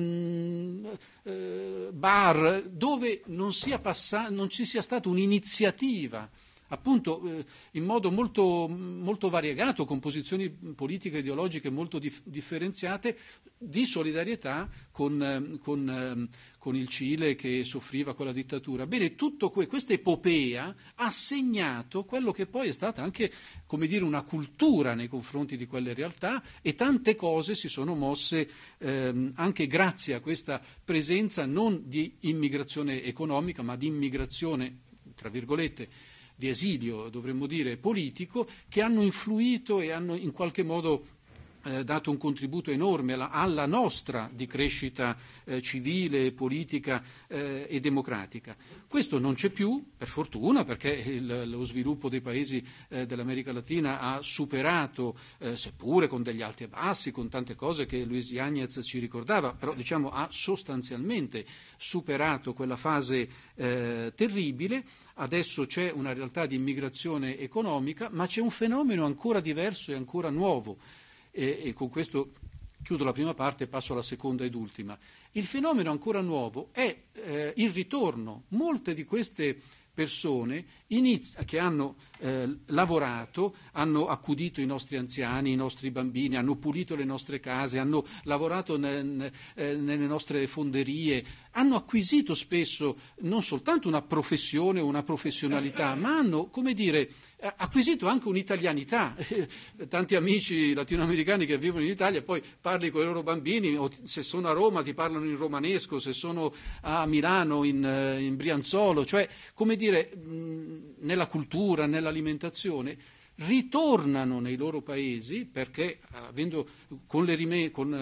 S5: mh, eh, bar, dove non, sia passa- non ci sia stata un'iniziativa appunto eh, in modo molto, molto variegato, con posizioni politiche e ideologiche molto dif- differenziate, di solidarietà con, eh, con, eh, con il Cile che soffriva quella dittatura. Bene, tutto que- questa epopea ha segnato quello che poi è stata anche, come dire, una cultura nei confronti di quelle realtà, e tante cose si sono mosse ehm, anche grazie a questa presenza non di immigrazione economica, ma di immigrazione, tra virgolette, di esilio, dovremmo dire, politico, che hanno influito e hanno in qualche modo eh, dato un contributo enorme alla, alla nostra di crescita eh, civile, politica eh, e democratica. Questo non c'è più, per fortuna, perché il, lo sviluppo dei paesi eh, dell'America Latina ha superato, eh, seppure con degli alti e bassi, con tante cose che Luis Yáñez ci ricordava, però diciamo ha sostanzialmente superato quella fase eh, terribile. Adesso c'è una realtà di immigrazione economica, ma c'è un fenomeno ancora diverso e ancora nuovo. E, e con questo chiudo la prima parte e passo alla seconda ed ultima. Il fenomeno ancora nuovo è eh, il ritorno. Molte di queste persone iniz- che hanno eh, lavorato, hanno accudito i nostri anziani, i nostri bambini, hanno pulito le nostre case, hanno lavorato ne- ne- eh, nelle nostre fonderie, hanno acquisito spesso non soltanto una professione o una professionalità, ma hanno, come dire, acquisito anche un'italianità. Tanti amici latinoamericani che vivono in Italia, poi parli con i loro bambini, o se sono a Roma ti parlano in romanesco, se sono a Milano in, in brianzolo, cioè, come dire, nella cultura, nell'alimentazione, ritornano nei loro paesi perché, avendo con le rime, con,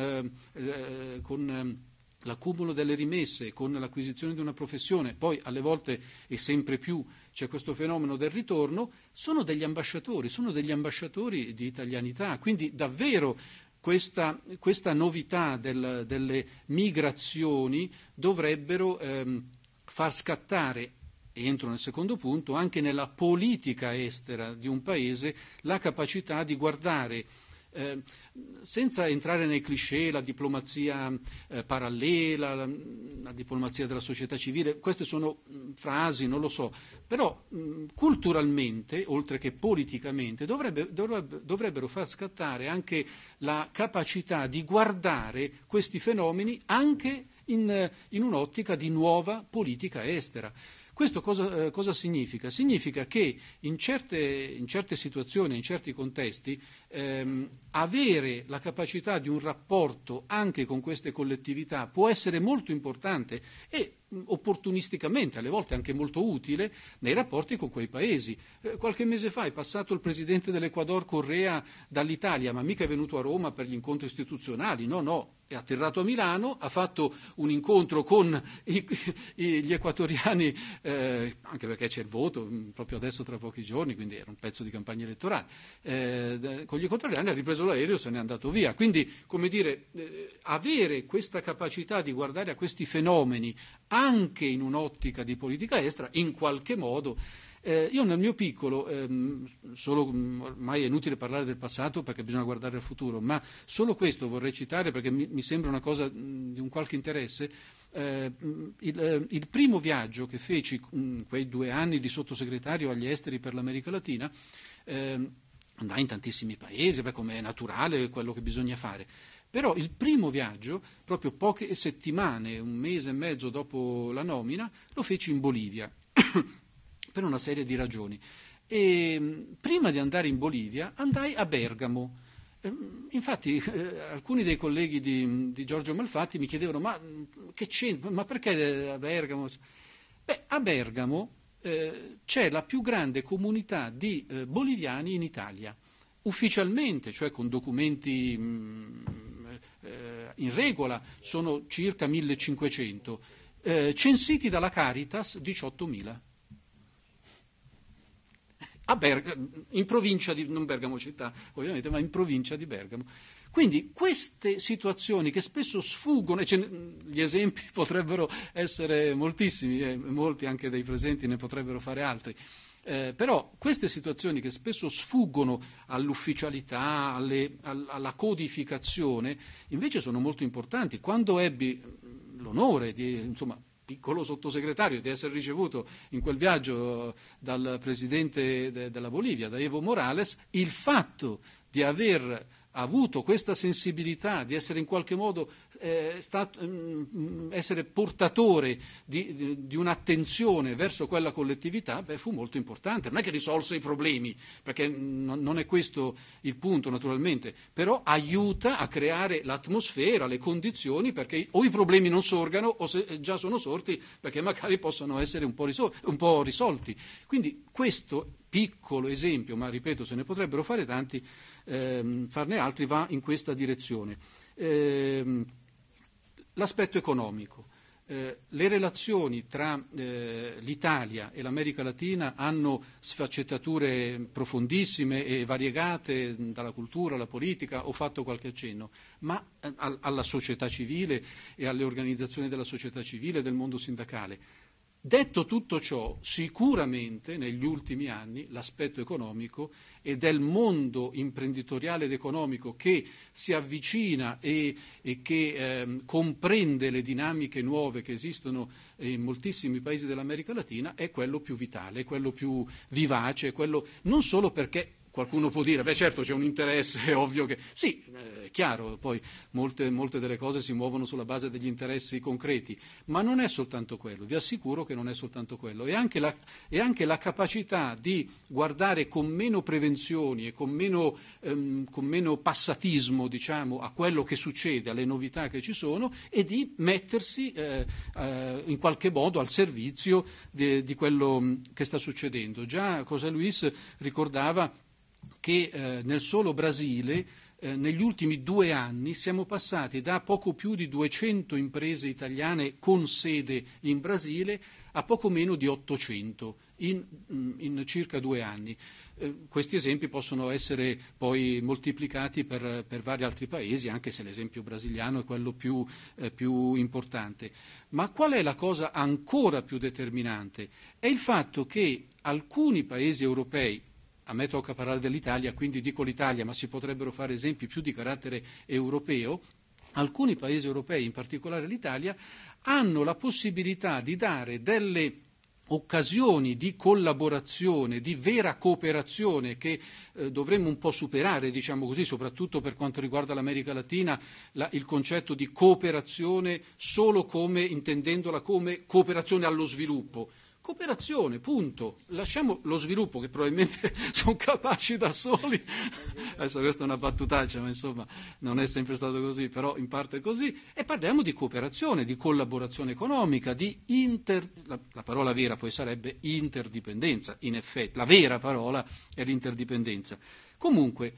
S5: eh, con eh, l'accumulo delle rimesse, con l'acquisizione di una professione, poi alle volte e sempre più c'è questo fenomeno del ritorno, sono degli ambasciatori, sono degli ambasciatori di italianità. Quindi davvero questa, questa novità del, delle migrazioni dovrebbero ehm, far scattare, e entro nel secondo punto, anche nella politica estera di un paese la capacità di guardare, Eh, senza entrare nei cliché, la diplomazia eh, parallela, la, la diplomazia della società civile, queste sono mh, frasi, non lo so, però mh, culturalmente, oltre che politicamente, dovrebbe, dovrebbe, dovrebbero far scattare anche la capacità di guardare questi fenomeni anche in, in un'ottica di nuova politica estera. Questo cosa, eh, cosa significa? Significa che in certe, in certe situazioni, in certi contesti, ehm, avere la capacità di un rapporto anche con queste collettività può essere molto importante e mh, opportunisticamente, alle volte anche molto utile, nei rapporti con quei paesi. Eh, qualche mese fa è passato il presidente dell'Ecuador, Correa, dall'Italia, ma mica è venuto a Roma per gli incontri istituzionali, no, no. è atterrato a Milano, ha fatto un incontro con i, i, gli equatoriani, eh, anche perché c'è il voto proprio adesso tra pochi giorni, quindi era un pezzo di campagna elettorale, eh, con gli equatoriani ha ripreso l'aereo e se n'è andato via. Quindi, come dire, eh, avere questa capacità di guardare a questi fenomeni anche in un'ottica di politica estera, in qualche modo. Eh, io nel mio piccolo, ehm, solo, ormai è inutile parlare del passato perché bisogna guardare al futuro, ma solo questo vorrei citare perché mi, mi sembra una cosa mh, di un qualche interesse. Eh, il, eh, il primo viaggio che feci, mh, quei due anni di sottosegretario agli esteri per l'America Latina, eh, andai in tantissimi paesi, beh, come è naturale, è quello che bisogna fare. Però il primo viaggio, proprio poche settimane, un mese e mezzo dopo la nomina, lo feci in Bolivia. Per una serie di ragioni. E prima di andare in Bolivia andai a Bergamo. Infatti eh, alcuni dei colleghi di, di Giorgio Malfatti mi chiedevano ma che c'entra, ma perché a Bergamo? Beh, a Bergamo eh, c'è la più grande comunità di eh, boliviani in Italia, ufficialmente, cioè con documenti mh, eh, in regola, sono circa millecinquecento, eh, censiti dalla Caritas diciottomila. A Bergamo, in provincia di, non Bergamo città ovviamente, ma in provincia di Bergamo. Quindi queste situazioni che spesso sfuggono, e ce ne, gli esempi potrebbero essere moltissimi, eh, molti anche dei presenti ne potrebbero fare altri, eh, però queste situazioni che spesso sfuggono all'ufficialità, alle, alla codificazione, invece sono molto importanti. Quando ebbi l'onore di, insomma, piccolo sottosegretario, di essere ricevuto in quel viaggio dal presidente de- della Bolivia, da Evo Morales, il fatto di aver avuto questa sensibilità, di essere in qualche modo eh, stato, mh, essere portatore di, di, di un'attenzione verso quella collettività, beh, fu molto importante. Non è che risolse i problemi, perché n- non è questo il punto naturalmente, però aiuta a creare l'atmosfera, le condizioni perché o i problemi non sorgano o se già sono sorti perché magari possono essere un po', risol- un po' risolti. Quindi questo piccolo esempio, ma ripeto se ne potrebbero fare tanti, ehm, farne altri, va in questa direzione. Ehm, l'aspetto economico. Eh, le relazioni tra eh, l'Italia e l'America Latina hanno sfaccettature profondissime e variegate, dalla cultura alla politica, ho fatto qualche accenno, ma eh, alla società civile e alle organizzazioni della società civile e del mondo sindacale. Detto tutto ciò, sicuramente negli ultimi anni l'aspetto economico e del mondo imprenditoriale ed economico che si avvicina e, e che eh, comprende le dinamiche nuove che esistono in moltissimi paesi dell'America Latina è quello più vitale, è quello più vivace, è quello non solo perché qualcuno può dire, beh certo c'è un interesse, è ovvio che... Sì, è chiaro, poi molte, molte delle cose si muovono sulla base degli interessi concreti, ma non è soltanto quello, vi assicuro che non è soltanto quello, è anche la, è anche la capacità di guardare con meno prevenzioni e con meno, ehm, con meno passatismo, diciamo, a quello che succede, alle novità che ci sono e di mettersi eh, eh, in qualche modo al servizio de, di quello che sta succedendo. Già José Luis ricordava che eh, nel solo Brasile eh, negli ultimi due anni siamo passati da poco più di duecento imprese italiane con sede in Brasile a poco meno di ottocento in, in circa due anni. Eh, questi esempi possono essere poi moltiplicati per, per vari altri paesi, anche se l'esempio brasiliano è quello più, eh, più importante. Ma qual è la cosa ancora più determinante? È il fatto che alcuni paesi europei, a me tocca parlare dell'Italia, quindi dico l'Italia, ma si potrebbero fare esempi più di carattere europeo, alcuni paesi europei, in particolare l'Italia, hanno la possibilità di dare delle occasioni di collaborazione, di vera cooperazione che eh, dovremmo un po' superare, diciamo così, soprattutto per quanto riguarda l'America Latina, la, il concetto di cooperazione solo come, intendendola come cooperazione allo sviluppo. Cooperazione, punto. Lasciamo lo sviluppo, che probabilmente sono capaci da soli. Adesso questa è una battutaccia, ma insomma non è sempre stato così, però in parte è così. E parliamo di cooperazione, di collaborazione economica, di inter... La, la parola vera poi sarebbe interdipendenza, in effetti. La vera parola è l'interdipendenza. Comunque,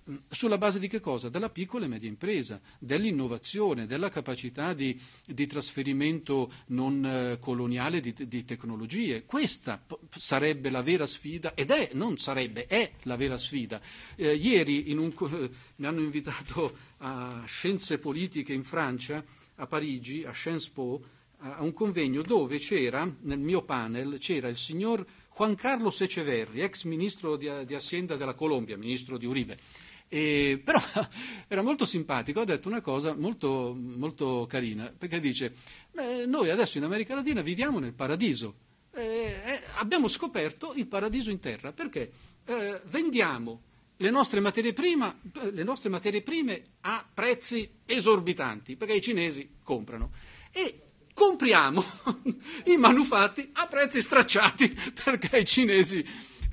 S5: Sulla base di che cosa? Della piccola e media impresa, dell'innovazione, della capacità di, di trasferimento non eh, coloniale di, di tecnologie. Questa p- sarebbe la vera sfida, ed è, non sarebbe, è la vera sfida. Eh, ieri in un, eh, mi hanno invitato a Scienze Politiche in Francia, a Parigi, a Sciences Po, a, a un convegno dove c'era, nel mio panel, c'era il signor Juan Carlos Echeverri, ex ministro di, di Hacienda della Colombia, ministro di Uribe. E, però era molto simpatico, ha detto una cosa molto, molto carina, perché dice: beh, noi adesso in America Latina viviamo nel paradiso, eh, eh, abbiamo scoperto il paradiso in terra, perché eh, vendiamo le nostre materie prime, le nostre materie prime a prezzi esorbitanti, perché i cinesi comprano, e compriamo i manufatti a prezzi stracciati, perché i cinesi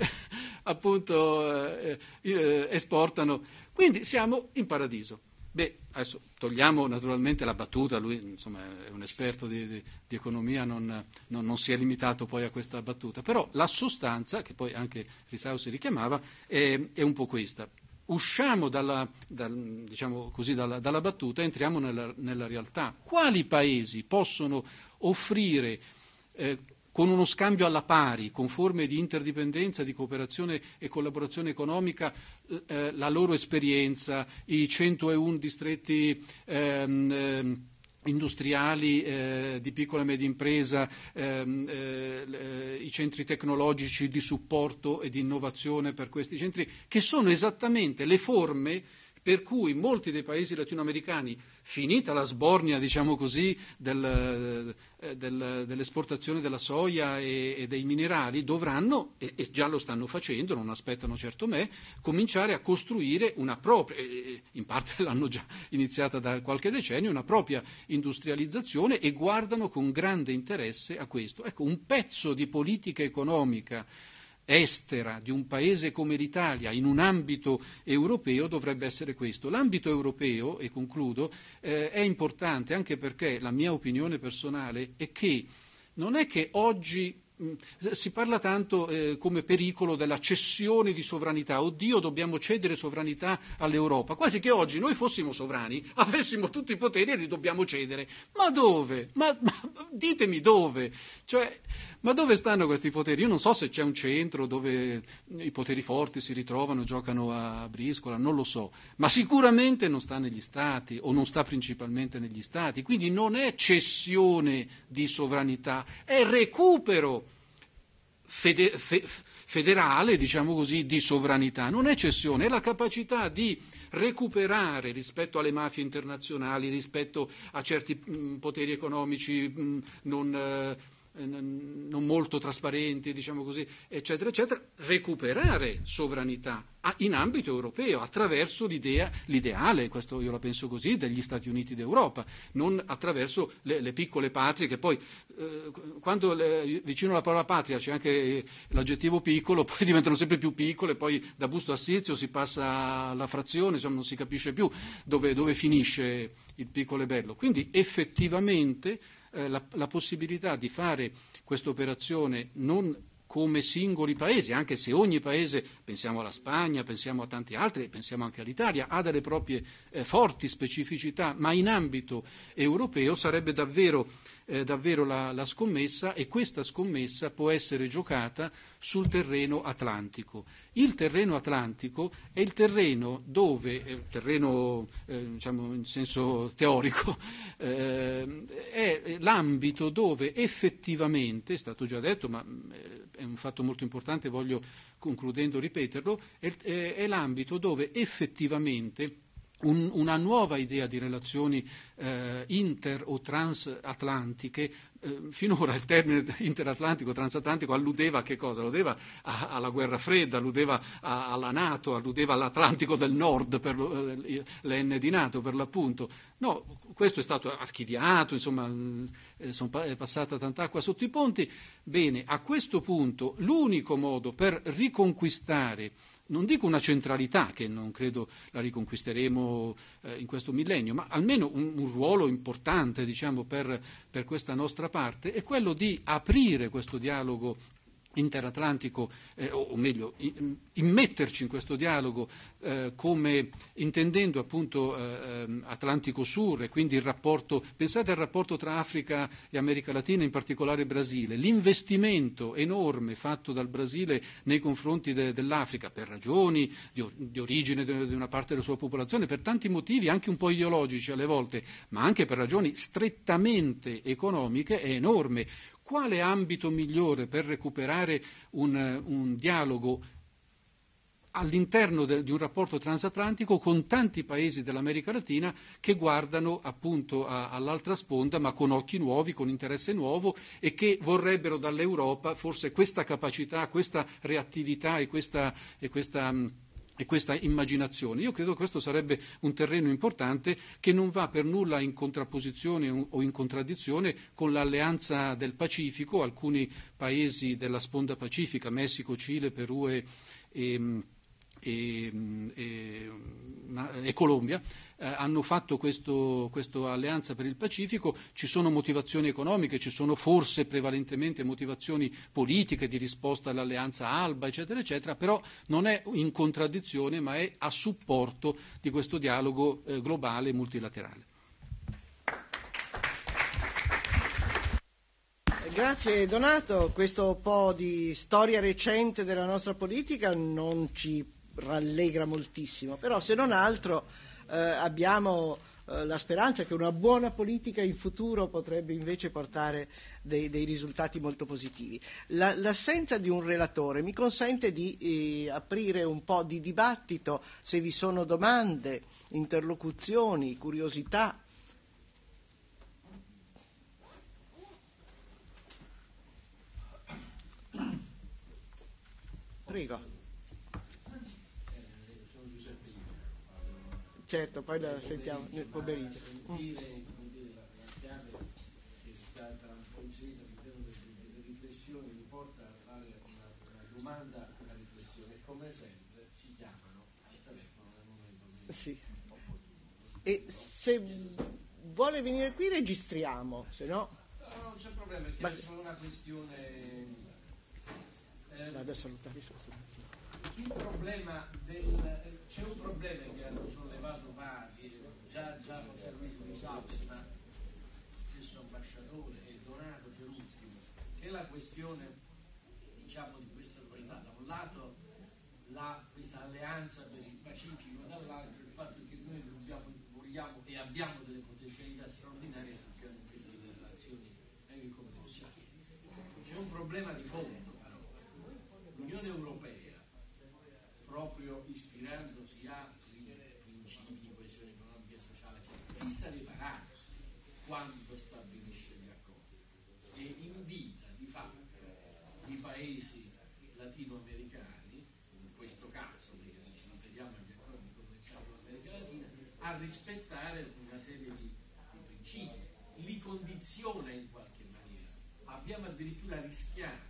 S5: appunto eh, eh, esportano, quindi siamo in paradiso. Beh, adesso togliamo naturalmente la battuta, lui insomma è un esperto di, di, di economia, non, non, non si è limitato poi a questa battuta, però la sostanza, che poi anche Risau si richiamava, è, è un po' questa. Usciamo dalla, dal, diciamo così, dalla, dalla battuta e entriamo nella, nella realtà. Quali paesi possono offrire eh, con uno scambio alla pari, con forme di interdipendenza, di cooperazione e collaborazione economica, eh, la loro esperienza, i centouno distretti ehm, ehm, industriali eh, di piccola e media impresa, ehm, eh, i centri tecnologici di supporto e di innovazione per questi centri, che sono esattamente le forme per cui molti dei paesi latinoamericani, finita la sbornia, diciamo così, del, del, dell'esportazione della soia e, e dei minerali, dovranno, e, e già lo stanno facendo, non aspettano certo me, cominciare a costruire una propria, in parte l'hanno già iniziata da qualche decennio, una propria industrializzazione, e guardano con grande interesse a questo. Ecco, un pezzo di politica economica estera di un paese come l'Italia in un ambito europeo dovrebbe essere questo. L'ambito europeo, e concludo, eh, è importante anche perché la mia opinione personale è che non è che oggi mh, si parla tanto eh, come pericolo della cessione di sovranità. Oddio, dobbiamo cedere sovranità all'Europa, quasi che oggi noi fossimo sovrani, avessimo tutti i poteri e li dobbiamo cedere. Ma dove? Ma, ma ditemi dove? Cioè, ma dove stanno questi poteri? Io non so se c'è un centro dove i poteri forti si ritrovano, giocano a briscola, non lo so, ma sicuramente non sta negli Stati, o non sta principalmente negli Stati, quindi non è cessione di sovranità, è recupero fede, fe, federale, diciamo così, di sovranità, non è cessione, è la capacità di recuperare rispetto alle mafie internazionali, rispetto a certi mh, poteri economici mh, non... Eh, non molto trasparenti, diciamo così, eccetera, eccetera, recuperare sovranità in ambito europeo attraverso l'idea, l'ideale, questo io la penso così, degli Stati Uniti d'Europa, non attraverso le, le piccole patrie che poi, eh, quando le, vicino alla parola patria c'è anche l'aggettivo piccolo, poi diventano sempre più piccole, poi da Busto Arsizio si passa alla frazione, insomma non si capisce più dove, dove finisce il piccolo e bello. Quindi effettivamente Eh, la, la possibilità di fare questa operazione non come singoli paesi, anche se ogni paese, pensiamo alla Spagna, pensiamo a tanti altri, pensiamo anche all'Italia, ha delle proprie eh, forti specificità, ma in ambito europeo sarebbe davvero, eh, davvero la, la scommessa, e questa scommessa può essere giocata sul terreno atlantico. Il terreno atlantico è il terreno dove, eh, terreno eh, diciamo in senso teorico, eh, è l'ambito dove effettivamente, è stato già detto, ma eh, è un fatto molto importante, voglio concludendo ripeterlo, è, è, è l'ambito dove effettivamente un, una nuova idea di relazioni eh, inter o transatlantiche, eh, finora il termine interatlantico, transatlantico alludeva a che cosa? Alludeva a, alla guerra fredda, alludeva a, alla NATO, alludeva all'Atlantico del Nord, per lo, eh, l'N di NATO per l'appunto. No, questo è stato archiviato, insomma, eh, son, è passata tanta acqua sotto i ponti. Bene, a questo punto l'unico modo per riconquistare, non dico una centralità, che non credo la riconquisteremo eh, in questo millennio, ma almeno un, un ruolo importante, diciamo, per, per questa nostra parte, è quello di aprire questo dialogo interatlantico, eh, o, o meglio, in, immetterci in questo dialogo eh, come intendendo appunto eh, Atlantico Sur e quindi il rapporto, pensate al rapporto tra Africa e America Latina, in particolare Brasile, l'investimento enorme fatto dal Brasile nei confronti de, dell'Africa per ragioni di, di origine di una parte della sua popolazione, per tanti motivi anche un po' ideologici alle volte, ma anche per ragioni strettamente economiche, è enorme. Quale ambito migliore per recuperare un, un dialogo all'interno de, di un rapporto transatlantico con tanti paesi dell'America Latina che guardano appunto a, all'altra sponda, ma con occhi nuovi, con interesse nuovo, e che vorrebbero dall'Europa forse questa capacità, questa reattività e questa, e questa e questa immaginazione. Io credo che questo sarebbe un terreno importante che non va per nulla in contrapposizione o in contraddizione con l'alleanza del Pacifico. Alcuni paesi della sponda pacifica, Messico, Cile, Perù e, e E, e, e Colombia eh, hanno fatto questo, questa alleanza per il Pacifico. Ci sono motivazioni economiche, ci sono forse prevalentemente motivazioni politiche di risposta all'alleanza ALBA, eccetera, eccetera, però non è in contraddizione, ma è a supporto di questo dialogo eh, globale e multilaterale.
S1: Grazie Donato, questo po' di storia recente della nostra politica non ci rallegra moltissimo, però se non altro eh, abbiamo eh, la speranza che una buona politica in futuro potrebbe invece portare dei, dei risultati molto positivi. La, l'assenza di un relatore mi consente di eh, aprire un po' di dibattito, se vi sono domande, interlocuzioni, curiosità. Prego. Certo, poi la sentiamo nel pomeriggio.
S6: Sentire la chiave che sta tra un po' inserita all'interno delle riflessioni mi porta a fare una, una domanda, una riflessione. Come sempre ci chiamano al telefono nel momento
S1: sì. opportuno. E se vuole venire qui registriamo, se no...
S6: No, non c'è problema, perché Ma... è solo una questione... Eh,
S1: Vado a salutare sotto.
S6: Il problema del... C'è un problema che hanno sollevato vari, già, già con Servizio di Salsi, ma stesso ambasciatore e Donato per ultimo, che è la questione, diciamo, di questa dualità. Da un lato la, questa alleanza per il Pacifico, dall'altro il fatto che noi dobbiamo, vogliamo e abbiamo delle potenzialità straordinarie sul piano delle relazioni anche commerciali. C'è un problema di fondo, però. L'Unione Europea, proprio ispirandosi a principi di coesione economica e sociale, cioè, fissa dei parametri quando stabilisce gli accordi e invita di fatto i paesi latinoamericani, in questo caso perché ci riferiamo agli accordi commerciali con l'America Latina, a rispettare una serie di, di principi, li condiziona in qualche maniera. Abbiamo addirittura rischiato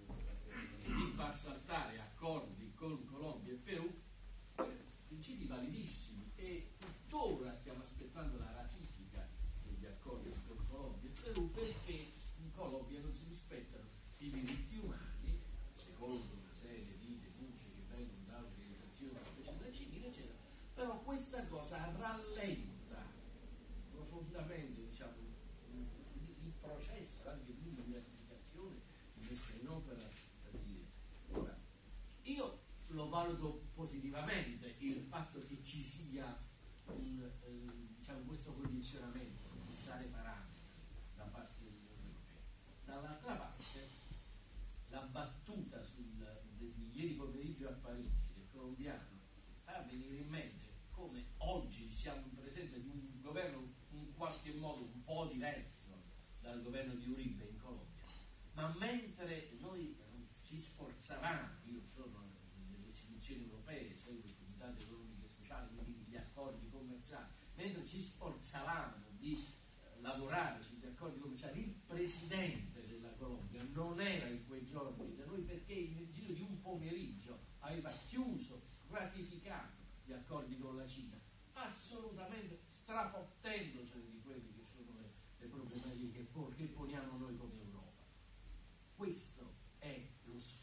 S6: di far saltare accordi con Colombia e Perù, principi validissimi, e tuttora stiamo aspettando la ratifica degli accordi con Colombia e Perù perché in Colombia non si rispettano i diritti umani, secondo una serie di denunce che vengono da organizzazioni della società civile, eccetera. Però questa cosa rallenta profondamente, diciamo, il processo anche di ratificazione messa in opera. Ora, io lo valuto positivamente il fatto che ci sia un, eh, diciamo, questo condizionamento, fissare parametri da parte dell'Unione Europea. Dall'altra parte, la battuta sul, di ieri pomeriggio a Parigi del colombiano fa venire in mente come oggi siamo in presenza di un governo in qualche modo un po' diverso dal governo di Uribe in Colombia, ma mentre noi ci sforzavamo, io sono nelle istituzioni europee, seguo il Comitato Economico e Sociale, quindi gli accordi commerciali, mentre ci sforzavamo di eh, lavorare sugli accordi commerciali, il presidente della Colombia non era in quei giorni da noi perché nel giro di un pomeriggio aveva chiuso, ratificato gli accordi con la Cina, assolutamente strafottendosene di quelli che sono le, le problematiche che, che poniamo noi come Europa. Questo è lo sfogo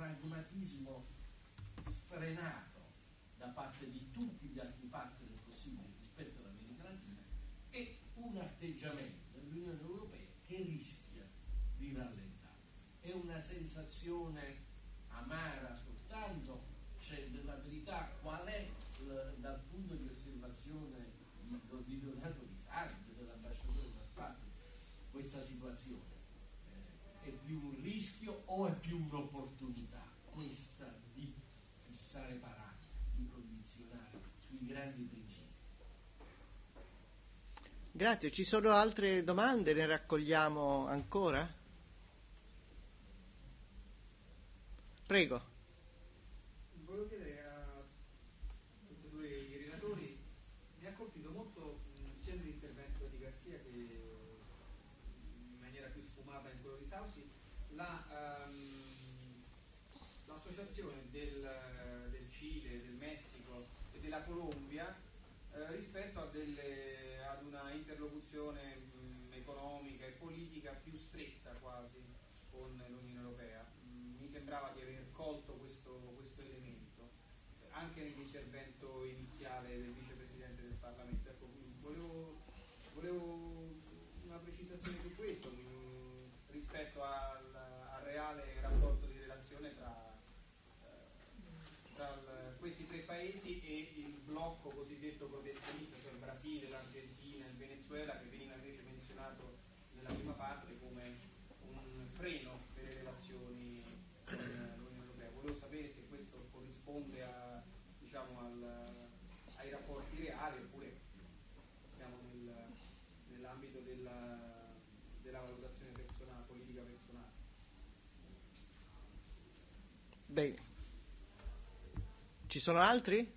S6: pragmatismo sfrenato da parte di tutti gli altri partner possibili rispetto all'America Latina e un atteggiamento dell'Unione Europea che rischia di rallentare. È una sensazione amara soltanto, c'è della verità. Qual è l- dal punto di osservazione di, di Leonardo Di Sardo, dell'ambasciatore Malfatti, questa situazione? Eh, è più un rischio o è più un'opportunità questa di fissare parametri, di condizionare sui grandi principi?
S1: Grazie, ci sono altre domande? Ne raccogliamo ancora? Prego.
S7: Volevo chiedere a tutti e due i relatori, mi ha colpito molto mh, sia nell'intervento di Garzia che in maniera più sfumata in quello di Sausi, la, um, l'associazione del, del Cile, del Messico e della Colombia eh, rispetto a delle, ad una interlocuzione mh, economica e politica più stretta quasi con l'Unione Europea. Mh, mi sembrava di aver colto questo, questo elemento anche nell'intervento iniziale del vicepresidente del Parlamento. Ecco, volevo, volevo una precisazione su questo mh, rispetto al, al reale rapporto di relazione tra, eh, tra il, questi tre paesi e il blocco cosiddetto protezionista, cioè il Brasile, l'Argentina, il Venezuela, che veniva invece menzionato nella prima parte come un freno delle relazioni con l'Unione Europea. Volevo sapere se questo corrisponde a, diciamo, al, ai rapporti reali oppure siamo nel, nell'ambito della, della valutazione personale, politica personale.
S1: Bene. Ci sono altri?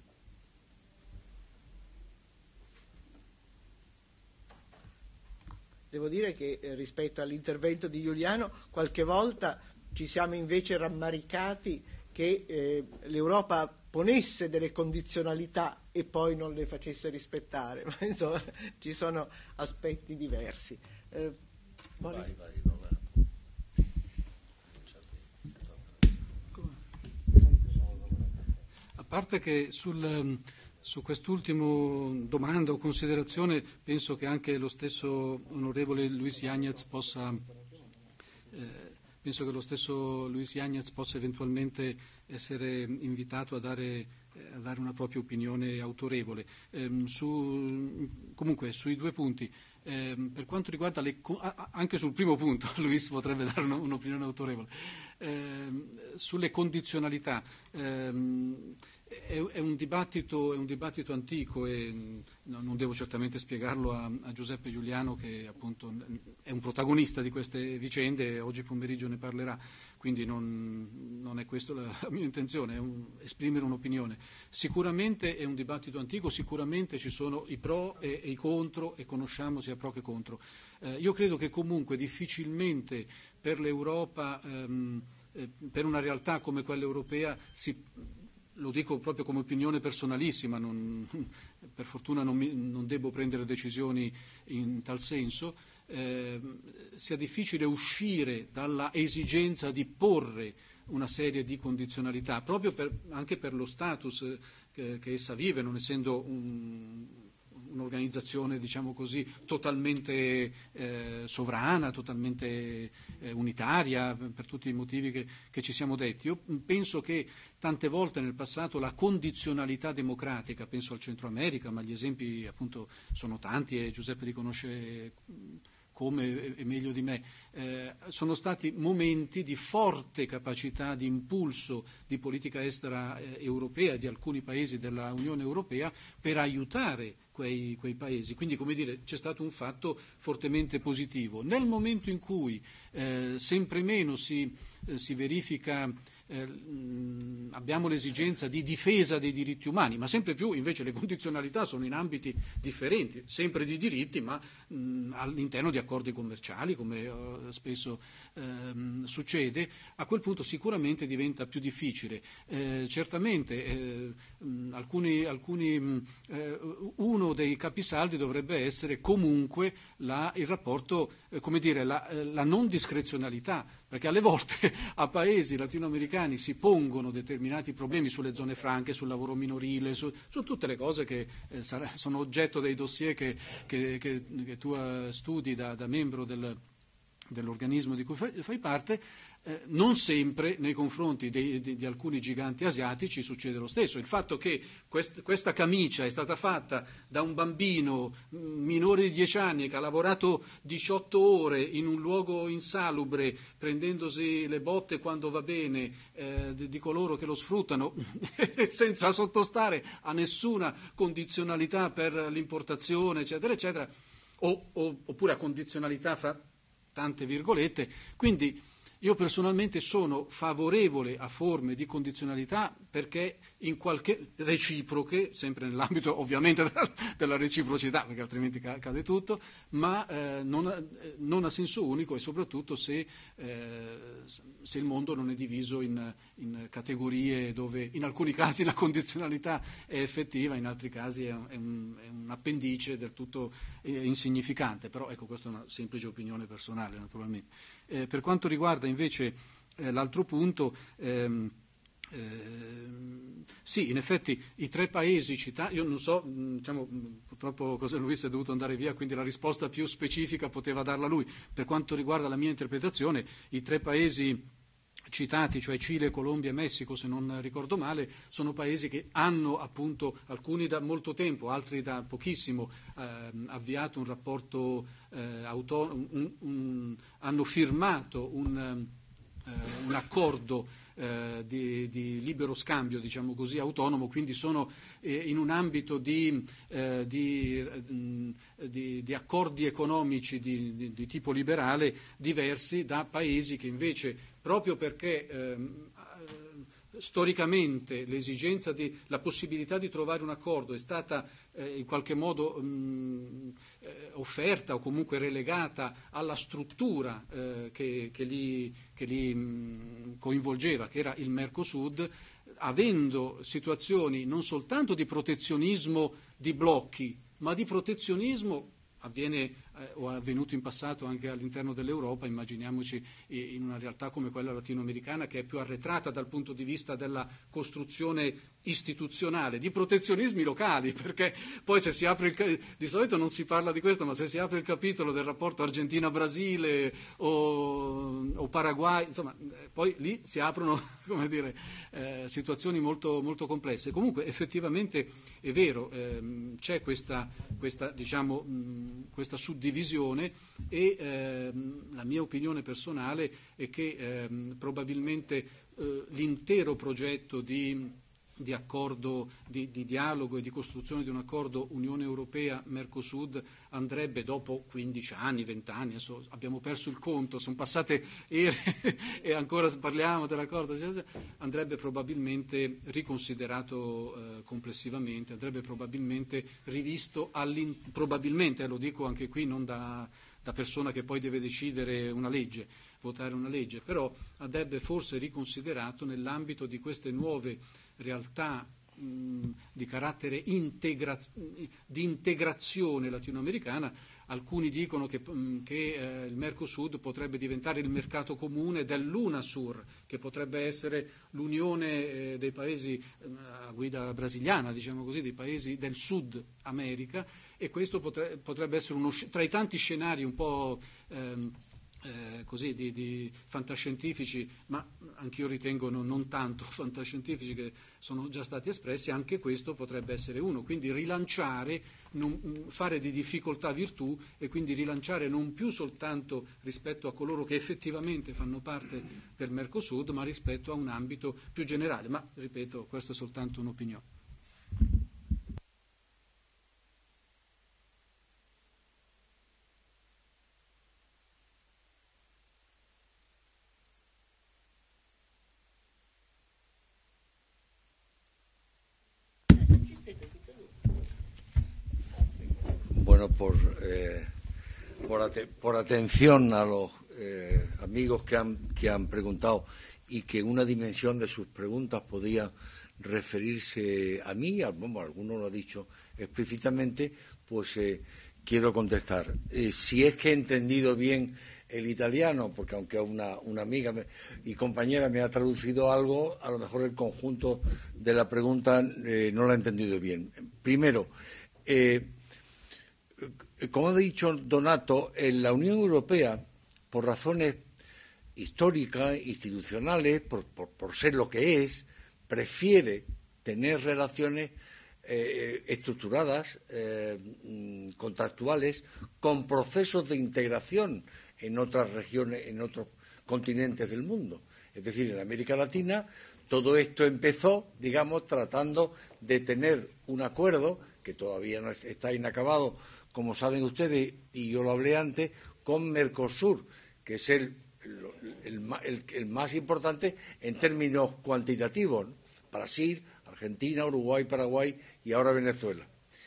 S1: Devo dire che eh, rispetto all'intervento di Giuliano qualche volta ci siamo invece rammaricati che eh, l'Europa ponesse delle condizionalità e poi non le facesse rispettare, ma insomma ci sono aspetti diversi. Eh,
S4: vai, vai, non è...
S5: A parte che sul, su quest'ultimo domanda o considerazione penso che anche lo stesso onorevole Luis Yáñez possa eh, penso che lo stesso Luis Yáñez possa eventualmente essere invitato a dare, eh, a dare una propria opinione autorevole. Ehm, su, comunque sui due punti, ehm, per quanto riguarda le, anche sul primo punto Luis potrebbe dare un, un'opinione autorevole, ehm, sulle condizionalità. Ehm, È, è, un dibattito, è un dibattito antico e no, non devo certamente spiegarlo a, a Giuseppe Giuliano, che appunto è un protagonista di queste vicende e oggi pomeriggio ne parlerà, quindi non, non è questa la, la mia intenzione, è un, esprimere un'opinione. Sicuramente è un dibattito antico, sicuramente ci sono i pro e, e i contro e conosciamo sia pro che contro. Eh, io credo che comunque difficilmente per l'Europa, ehm, eh, per una realtà come quella europea, si lo dico proprio come opinione personalissima, non, per fortuna non, mi, non devo prendere decisioni in tal senso, eh, sia difficile uscire dalla esigenza di porre una serie di condizionalità, proprio per, anche per lo status che, che essa vive, non essendo un, un'organizzazione, diciamo così, totalmente eh, sovrana, totalmente eh, unitaria, per tutti i motivi che, che ci siamo detti. Io penso che tante volte nel passato la condizionalità democratica, penso al Centro America, ma gli esempi appunto sono tanti e Giuseppe li conosce come e meglio di me, eh, sono stati momenti di forte capacità di impulso di politica estera eh, europea, di alcuni paesi della Unione Europea, per aiutare quei, quei paesi. Quindi, come dire, c'è stato un fatto fortemente positivo. Nel momento in cui eh, sempre meno si, eh, si verifica Eh, mh, abbiamo l'esigenza di difesa dei diritti umani, ma sempre più invece le condizionalità sono in ambiti differenti, sempre di diritti, ma mh, all'interno di accordi commerciali, come uh, spesso uh, succede. A quel punto sicuramente diventa più difficile. Eh, certamente eh, mh, alcuni, alcuni mh, eh, uno dei capisaldi dovrebbe essere comunque la, il rapporto, eh, come dire, la, la non discrezionalità perché alle volte a paesi latinoamericani si pongono determinati problemi sulle zone franche, sul lavoro minorile, su, su tutte le cose che eh, sarà, sono oggetto dei dossier che, che, che, che tu uh, studi da, da membro del, dell'organismo di cui fai, fai parte. Eh, non sempre nei confronti dei, di, di alcuni giganti asiatici succede lo stesso. Il fatto che quest, questa camicia è stata fatta da un bambino minore di dieci anni che ha lavorato diciotto ore in un luogo insalubre, prendendosi le botte quando va bene eh, di, di coloro che lo sfruttano, senza sottostare a nessuna condizionalità per l'importazione, eccetera, eccetera, o, o, oppure a condizionalità fra tante virgolette. Quindi io personalmente sono favorevole a forme di condizionalità perché in qualche reciproche, sempre nell'ambito ovviamente della, della reciprocità, perché altrimenti cade tutto, ma eh, non, non a senso unico, e soprattutto se, eh, se il mondo non è diviso in, in categorie dove in alcuni casi la condizionalità è effettiva, in altri casi è un, è un, è un appendice del tutto eh, insignificante. Però ecco, questa è una semplice opinione personale, naturalmente. Eh, per quanto riguarda invece eh, l'altro punto, ehm, ehm, sì, in effetti i tre paesi citati, io non so, diciamo, purtroppo José Luis è dovuto andare via, quindi la risposta più specifica poteva darla lui. Per quanto riguarda la mia interpretazione, i tre paesi citati, cioè Cile, Colombia e Messico, se non ricordo male, sono paesi che hanno appunto, alcuni da molto tempo, altri da pochissimo, eh, avviato un rapporto eh, autonomo, un, un, hanno firmato un, eh, un accordo eh, di, di libero scambio, diciamo così, autonomo, quindi sono eh, in un ambito di, eh, di, di, di accordi economici di, di, di tipo liberale diversi da paesi che invece, proprio perché ehm, storicamente l'esigenza di, la possibilità di trovare un accordo è stata eh, in qualche modo mh, eh, offerta o comunque relegata alla struttura eh, che, che li, che li mh, coinvolgeva, che era il Mercosur, avendo situazioni non soltanto di protezionismo di blocchi, ma di protezionismo avviene eh, o è avvenuto in passato anche all'interno dell'Europa. Immaginiamoci eh, in una realtà come quella latinoamericana, che è più arretrata dal punto di vista della costruzione istituzionale, di protezionismi locali, perché poi se si apre il, di solito non si parla di questo, ma se si apre il capitolo del rapporto Argentina-Brasile o, o Paraguay, insomma, poi lì si aprono, come dire, eh, situazioni molto, molto complesse. Comunque effettivamente è vero, ehm, c'è questa, questa diciamo mh, questa suddivisione e ehm, la mia opinione personale è che ehm, probabilmente eh, l'intero progetto di di accordo, di, di dialogo e di costruzione di un accordo Unione Europea-Mercosur andrebbe, dopo quindici anni, venti anni, adesso abbiamo perso il conto, sono passate ere e ancora parliamo dell'accordo, andrebbe probabilmente riconsiderato eh, complessivamente, andrebbe probabilmente rivisto, all'in, probabilmente, eh, lo dico anche qui non da, da persona che poi deve decidere una legge, votare una legge, però andrebbe forse riconsiderato nell'ambito di queste nuove realtà mh, di carattere integra- di integrazione latinoamericana. Alcuni dicono che, mh, che eh, il Mercosur potrebbe diventare il mercato comune dell'UNASUR, che potrebbe essere l'unione eh, dei paesi eh, a guida brasiliana, diciamo così, dei paesi del Sud America, e questo potre- potrebbe essere uno tra i tanti scenari un po' ehm, Eh, così di, di fantascientifici, ma anch'io ritengo non, non tanto fantascientifici, che sono già stati espressi. Anche questo potrebbe essere uno, quindi rilanciare, non, fare di difficoltà virtù, e quindi rilanciare non più soltanto rispetto a coloro che effettivamente fanno parte del Mercosur, ma rispetto a un ambito più generale. Ma ripeto, questa è soltanto un'opinione.
S2: Bueno, por, eh, por, ate- por atención a los eh, amigos que han, que han preguntado, y que una dimensión de sus preguntas podía referirse a mí, bueno, alguno lo ha dicho explícitamente, pues eh, quiero contestar. Eh, si es que he entendido bien el italiano, porque aunque una, una amiga me, y compañera me ha traducido algo, a lo mejor el conjunto de la pregunta eh, no la he entendido bien. Primero, eh, como ha dicho Donato, en la Unión Europea, por razones históricas, institucionales, por, por, por ser lo que es, prefiere tener relaciones eh, estructuradas, eh, contractuales, con procesos de integración en otras regiones, en otros continentes del mundo. Es decir, en América Latina todo esto empezó, digamos, tratando de tener un acuerdo, que todavía no está inacabado, como saben ustedes, y yo lo hablé antes, con Mercosur, que es el, el, el, el más importante en términos cuantitativos, ¿no? Brasil, Argentina, Uruguay, Paraguay y ahora Venezuela.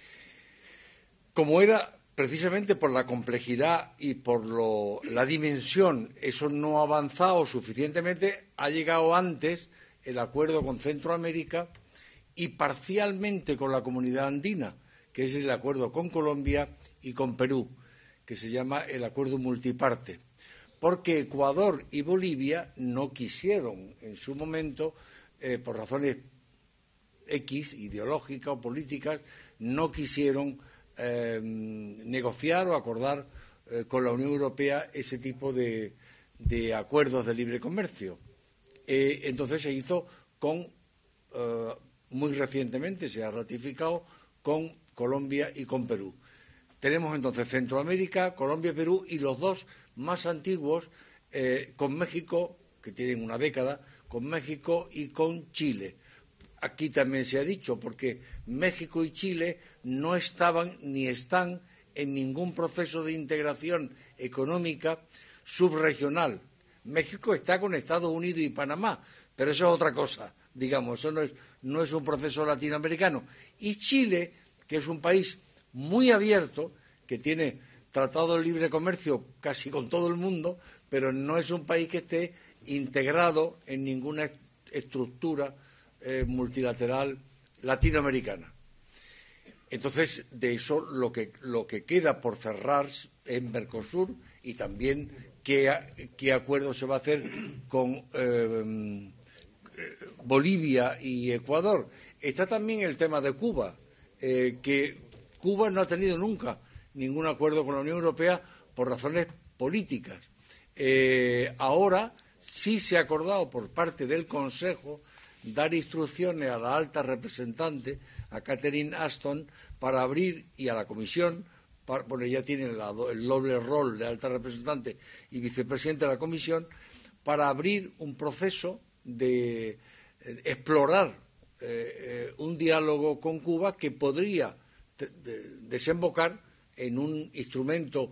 S2: Como era precisamente por la complejidad y por lo, la dimensión, eso no ha avanzado suficientemente, ha llegado antes el acuerdo con Centroamérica y parcialmente con la Comunidad Andina, que es el acuerdo con Colombia y con Perú, que se llama el acuerdo multiparte, porque Ecuador y Bolivia no quisieron en su momento, eh, por razones X, ideológicas o políticas, no quisieron eh, negociar o acordar eh, con la Unión Europea ese tipo de, de acuerdos de libre comercio. Eh, entonces se hizo con, eh, muy recientemente se ha ratificado con Colombia y con Perú. Tenemos entonces Centroamérica, Colombia, Perú y los dos más antiguos eh, con México, que tienen una década, con México y con Chile. Aquí también se ha dicho, porque México y Chile no estaban ni están en ningún proceso de integración económica subregional. México está con Estados Unidos y Panamá, pero eso es otra cosa, digamos, eso no es, no es un proceso latinoamericano. Y Chile, que es un país muy abierto, que tiene tratado de libre comercio casi con todo el mundo, pero no es un país que esté integrado en ninguna estructura eh, multilateral latinoamericana. Entonces, de eso lo que, lo que queda por cerrar en Mercosur y también qué, qué acuerdo se va a hacer con eh, Bolivia y Ecuador. Está también el tema de Cuba, eh, que Cuba no ha tenido nunca ningún acuerdo con la Unión Europea por razones políticas. Eh, ahora sí se ha acordado por parte del Consejo dar instrucciones a la alta representante, a Catherine Ashton, para abrir, y a la Comisión, para, bueno, ya tiene la, el doble rol de alta representante y vicepresidente de la Comisión, para abrir un proceso de eh, explorar eh, eh, un diálogo con Cuba que podría de, de, desembocar en un instrumento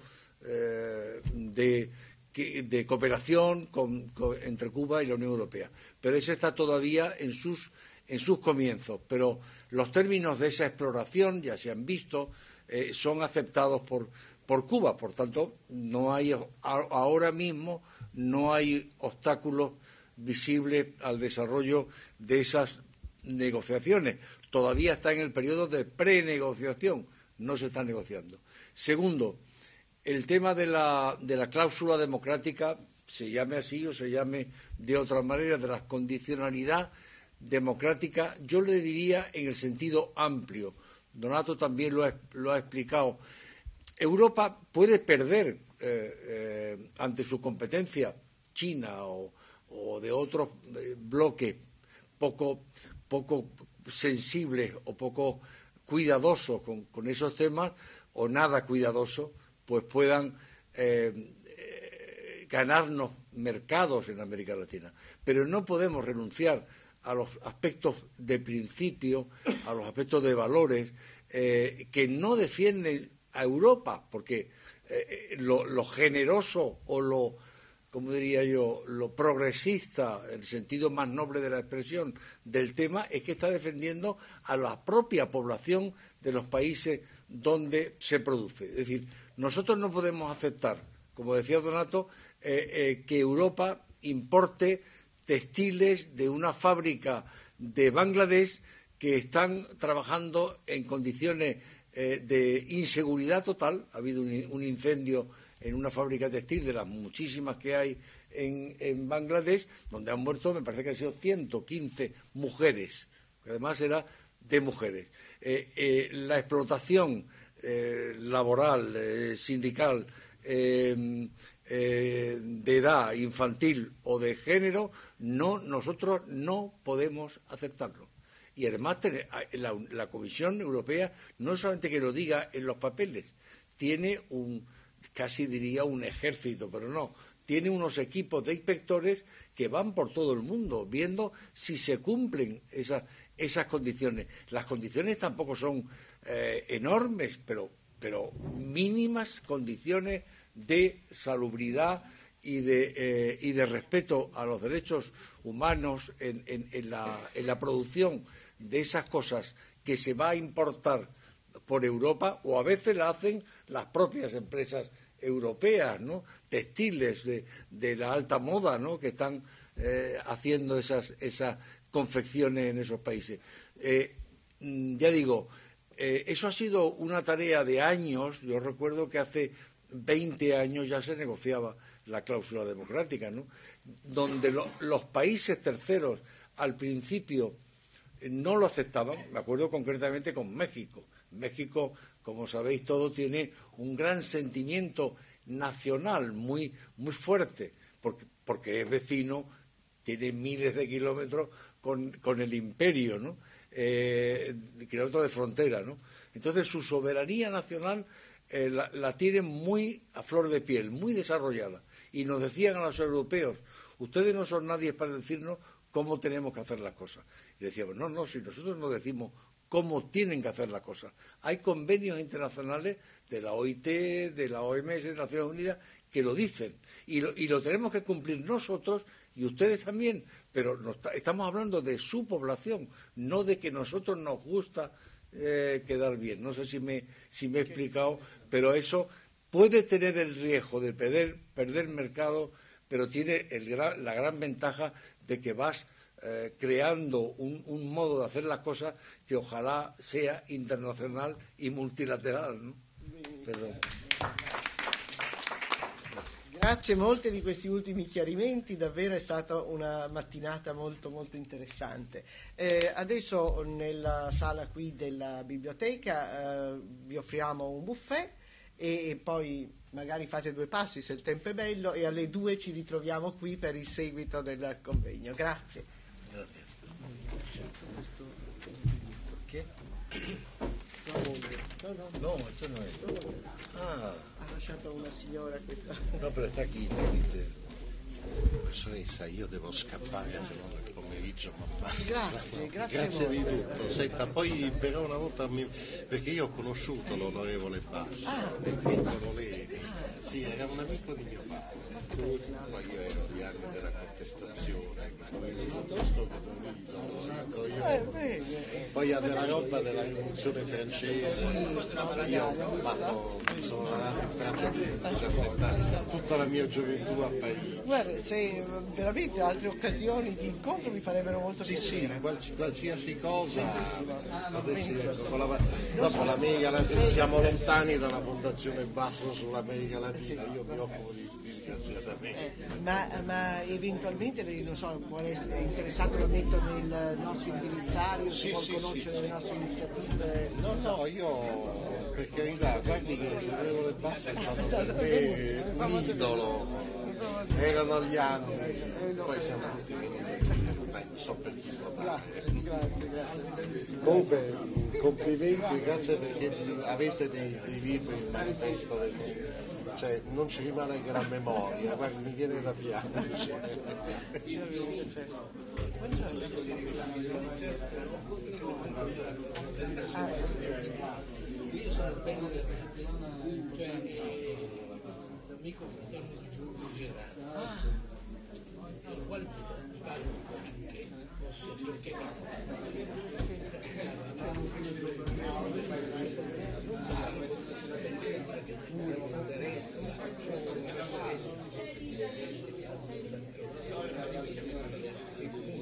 S2: eh, de, de cooperación con, con, entre Cuba y la Unión Europea. Pero eso está todavía en sus, en sus comienzos. Pero los términos de esa exploración ya se han visto, eh, son aceptados por, por Cuba. Por tanto, no hay, ahora mismo no hay obstáculos visibles al desarrollo de esas negociaciones. Todavía está en el periodo de prenegociación, no se está negociando. Segundo, el tema de la, de la cláusula democrática, se llame así o se llame de otra manera, de la condicionalidad democrática, yo le diría en el sentido amplio. Donato también lo ha, lo ha explicado. Europa puede perder eh, eh, ante su competencia China o, o de otros eh, bloques poco, poco sensibles o poco cuidadosos con, con esos temas o nada cuidadosos, pues puedan eh, eh, ganarnos mercados en América Latina. Pero no podemos renunciar a los aspectos de principio, a los aspectos de valores eh, que no defienden a Europa, porque eh, lo, lo generoso o lo, como diría yo, lo progresista, el sentido más noble de la expresión del tema, es que está defendiendo a la propia población de los países donde se produce. Es decir, nosotros no podemos aceptar, como decía Donato, eh, eh, que Europa importe textiles de una fábrica de Bangladesh que están trabajando en condiciones eh, de inseguridad total. Ha habido un, un incendio en una fábrica textil de las muchísimas que hay en, en Bangladesh, donde han muerto, me parece que han sido ciento quince mujeres, que además era de mujeres. Eh, eh, la explotación eh, laboral, eh, sindical, eh, eh, de edad infantil o de género, no, nosotros no podemos aceptarlo. Y además la, la Comisión Europea no solamente que lo diga en los papeles, tiene un, casi diría un ejército, pero no, tiene unos equipos de inspectores que van por todo el mundo viendo si se cumplen esas, esas condiciones. Las condiciones tampoco son eh, enormes, pero, pero mínimas condiciones de salubridad y de, eh, y de respeto a los derechos humanos en, en, en, la, en la producción de esas cosas que se va a importar por Europa, o a veces la hacen las propias empresas europeas, ¿no? Textiles de, de la alta moda, ¿no? Que están eh, haciendo esas, esas confecciones en esos países. Eh, ya digo, eh, eso ha sido una tarea de años. Yo recuerdo que hace veinte años ya se negociaba la cláusula democrática, ¿no? Donde lo, los países terceros al principio no lo aceptaban. Me acuerdo concretamente con México. México, como sabéis todos, tiene un gran sentimiento nacional muy, muy fuerte, porque, porque es vecino, tiene miles de kilómetros con, con el imperio, ¿no? Eh, kilómetros de frontera, ¿no? Entonces su soberanía nacional eh, la, la tienen muy a flor de piel, muy desarrollada. Y nos decían a los europeos, ustedes no son nadie para decirnos cómo tenemos que hacer las cosas. Y decíamos, no, no, si nosotros no decimos cómo tienen que hacer las cosas. Hay convenios internacionales de la O I T, de la O M S, de Naciones Unidas, que lo dicen. Y lo, y lo tenemos que cumplir nosotros y ustedes también. Pero nos, estamos hablando de su población, no de que nosotros nos gusta eh, quedar bien. No sé si me, si me he explicado, pero eso puede tener el riesgo de perder, perder mercado, pero tiene el gran, la gran ventaja de que vas Eh, creando un, un modo de hacer las cosas que ojalá sea internacional y multilateral, ¿no? Perdón.
S1: Grazie molte di questi ultimi chiarimenti, davvero è stata una mattinata molto molto interessante. Eh, adesso nella sala qui della biblioteca eh, vi offriamo un buffet e, e poi magari fate due passi se il tempo è bello, e alle due ci ritroviamo qui per il seguito del convegno. Grazie.
S2: ¿Qué?
S1: No, no,
S2: no, esto no es. Ah.
S1: Ha lasciato una signora questa.
S2: No, però sta qui, dice.
S4: Professoressa, io devo scappare, se no nel pomeriggio mi ammazzo.
S1: Grazie, grazie,
S4: grazie di tutto. Senta, poi però una volta mi... perché io ho conosciuto l'onorevole Bassi,
S1: ah,
S4: e piccolo lei, ah. Sì, era un amico di mio padre. Poi io ero agli anni della contestazione, quindi l'ho visto come un idolo, ecco, io...
S1: eh,
S4: poi della roba della rivoluzione francese, io ho fatto, sono nato in Francia a diciassette anni, tutta la mia gioventù a Parigi.
S1: Guarda, se veramente altre occasioni di incontro mi farebbero molto
S4: sì,
S1: piacere.
S4: Sì, quals- qualsiasi cosa. Adesso, ecco, con la, dopo l'America Latina, siamo lontani dalla Fondazione Basso sull'America Latina, io mi occupo di disgraziatamente.
S1: Eh, ma, ma eventualmente lei, non so, può essere interessato a mettere nel nostro indirizzario,
S4: Sì,
S1: se vuol
S4: sì,
S1: conoscere
S4: sì,
S1: le
S4: sì.
S1: nostre iniziative?
S4: No, no, io per carità, guardi che l'onorevole Basso è stato per me un idolo, erano gli anni, poi siamo tutti finiti, beh, non so per chi votare.
S1: Grazie, grazie, grazie.
S4: Comunque, complimenti, grazie perché avete dei, dei libri, il manifesto del cioè non ci rimane che la memoria, guarda, mi viene da piangere.
S6: Io sono bello cioè l'amico fratello di Giulio Gerardo, al quale mi pare finché posso finché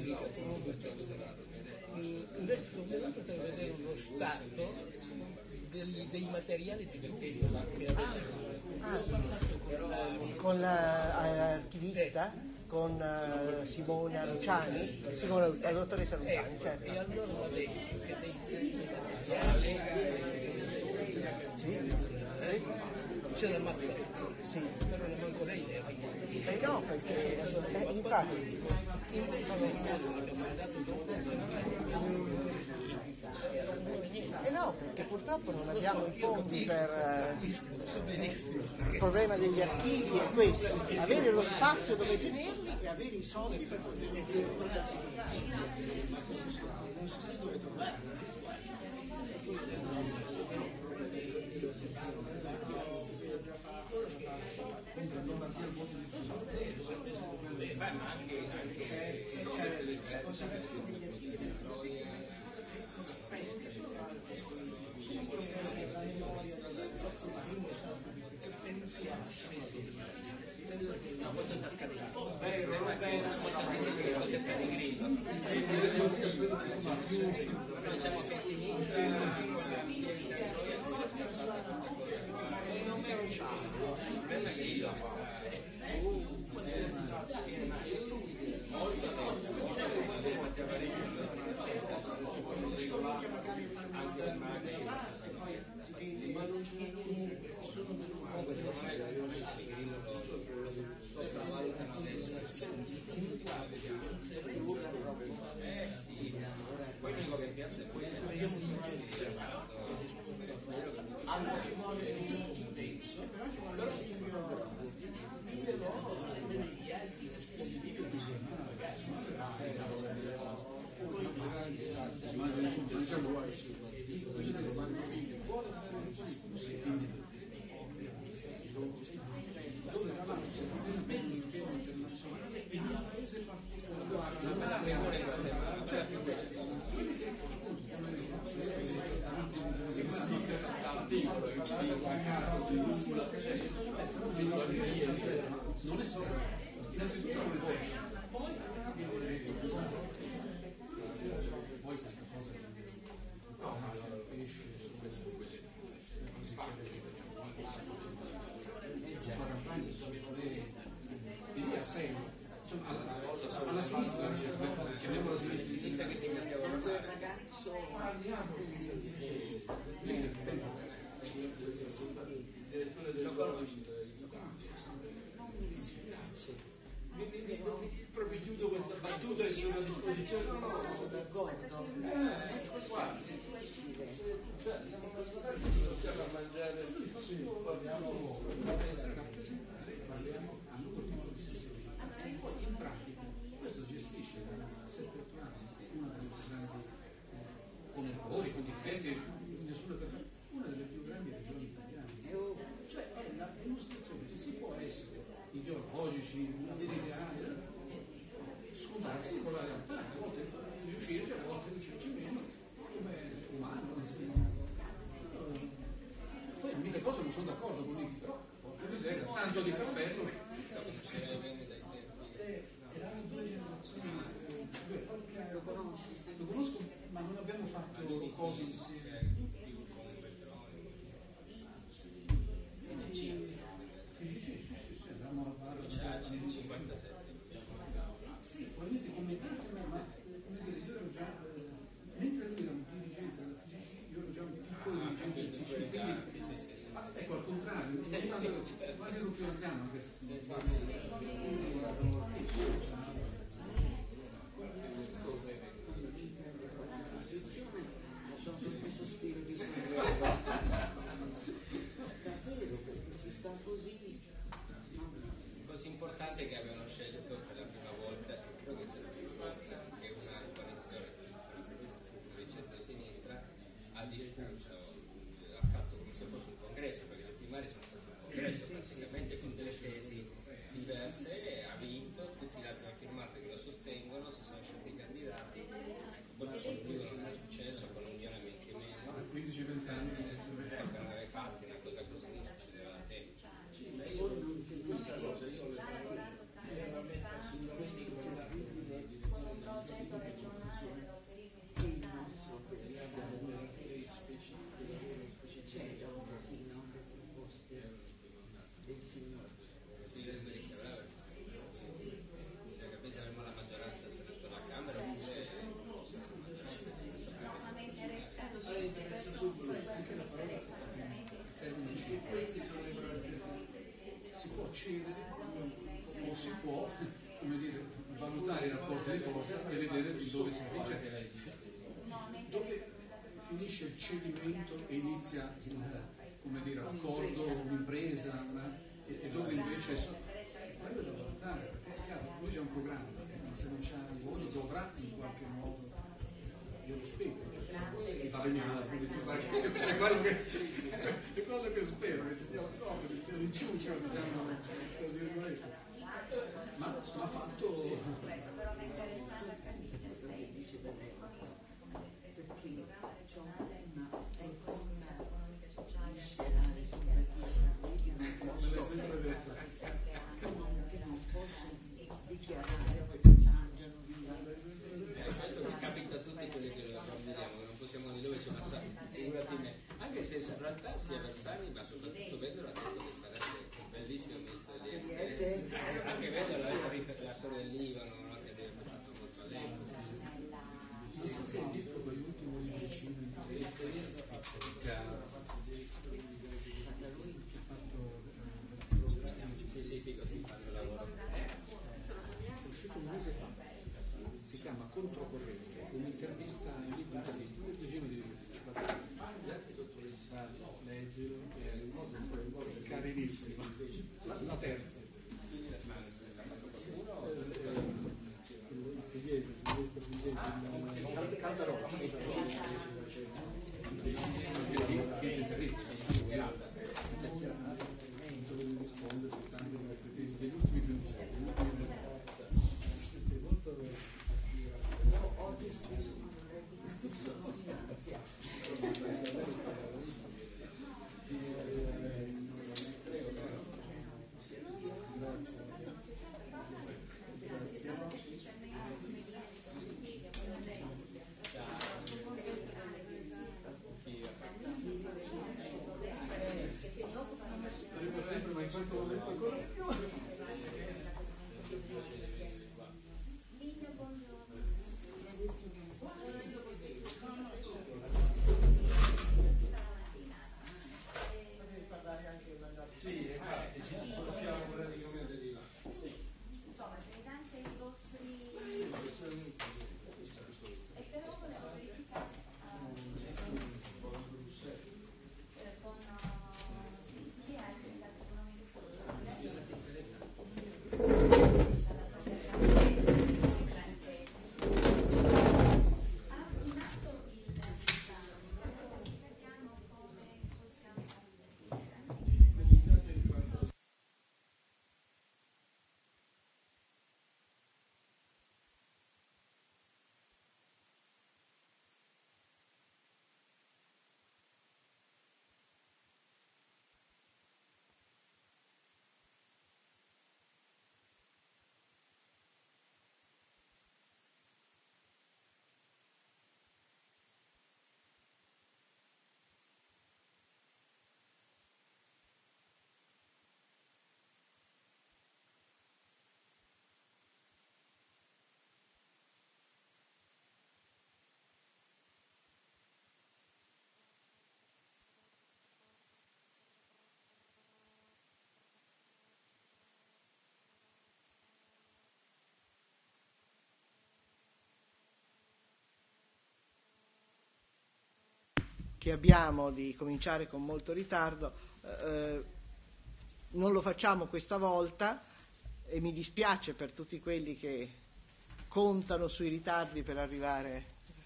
S6: adesso ho voluto per vedere uno stato
S8: dei, dei materiali di Giulio che
S1: ah, ho parlato con, con l'archivista, con uh, Simona Luciani, Simona, la dottoressa Luciani, certo.
S8: E allora mi ha detto che dei, dei materiali
S1: sì? Sì?
S8: c'è la mappa,
S1: sì.
S8: però non manco lei le ha visti.
S1: Eh no, perché eh, infatti
S8: Invece le immagini che mi ha dato dopo
S1: eh no, perché purtroppo non abbiamo i fondi per uh,
S8: so benissimo.
S1: il problema degli archivi è questo, avere lo spazio dove tenerli e avere i soldi per poterli circolare.
S6: Non si sa dove trovarli. Ma anche c'è del prezzo no, questo sta scaricando. Diciamo che a sinistra non è un ciao, sì, la fa. Molto a destra, anche il magari, ma non c'è comunque secondo me lo sopravvalutano adesso. Eh sì, poi dico che piazza è quella, vediamo se non ci sia anzi penso, però non c'è più gli altri video bisogna
S5: dove eravamo un impegno internazionale e di un paese particolare. Non è solo, innanzitutto non è solo. Poi questa cosa no, finisce su questo così di lì a sei alla, alla sinistra, chiamiamola sinistra che si metteva il ragazzo parliamo di
S6: proprio chiudo questa battuta e sono a disposizione.
S1: No, no, no, d'accordo.
S6: Eh, guarda, possiamo mangiare, parliamo,
S5: essere rappresentati, parliamo hanno quel tipo di sensibilità. In pratica, questo gestisce da sette otto anni una delle più grandi, eh, con errori, con difetti, nessuna perfetta, una delle più grandi regioni italiane. Cioè è la dimostrazione che si può essere ideologici, avere ideali, scontarsi con la realtà, a volte riuscirci, a volte riuscirci meno, come umano, poi mille cose non sono d'accordo con lui, però porca miseria, tanto di cappello. Erano due generazioni, lo conosci? Lo conosco, ma non abbiamo fatto cose insieme. Fisici, sì, sì, sì, andavamo a fare
S6: nel cinquantasette.
S5: sì, probabilmente come insieme, ma come dire, io ero già, mentre lui era un dirigente della Fisici, io ero già un piccolo dirigente del Fisici, quindi ecco al contrario, quasi ero più anziano anche
S1: Sono su questo
S5: Si può cedere o si può, come dire, valutare i rapporti di forza e vedere fin dove si vince, dove finisce il cedimento e inizia il, come dire, l'accordo, un'impresa, una, e, e dove invece so, quello da valutare, perché è chiaro, lui c'è un programma, ma se non c'ha i voli dovrà in qualche modo, io lo spiego, il falegname, è quello che è quello che spero, che ci sia l'accordo, che ci sia l'inciuccio, diciamo, tra virgolette. Ma ha fatto
S6: questo che capita a tutti quelli che lo condividiamo, che non possiamo dire dove c'è una sala, figurati me, anche se in realtà sia Bersani, ma soprattutto Vedolo ha detto che sarebbe bellissimo visto lì, anche Vedolo ha detto la storia del Libano, anche del facciato molto all'epoca.
S5: non so se hai visto quegli ultimi vicini di esperienza fatta
S6: sì sì sì così fanno lavoro.
S5: è uscito un mese fa, si chiama Controcorrente, un'intervista, un libro intervista, un regime di leggilo, è un modo, un modo carinissimo, la, la terza. Caldarola, dove risponde soltanto degli ultimi quindici anni.
S1: che abbiamo di cominciare con molto ritardo, eh, non lo facciamo questa volta e mi dispiace per tutti quelli che contano sui ritardi per arrivare,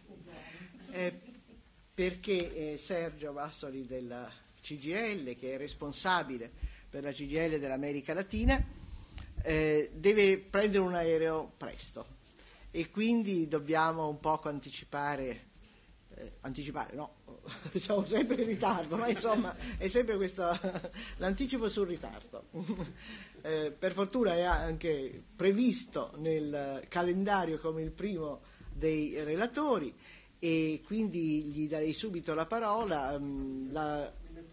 S1: eh, perché eh, Sergio Bassoli della C G I L, che è responsabile per la C G I L dell'America Latina, eh, deve prendere un aereo presto e quindi dobbiamo un poco anticipare Eh, anticipare, no, siamo sempre in ritardo, ma insomma è sempre questo l'anticipo sul ritardo. Eh, per fortuna è anche previsto nel calendario come il primo dei relatori e quindi gli darei subito la parola. Mh, la,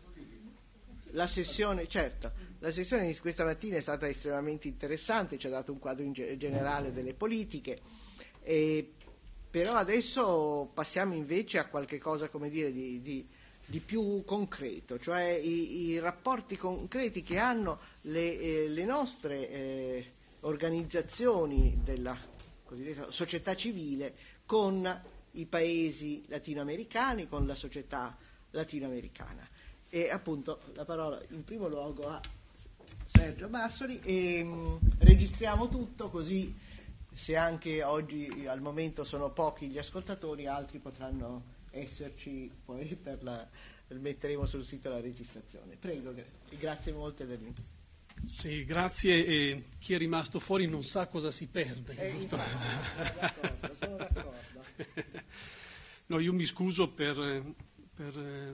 S1: la sessione, certo, la sessione di questa mattina è stata estremamente interessante, ci ha dato un quadro in ge- generale delle politiche. E, Però adesso passiamo invece a qualche cosa, come dire, di, di di più concreto, cioè i, i rapporti concreti che hanno le, eh, le nostre eh, organizzazioni della cosiddetta società civile con i paesi latinoamericani, con la società latinoamericana. E appunto la parola in primo luogo a Sergio Bassoli e mh, registriamo tutto, così se anche oggi al momento sono pochi gli ascoltatori, altri potranno esserci poi per la metteremo sul sito la registrazione. Prego, grazie molte dell'invito.
S9: Sì, grazie. E chi è rimasto fuori non sa cosa si perde.
S1: Eh, infatti, sono d'accordo, sono d'accordo.
S9: No, io mi scuso per, per,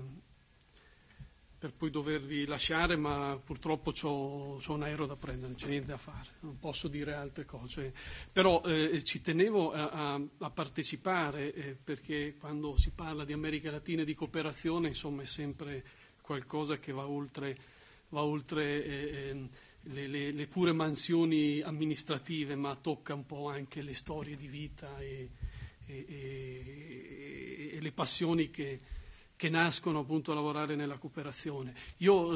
S9: per poi dovervi lasciare, ma purtroppo c'ho, c'ho un aereo da prendere, non c'è niente da fare, non posso dire altre cose. Però eh, ci tenevo a, a, a partecipare eh, perché quando si parla di America Latina e di cooperazione, insomma, è sempre qualcosa che va oltre va oltre eh, le, le, le pure mansioni amministrative, ma tocca un po' anche le storie di vita e, e, e, e le passioni che, che nascono appunto a lavorare nella cooperazione. Io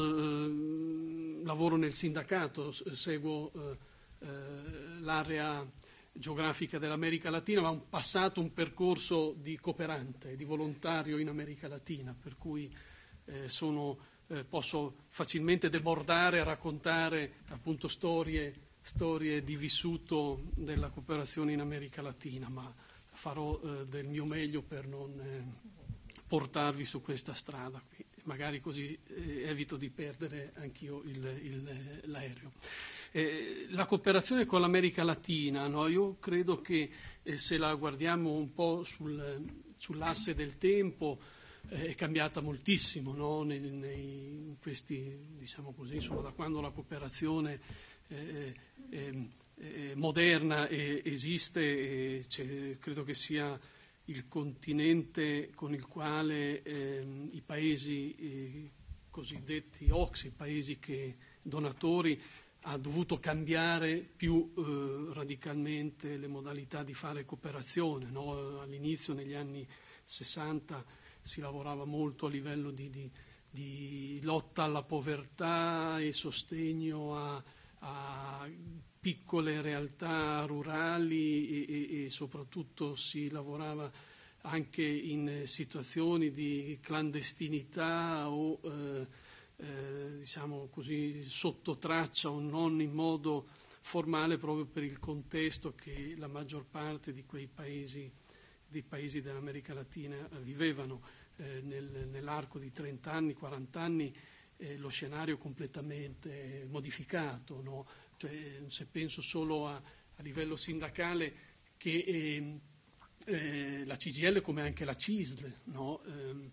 S9: eh, lavoro nel sindacato, seguo eh, eh, l'area geografica dell'America Latina, ma ho passato un percorso di cooperante, di volontario in America Latina, per cui eh, sono Eh, posso facilmente debordare a raccontare appunto storie, storie di vissuto della cooperazione in America Latina, ma farò eh, del mio meglio per non eh, portarvi su questa strada qui. Magari così eh, evito di perdere anch'io il, il, l'aereo. Eh, la cooperazione con l'America Latina, no? Io credo che eh, se la guardiamo un po' sul, sull'asse del tempo, è cambiata moltissimo, no? nei, nei, in questi, diciamo così, insomma, da quando la cooperazione eh, eh, eh, moderna eh, esiste, eh, cioè, credo che sia il continente con il quale eh, i paesi eh, cosiddetti O C S, i paesi che, donatori, ha dovuto cambiare più eh, radicalmente le modalità di fare cooperazione, no? All'inizio, negli anni sessanta, si lavorava molto a livello di, di, di lotta alla povertà e sostegno a, a piccole realtà rurali e, e, e soprattutto si lavorava anche in situazioni di clandestinità o eh, eh, diciamo così sotto traccia o non in modo formale, proprio per il contesto che la maggior parte di quei paesi dei paesi dell'America Latina vivevano. Eh, nel, nell'arco di trenta anni, quaranta anni eh, lo scenario completamente modificato, no? Cioè, se penso solo a, a livello sindacale che eh, eh, la C G I L, come anche la C I S L, no? eh,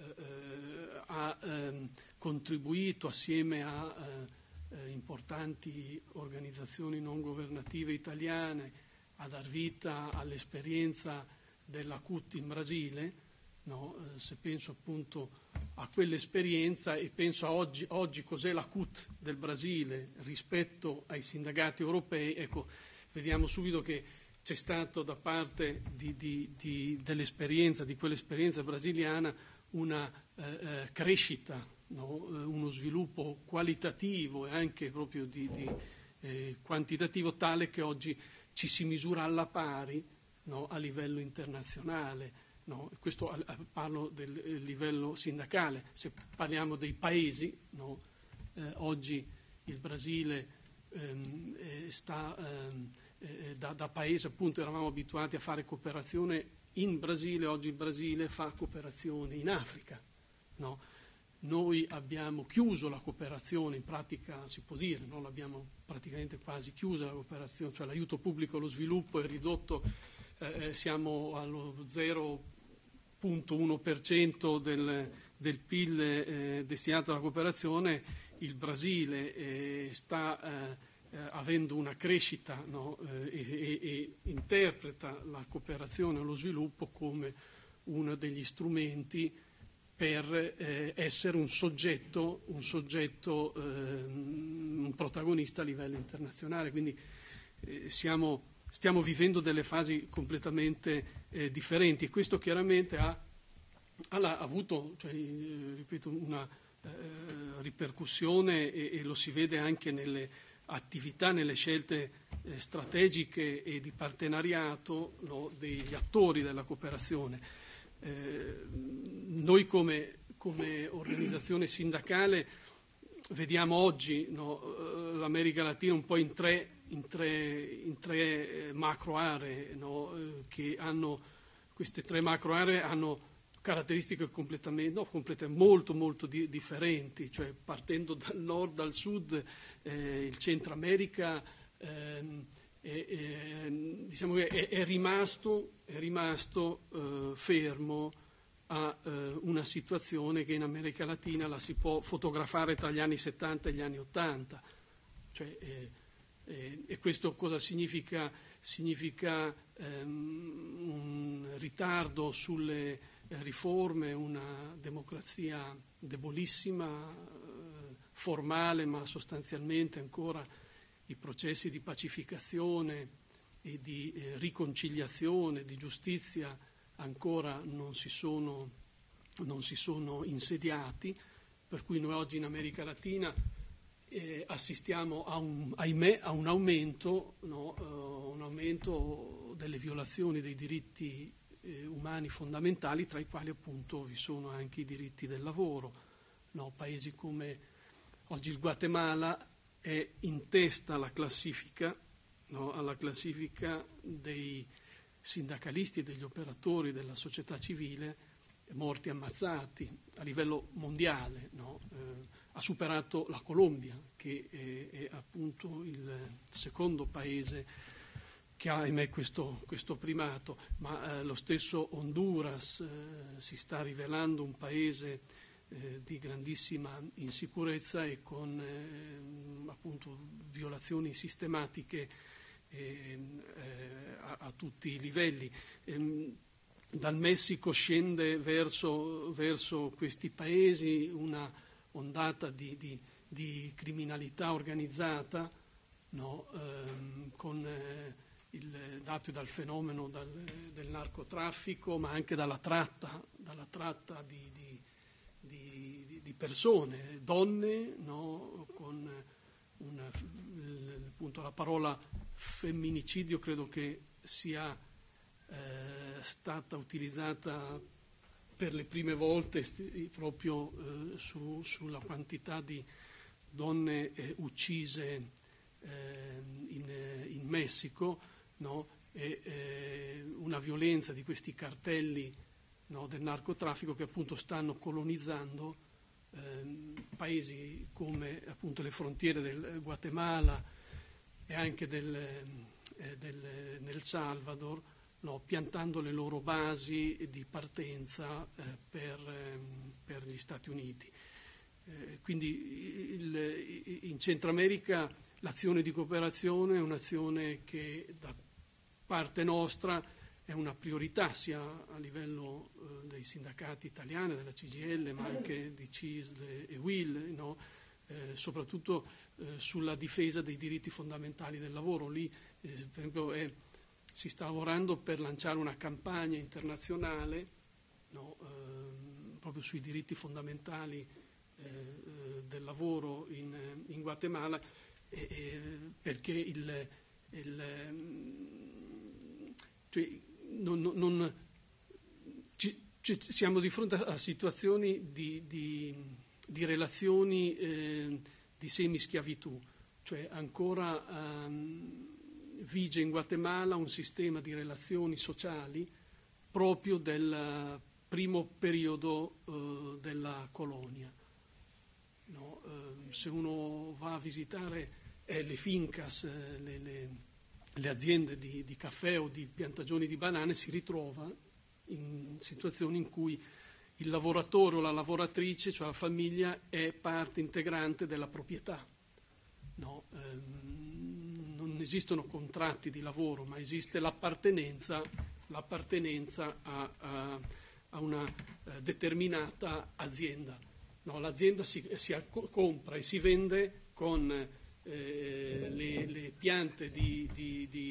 S9: eh, ha eh, contribuito assieme a eh, importanti organizzazioni non governative italiane a dar vita all'esperienza della C U T in Brasile, no? Eh, se penso appunto a quell'esperienza e penso a oggi, oggi cos'è la C U T del Brasile rispetto ai sindacati europei, ecco, vediamo subito che c'è stato da parte di, di, di, dell'esperienza, di quell'esperienza brasiliana, una eh, eh, crescita, no? eh, uno sviluppo qualitativo e anche proprio di, di eh, quantitativo, tale che oggi ci si misura alla pari, no? A livello internazionale, no? Questo a, a, parlo del eh, livello sindacale. Se parliamo dei paesi, no? eh, oggi il Brasile ehm, eh, sta ehm, eh, da, da paese, appunto, eravamo abituati a fare cooperazione in Brasile, oggi il Brasile fa cooperazione in Africa, no? Noi abbiamo chiuso la cooperazione, in pratica si può dire, no? L'abbiamo praticamente quasi chiusa la cooperazione, cioè l'aiuto pubblico allo sviluppo è ridotto. Eh, siamo allo zero virgola uno per cento del, del P I L eh, destinato alla cooperazione. Il Brasile eh, sta eh, eh, avendo una crescita, no? eh, e, e interpreta la cooperazione allo sviluppo come uno degli strumenti per eh, essere un soggetto, un, soggetto eh, un protagonista a livello internazionale. Quindi eh, siamo stiamo vivendo delle fasi completamente eh, differenti, e questo chiaramente ha ha avuto, cioè, ripeto, una eh, ripercussione e, e lo si vede anche nelle attività, nelle scelte eh, strategiche e di partenariato, no, degli attori della cooperazione. Eh, noi come, come organizzazione sindacale vediamo oggi, no, l'America Latina un po' in tre, in tre, in tre macro aree, no, eh, che hanno, queste tre macro aree hanno caratteristiche completamente, no, completamente molto molto di, differenti, cioè partendo dal nord al sud, eh, il Centro America ehm, è, è, diciamo che è, è rimasto, è rimasto eh, fermo a eh, una situazione che in America Latina la si può fotografare tra gli anni settanta e gli anni ottanta. Cioè, eh, eh, e questo cosa significa? Significa ehm, un ritardo sulle riforme, una democrazia debolissima, eh, formale, ma sostanzialmente ancora i processi di pacificazione e di eh, riconciliazione, di giustizia ancora non si sono, non si sono insediati, per cui noi oggi in America Latina eh, assistiamo a un, ahimè, a un aumento, no, uh, un aumento delle violazioni dei diritti umani fondamentali, tra i quali appunto vi sono anche i diritti del lavoro. No, paesi come oggi il Guatemala è in testa alla classifica, no, alla classifica dei sindacalisti e degli operatori della società civile morti ammazzati a livello mondiale, no? eh, ha superato la Colombia, che è, è appunto il secondo paese che ha, ahimè, questo, questo primato, ma eh, lo stesso Honduras eh, si sta rivelando un paese eh, di grandissima insicurezza e con eh, appunto violazioni sistematiche eh, eh, a, a tutti i livelli. Ehm, dal Messico scende verso, verso questi paesi una ondata di, di, di criminalità organizzata, no? ehm, con eh, il, dati dal fenomeno dal, del narcotraffico, ma anche dalla tratta, dalla tratta di, di, di, di persone, donne, no? Con una, appunto, la parola femminicidio credo che sia eh, stata utilizzata per le prime volte st- proprio eh, su, sulla quantità di donne eh, uccise eh, in, in Messico. No? E, eh, una violenza di questi cartelli, no, del narcotraffico che appunto stanno colonizzando eh, paesi come appunto le frontiere del Guatemala e anche del, eh, del, nel Salvador, no, piantando le loro basi di partenza eh, per, eh, per gli Stati Uniti. Eh, quindi il, in Centro America l'azione di cooperazione è un'azione che da parte nostra è una priorità sia a livello eh, dei sindacati italiani, della C G I L, ma anche di C I S L e U I L, no? eh, soprattutto eh, sulla difesa dei diritti fondamentali del lavoro. Lì eh, per esempio è, si sta lavorando per lanciare una campagna internazionale, no? eh, proprio sui diritti fondamentali eh, del lavoro in, in Guatemala, eh, eh, perché il, il Cioè, non, non, ci, ci, siamo di fronte a situazioni di, di, di relazioni eh, di semischiavitù, cioè ancora ehm, vige in Guatemala un sistema di relazioni sociali proprio del primo periodo eh, della colonia. No? Eh, se uno va a visitare eh, le fincas, eh, le, le le aziende di, di caffè o di piantagioni di banane, si ritrova in situazioni in cui il lavoratore o la lavoratrice, cioè la famiglia, è parte integrante della proprietà. No? Ehm, non esistono contratti di lavoro, ma esiste l'appartenenza, l'appartenenza a, a, a una eh, determinata azienda. No? L'azienda si, si compra e si vende con Eh, le, le piante di, di, di,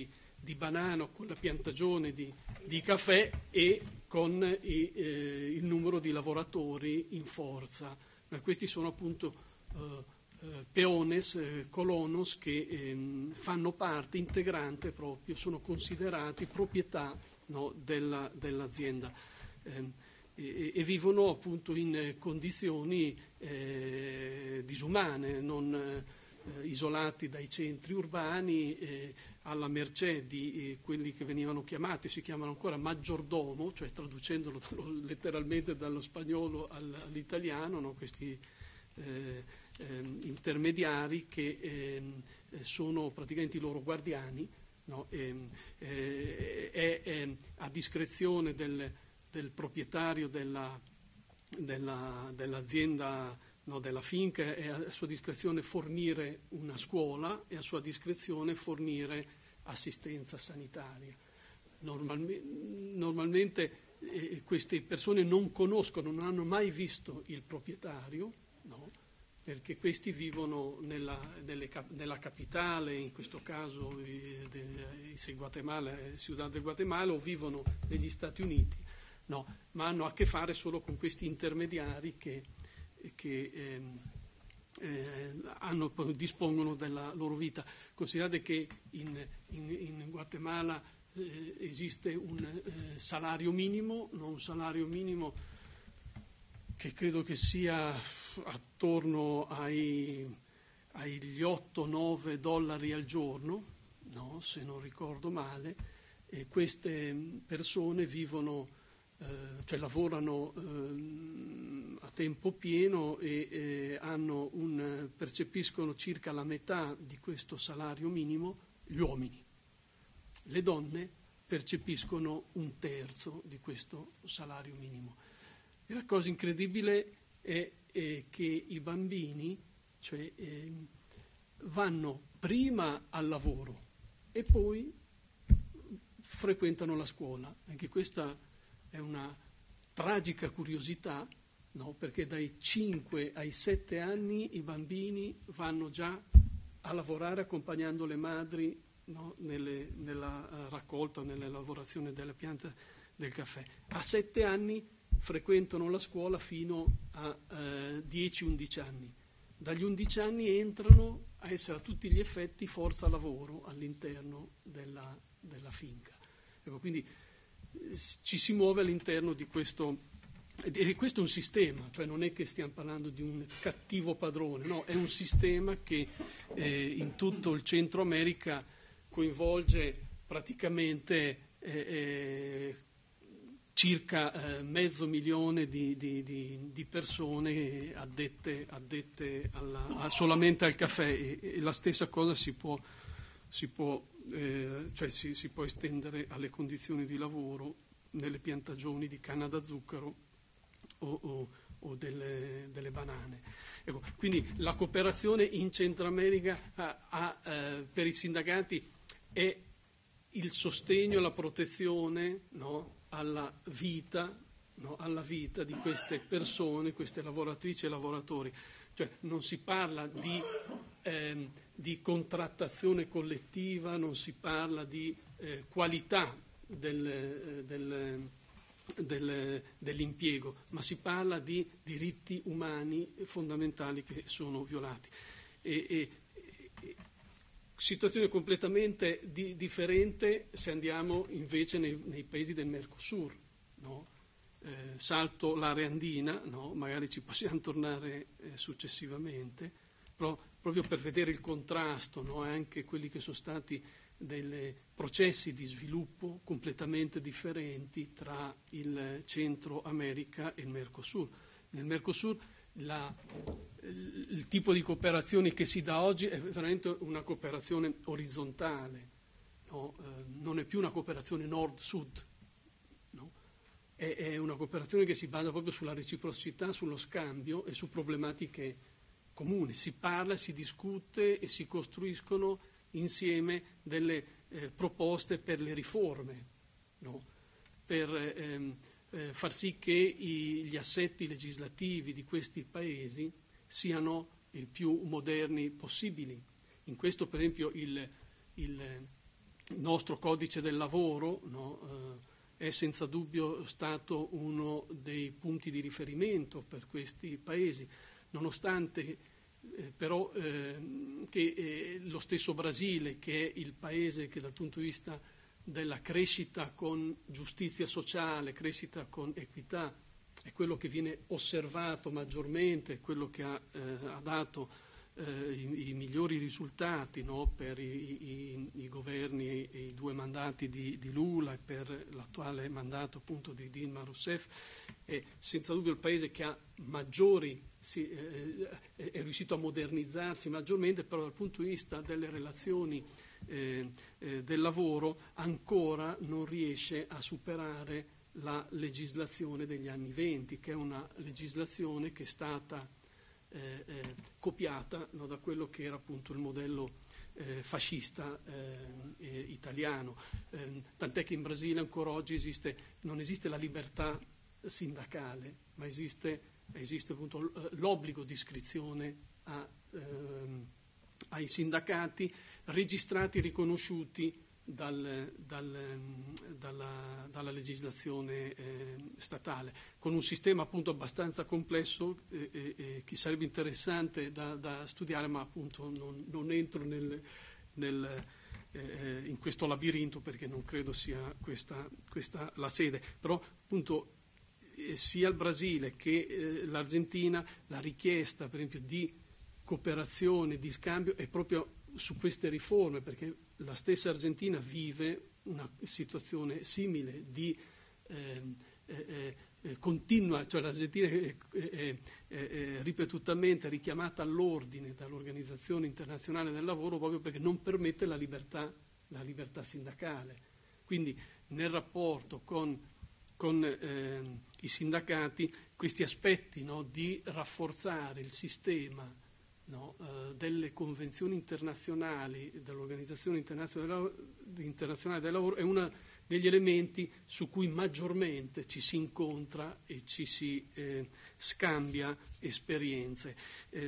S9: di banano, con la piantagione di, di caffè e con i, eh, il numero di lavoratori in forza. Ma questi sono appunto eh, eh, peones, eh, colonos che eh, fanno parte integrante proprio, sono considerati proprietà, no, della, dell'azienda. Eh, E, e vivono appunto in condizioni eh, disumane, non eh, isolati dai centri urbani, eh, alla mercé di eh, quelli che venivano chiamati, si chiamano ancora maggiordomo, cioè traducendolo dallo, letteralmente dallo spagnolo al, all'italiano, no? Questi eh, eh, intermediari che eh, sono praticamente i loro guardiani, no? e, eh, è, è a discrezione del del proprietario della, della, dell'azienda, no, della finca, è a sua discrezione fornire una scuola e a sua discrezione fornire assistenza sanitaria. Normalme, normalmente eh, queste persone non conoscono, non hanno mai visto il proprietario, no, perché questi vivono nella, nelle, nella capitale, in questo caso eh, de, de Guatemala, Ciudad de Guatemala, o vivono negli Stati Uniti. No, ma hanno a che fare solo con questi intermediari che, che eh, eh, hanno, dispongono della loro vita. Considerate che in, in, in Guatemala eh, esiste un eh, salario minimo, no, un salario minimo che credo che sia attorno ai, agli otto nove dollari al giorno, no, se non ricordo male, e queste persone vivono Eh, cioè lavorano eh, a tempo pieno e eh, hanno un, percepiscono circa la metà di questo salario minimo gli uomini. Le donne percepiscono un terzo di questo salario minimo. E la cosa incredibile è, è che i bambini, cioè, eh, vanno prima al lavoro e poi frequentano la scuola. Anche questa è una tragica curiosità, no? Perché dai cinque ai sette anni i bambini vanno già a lavorare accompagnando le madri, no? Nelle, nella uh, raccolta, nella lavorazione della pianta del caffè. A sette anni frequentano la scuola fino a uh, dieci undici anni. Dagli undici anni entrano a essere a tutti gli effetti forza lavoro all'interno della, della finca. Ecco, quindi ci si muove all'interno di questo, e questo è un sistema, cioè non è che stiamo parlando di un cattivo padrone, no, è un sistema che eh, in tutto il Centro America coinvolge praticamente eh, eh, circa eh, mezzo milione di, di, di, di persone addette, addette alla, a, solamente al caffè, e, e la stessa cosa si può, si può Eh, cioè si, si può estendere alle condizioni di lavoro nelle piantagioni di canna da zucchero o, o, o delle, delle banane. Ecco, quindi la cooperazione in Centro America ha, ha, eh, per i sindacati è il sostegno e la protezione, no, alla vita, no, alla vita di queste persone, queste lavoratrici e lavoratori. Cioè non si parla di, eh, di contrattazione collettiva, non si parla di eh, qualità del, del, del, dell'impiego, ma si parla di diritti umani fondamentali che sono violati. E, e, e, situazione completamente di, differente se andiamo invece nei, nei paesi del Mercosur, no? Eh, salto l'area andina, no? Magari ci possiamo tornare eh, successivamente, però proprio per vedere il contrasto, no? E anche quelli che sono stati dei processi di sviluppo completamente differenti tra il Centro America e il Mercosur. Nel Mercosur la, il tipo di cooperazione che si dà oggi è veramente una cooperazione orizzontale, no? Eh, non è più una cooperazione nord-sud, no? È una cooperazione che si basa proprio sulla reciprocità, sullo scambio e su problematiche comuni. Si parla, si discute e si costruiscono insieme delle eh, proposte per le riforme, no? Per ehm, eh, far sì che i, gli assetti legislativi di questi paesi siano i più moderni possibili. In questo, per esempio, il, il il nostro codice del lavoro, no, eh, è senza dubbio stato uno dei punti di riferimento per questi paesi, nonostante eh, però eh, che eh, lo stesso Brasile, che è il paese che dal punto di vista della crescita con giustizia sociale, crescita con equità, è quello che viene osservato maggiormente, quello che ha, eh, ha dato eh, i, i migliori risultati, no, per i, i, i governi e i due mandati di, di Lula e per l'attuale mandato appunto di Dilma Rousseff, è senza dubbio il paese che ha maggiori, sì, eh, è riuscito a modernizzarsi maggiormente, però dal punto di vista delle relazioni eh, eh, del lavoro ancora non riesce a superare la legislazione degli anni venti, che è una legislazione che è stata eh, eh, copiata, no, da quello che era appunto il modello eh, fascista eh, eh, italiano. Eh, tant'è che in Brasile ancora oggi esiste, non esiste la libertà sindacale, ma esiste, esiste appunto l'obbligo di iscrizione a, ehm, ai sindacati registrati e riconosciuti Dal, dal, dalla, dalla legislazione eh, statale, con un sistema appunto abbastanza complesso eh, eh, che sarebbe interessante da, da studiare, ma appunto non, non entro nel, nel, eh, in questo labirinto perché non credo sia questa, questa la sede. Però appunto eh, sia il Brasile che eh, l'Argentina, la richiesta per esempio di cooperazione, di scambio è proprio su queste riforme, perché la stessa Argentina vive una situazione simile di eh, eh, eh, continua, cioè l'Argentina è, è, è, è ripetutamente richiamata all'ordine dall'Organizzazione Internazionale del Lavoro proprio perché non permette la libertà, la libertà sindacale. Quindi nel rapporto con, con eh, i sindacati questi aspetti, no, di rafforzare il sistema, no, eh, delle convenzioni internazionali dell'Organizzazione Internazionale del Lavoro è uno degli elementi su cui maggiormente ci si incontra e ci si eh, scambia esperienze. Eh,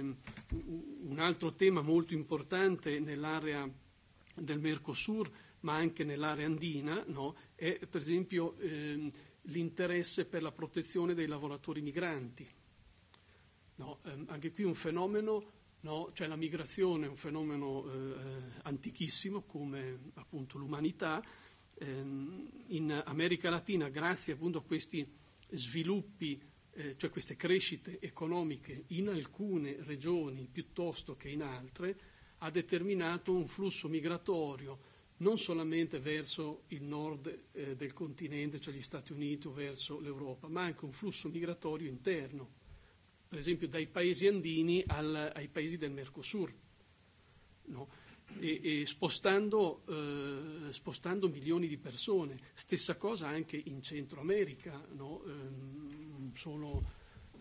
S9: un altro tema molto importante nell'area del Mercosur, ma anche nell'area andina, no, è per esempio eh, l'interesse per la protezione dei lavoratori migranti. No, eh, anche qui un fenomeno, no, cioè la migrazione è un fenomeno eh, antichissimo come appunto l'umanità. Eh, in America Latina, grazie appunto a questi sviluppi, eh, cioè queste crescite economiche in alcune regioni piuttosto che in altre, ha determinato un flusso migratorio non solamente verso il nord eh, del continente, cioè gli Stati Uniti o verso l'Europa, ma anche un flusso migratorio interno, per esempio dai paesi andini al, ai paesi del Mercosur, no? e, e spostando, eh, spostando milioni di persone. Stessa cosa anche in Centro America, no? eh, solo eh,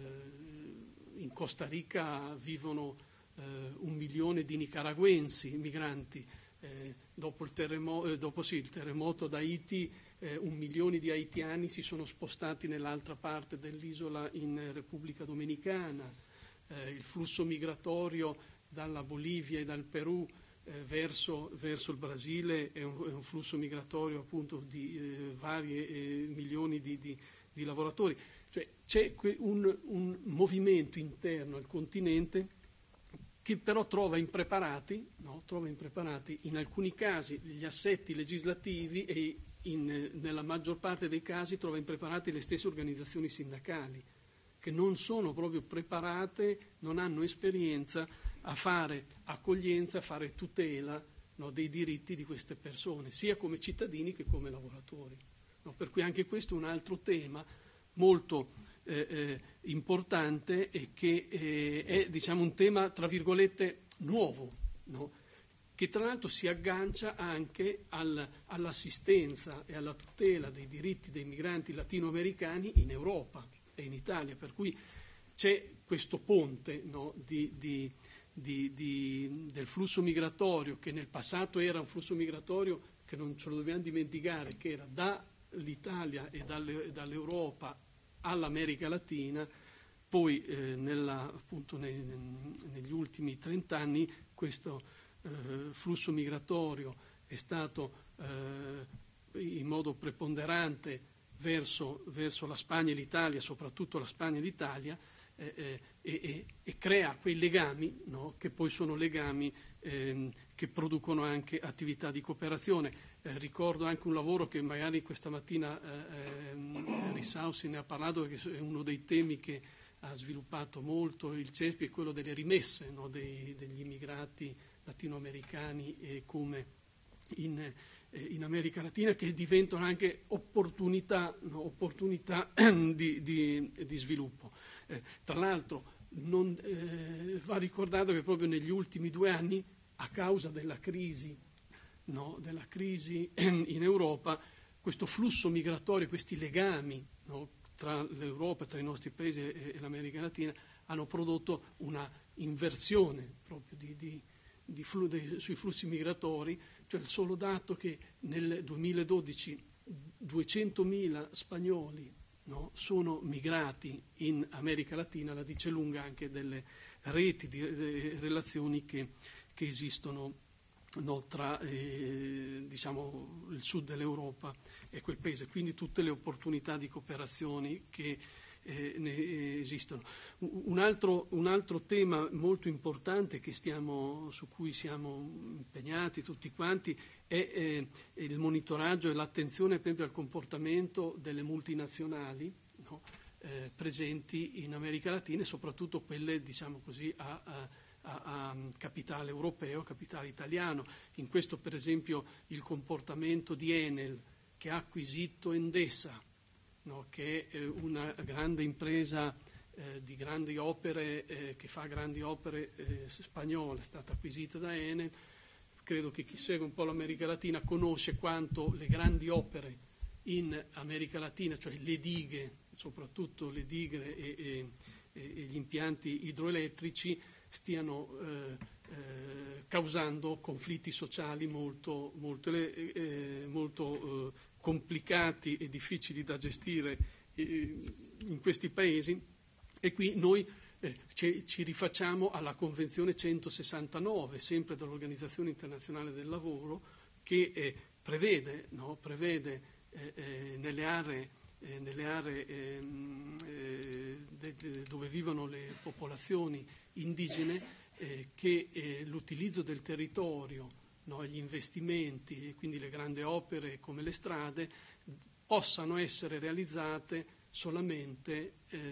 S9: in Costa Rica vivono eh, un milione di nicaraguensi migranti. Eh, dopo, il terremo- eh, dopo sì, il terremoto d'Haiti, eh, un milione di haitiani si sono spostati nell'altra parte dell'isola in Repubblica Dominicana. Eh, il flusso migratorio dalla Bolivia e dal Perù eh, verso, verso il Brasile è un, è un flusso migratorio appunto di eh, vari eh, milioni di, di, di lavoratori. Cioè, c'è que- un, un movimento interno al continente che però trova impreparati, no? trova impreparati in alcuni casi gli assetti legislativi e in, nella maggior parte dei casi trova impreparati le stesse organizzazioni sindacali, che non sono proprio preparate, non hanno esperienza a fare accoglienza, a fare tutela, no, dei diritti di queste persone, sia come cittadini che come lavoratori. No? Per cui anche questo è un altro tema molto Eh, eh, importante e che eh, è diciamo un tema tra virgolette nuovo, no? Che tra l'altro si aggancia anche al, all'assistenza e alla tutela dei diritti dei migranti latinoamericani in Europa e in Italia, per cui c'è questo ponte, no, di, di, di, di, del flusso migratorio, che nel passato era un flusso migratorio che non ce lo dobbiamo dimenticare, che era dall'Italia e dalle, dall'Europa all'America Latina, poi eh, nella, appunto nei, negli ultimi trent'anni questo eh, flusso migratorio è stato eh, in modo preponderante verso, verso la Spagna e l'Italia, soprattutto la Spagna e l'Italia, eh, eh, e, e crea quei legami, no, che poi sono legami eh, che producono anche attività di cooperazione. Eh, ricordo anche un lavoro che magari questa mattina eh, eh, Risausi ne ha parlato, perché è uno dei temi che ha sviluppato molto il CESPI, è quello delle rimesse, no, dei, degli immigrati latinoamericani e come in, eh, in America Latina, che diventano anche opportunità, no, opportunità di, di, di sviluppo. Eh, tra l'altro non, eh, va ricordato che proprio negli ultimi due anni, a causa della crisi, no, della crisi in Europa, questo flusso migratorio, questi legami, no, tra l'Europa, tra i nostri paesi e, e l'America Latina, hanno prodotto una inversione proprio di, di, di flu, de, sui flussi migratori, cioè il solo dato che nel duemiladodici duecentomila spagnoli, no, sono migrati in America Latina, la dice lunga anche delle reti di de, relazioni che, che esistono, no, tra eh, diciamo, il sud dell'Europa e quel paese, quindi tutte le opportunità di cooperazioni che eh, ne esistono. Un altro, un altro tema molto importante che stiamo, su cui siamo impegnati tutti quanti è eh, il monitoraggio e l'attenzione per esempio al comportamento delle multinazionali, no, eh, presenti in America Latina e soprattutto quelle, diciamo così, a, a, a capitale europeo, capitale italiano. In questo per esempio il comportamento di Enel, che ha acquisito Endesa, no, che è una grande impresa eh, di grandi opere, eh, che fa grandi opere eh, spagnole, è stata acquisita da Enel. Credo che chi segue un po' l'America Latina conosce quanto le grandi opere in America Latina, cioè le dighe, soprattutto le dighe e, e, e gli impianti idroelettrici, stiano eh, eh, causando conflitti sociali molto, molto, eh, molto eh, complicati e difficili da gestire eh, in questi paesi, e qui noi eh, ci, ci rifacciamo alla Convenzione centosessantanove, sempre dall'Organizzazione Internazionale del Lavoro, che eh, prevede, no, prevede eh, eh, nelle aree Eh, nelle aree ehm, eh, de, de, dove vivono le popolazioni indigene, eh, che eh, l'utilizzo del territorio, no, gli investimenti e quindi le grandi opere come le strade possano essere realizzate solamente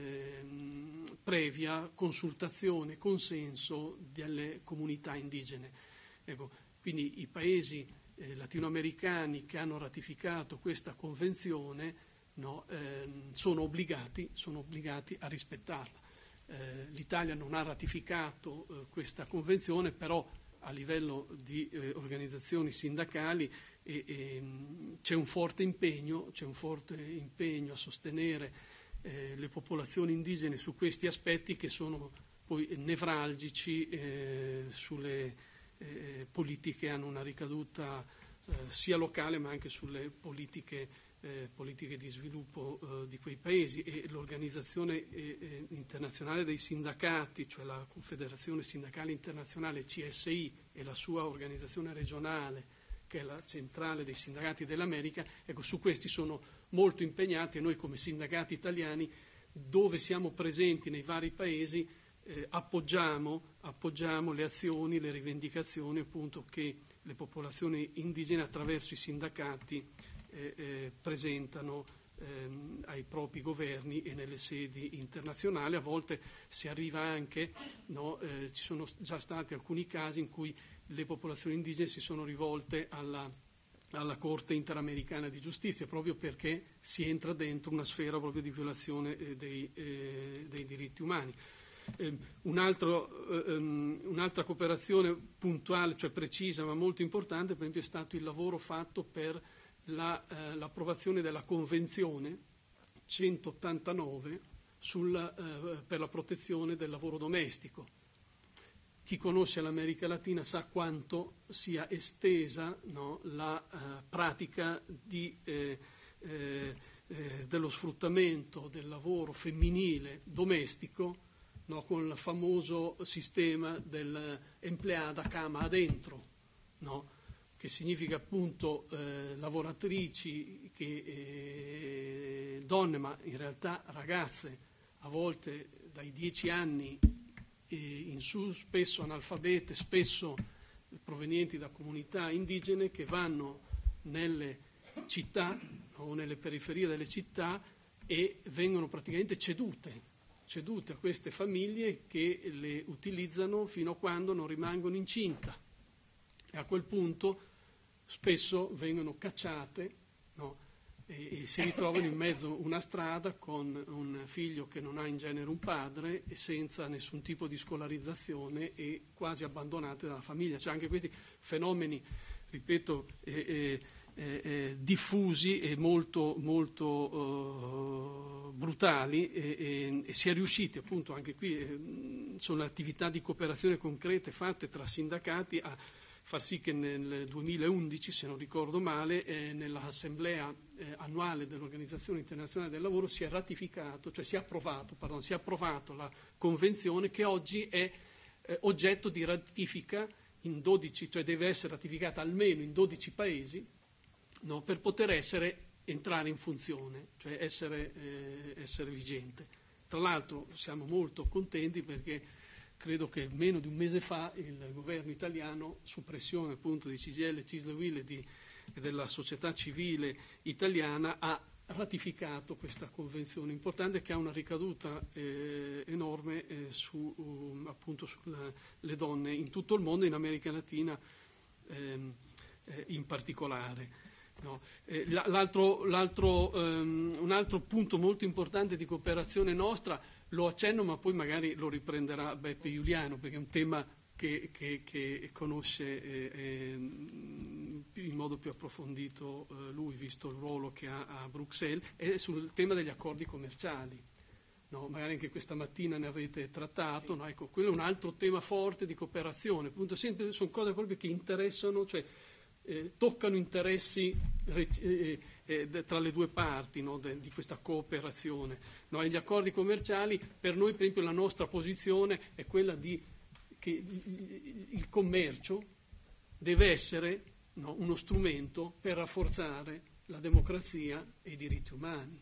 S9: ehm, previa consultazione e consenso delle comunità indigene. Ecco, quindi i paesi eh, latinoamericani che hanno ratificato questa convenzione, no, ehm, sono obbligati, sono obbligati a rispettarla. Eh, L'Italia non ha ratificato eh, questa convenzione, però a livello di eh, organizzazioni sindacali e, e, mh, c'è un forte impegno, c'è un forte impegno a sostenere eh, le popolazioni indigene su questi aspetti che sono poi nevralgici eh, sulle eh, politiche, hanno una ricaduta eh, sia locale ma anche sulle politiche Eh, politiche di sviluppo eh, di quei paesi, e l'Organizzazione eh, eh, Internazionale dei Sindacati, cioè la Confederazione Sindacale Internazionale C S I, e la sua organizzazione regionale, che è la centrale dei sindacati dell'America, ecco, su questi sono molto impegnati, e noi come sindacati italiani, dove siamo presenti nei vari paesi, eh, appoggiamo, appoggiamo le azioni, le rivendicazioni appunto che le popolazioni indigene attraverso i sindacati Eh, eh, presentano ehm, ai propri governi e nelle sedi internazionali. A volte si arriva anche, no, eh, ci sono già stati alcuni casi in cui le popolazioni indigene si sono rivolte alla, alla Corte Interamericana di Giustizia, proprio perché si entra dentro una sfera proprio di violazione eh, dei, eh, dei diritti umani. Eh, un altro, eh, um, un'altra cooperazione puntuale, cioè precisa ma molto importante, per esempio, è stato il lavoro fatto per La, eh, l'approvazione della Convenzione centottantanove sul, eh, per la protezione del lavoro domestico. Chi conosce l'America Latina sa quanto sia estesa, no, la eh, pratica di, eh, eh, eh, dello sfruttamento del lavoro femminile domestico, no, con il famoso sistema dell'empleada cama adentro, no, che che significa appunto eh, lavoratrici, che, eh, donne, ma in realtà ragazze, a volte dai dieci anni eh, in su, spesso analfabete, spesso provenienti da comunità indigene, che vanno nelle città o nelle periferie delle città e vengono praticamente cedute, cedute a queste famiglie che le utilizzano fino a quando non rimangono incinta. E a quel punto spesso vengono cacciate, no? e, e si ritrovano in mezzo a una strada con un figlio che non ha in genere un padre e senza nessun tipo di scolarizzazione e quasi abbandonate dalla famiglia. C'è anche questi fenomeni, ripeto, eh, eh, eh, eh, diffusi e molto, molto eh, brutali e, e, e si è riusciti appunto anche qui, eh, sono attività di cooperazione concrete fatte tra sindacati a far sì che nel duemilaundici, se non ricordo male, eh, nell'assemblea eh, annuale dell'Organizzazione Internazionale del Lavoro si è ratificato, cioè si è approvato, pardon, si è approvato la convenzione che oggi è eh, oggetto di ratifica in dodici, cioè deve essere ratificata almeno in dodici paesi, no, per poter essere, entrare in funzione, cioè essere, eh, essere vigente. Tra l'altro siamo molto contenti perché credo che meno di un mese fa il governo italiano, su pressione appunto di C G I L, CISL, UIL e, di, e della società civile italiana, ha ratificato questa convenzione importante che ha una ricaduta eh, enorme eh, su, um, appunto sulle donne in tutto il mondo, in America Latina ehm, eh, in particolare. No. Eh, l'altro, l'altro, um, un altro punto molto importante di cooperazione nostra, lo accenno ma poi magari lo riprenderà Beppe Giuliano perché è un tema che, che, che conosce eh, eh, in modo più approfondito eh, lui, visto il ruolo che ha a Bruxelles, è sul tema degli accordi commerciali. No, magari anche questa mattina ne avete trattato, sì. No, ecco, quello è un altro tema forte di cooperazione, appunto, sempre, sono cose proprio che interessano, cioè eh, toccano interessi eh, eh, tra le due parti, no, de, di questa cooperazione. No, e gli accordi commerciali, per noi per esempio la nostra posizione è quella di che il, il commercio deve essere, no, uno strumento per rafforzare la democrazia e i diritti umani.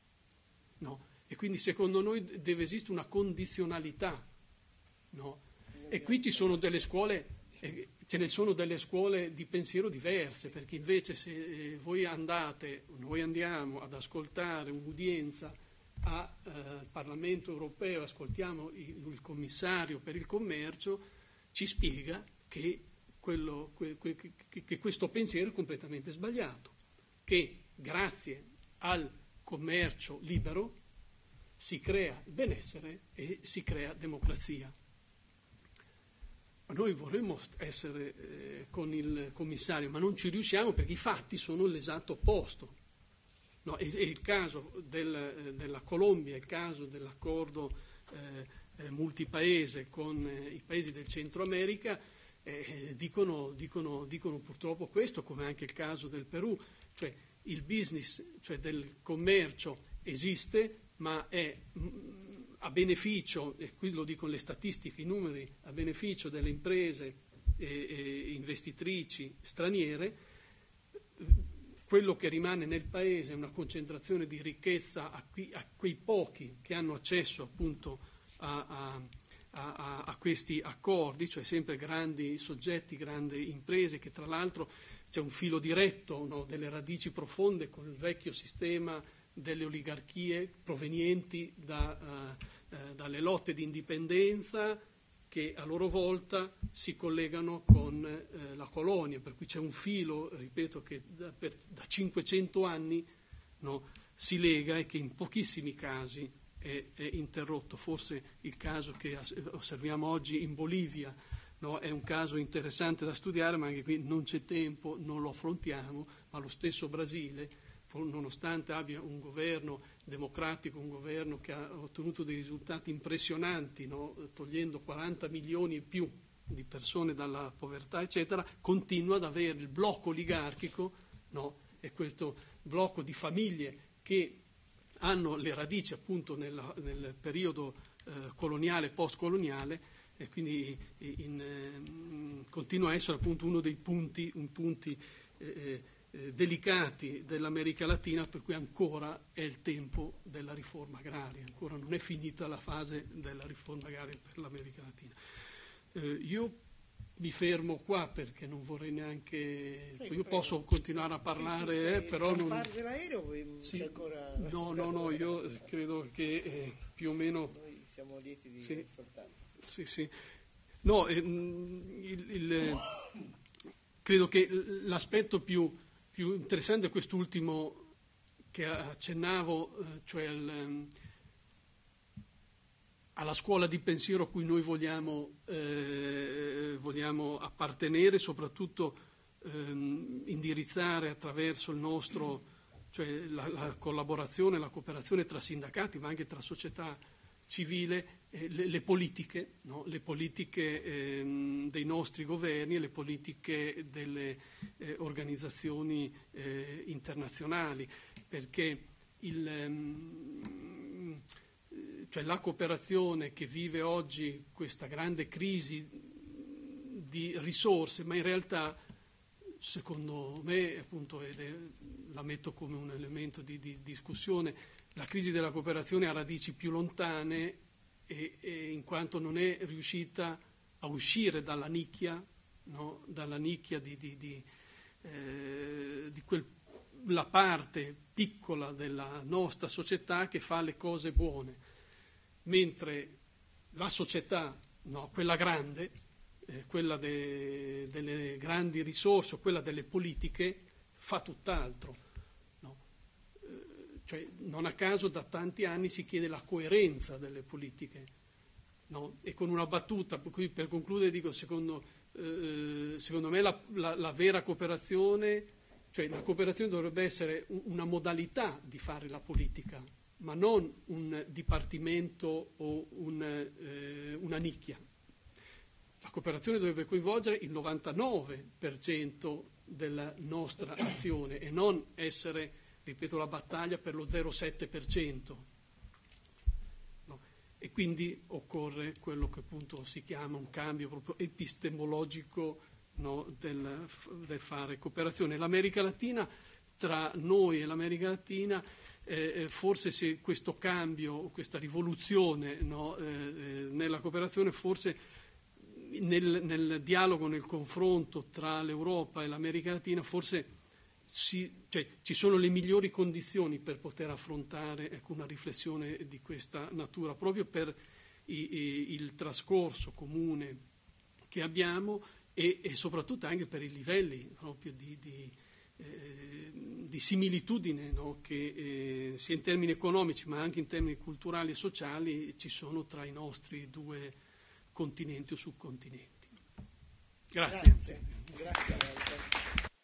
S9: No? E quindi secondo noi deve esistere una condizionalità. No? E qui ci sono delle scuole, eh, ce ne sono delle scuole di pensiero diverse, perché invece se eh, voi andate, noi andiamo ad ascoltare un'udienza al eh, Parlamento europeo, ascoltiamo il, il commissario per il commercio, ci spiega che, quello, que, que, che, che questo pensiero è completamente sbagliato, che grazie al commercio libero si crea benessere e si crea democrazia. Noi vorremmo essere eh, con il commissario, ma non ci riusciamo perché i fatti sono l'esatto opposto. No, e, e il caso del, della Colombia, il caso dell'accordo eh, eh, multipaese con eh, i paesi del Centro America eh, dicono, dicono, dicono purtroppo questo, come anche il caso del Perù, cioè il business, cioè del commercio esiste, ma è mh, a beneficio, e qui lo dicono le statistiche, i numeri, a beneficio delle imprese e, e investitrici straniere. Quello che rimane nel paese è una concentrazione di ricchezza a, qui, a quei pochi che hanno accesso appunto a, a, a, a questi accordi, cioè sempre grandi soggetti, grandi imprese, che tra l'altro c'è un filo diretto, no, delle radici profonde con il vecchio sistema delle oligarchie provenienti da, uh, uh, dalle lotte di indipendenza, che a loro volta si collegano con eh, la colonia, per cui c'è un filo, ripeto, che da, per, da cinquecento anni, no, si lega e che in pochissimi casi è, è interrotto. Forse il caso che osserviamo oggi in Bolivia, no, è un caso interessante da studiare, ma anche qui non c'è tempo, non lo affrontiamo, ma lo stesso Brasile, nonostante abbia un governo democratico, un governo che ha ottenuto dei risultati impressionanti, no? Togliendo quaranta milioni e più di persone dalla povertà, eccetera, continua ad avere il blocco oligarchico, no? E questo blocco di famiglie che hanno le radici appunto nella, nel periodo eh, coloniale e postcoloniale, e quindi in, in, continua a essere appunto uno dei punti, un punti eh, eh, delicati dell'America Latina, per cui ancora è il tempo della riforma agraria, ancora non è finita la fase della riforma agraria per l'America Latina. Eh, io mi fermo qua perché non vorrei neanche.
S1: Prego,
S9: io
S1: prego.
S9: Posso continuare a parlare,
S1: sì, sì,
S9: eh,
S1: se
S9: però non.
S1: parte l'aereo poi
S9: Sì,
S1: c'è ancora.
S9: no, no, no, io credo che eh, più o meno.
S1: Noi siamo lieti di
S9: Sì.
S1: ascoltare.
S9: Sì, sì. No, ehm, il, il, credo che l'aspetto più, più interessante è quest'ultimo che accennavo, eh, cioè il, alla scuola di pensiero a cui noi vogliamo, eh, vogliamo appartenere, soprattutto ehm, indirizzare attraverso il nostro, cioè la, la collaborazione, la cooperazione tra sindacati, ma anche tra società civile, eh, le, le politiche, no? le politiche ehm, dei nostri governi e le politiche delle eh, organizzazioni eh, internazionali, perché il, ehm, cioè la cooperazione che vive oggi questa grande crisi di risorse, ma in realtà secondo me, appunto, ed è, la metto come un elemento di, di discussione, la crisi della cooperazione ha radici più lontane e, e in quanto non è riuscita a uscire dalla nicchia, no? dalla nicchia di, di, di, eh, di quella parte piccola della nostra società che fa le cose buone, mentre la società, no, quella grande, eh, quella de, delle grandi risorse, quella delle politiche, fa tutt'altro. Cioè, non a caso da tanti anni si chiede la coerenza delle politiche, no? E con una battuta, per, cui, per concludere dico, secondo, eh, secondo me la, la, la vera cooperazione, cioè la cooperazione dovrebbe essere un, una modalità di fare la politica, ma non un dipartimento o un, eh, una nicchia. La cooperazione dovrebbe coinvolgere il novantanove per cento della nostra azione e non essere, ripeto, la battaglia per lo zero virgola sette per cento. No? E quindi occorre quello che appunto si chiama un cambio proprio epistemologico, no, del, del fare cooperazione. L'America Latina, tra noi e l'America Latina, eh, forse se questo cambio, questa rivoluzione, no, eh, nella cooperazione, forse nel, nel dialogo, nel confronto tra l'Europa e l'America Latina, forse Si, cioè, ci sono le migliori condizioni per poter affrontare, ecco, una riflessione di questa natura, proprio per i, i, il trascorso comune che abbiamo e, e soprattutto anche per i livelli proprio di, di, eh, di similitudine, no? che eh, sia in termini economici ma anche in termini culturali e sociali ci sono tra i nostri due continenti o subcontinenti. Grazie.
S1: Grazie. Grazie.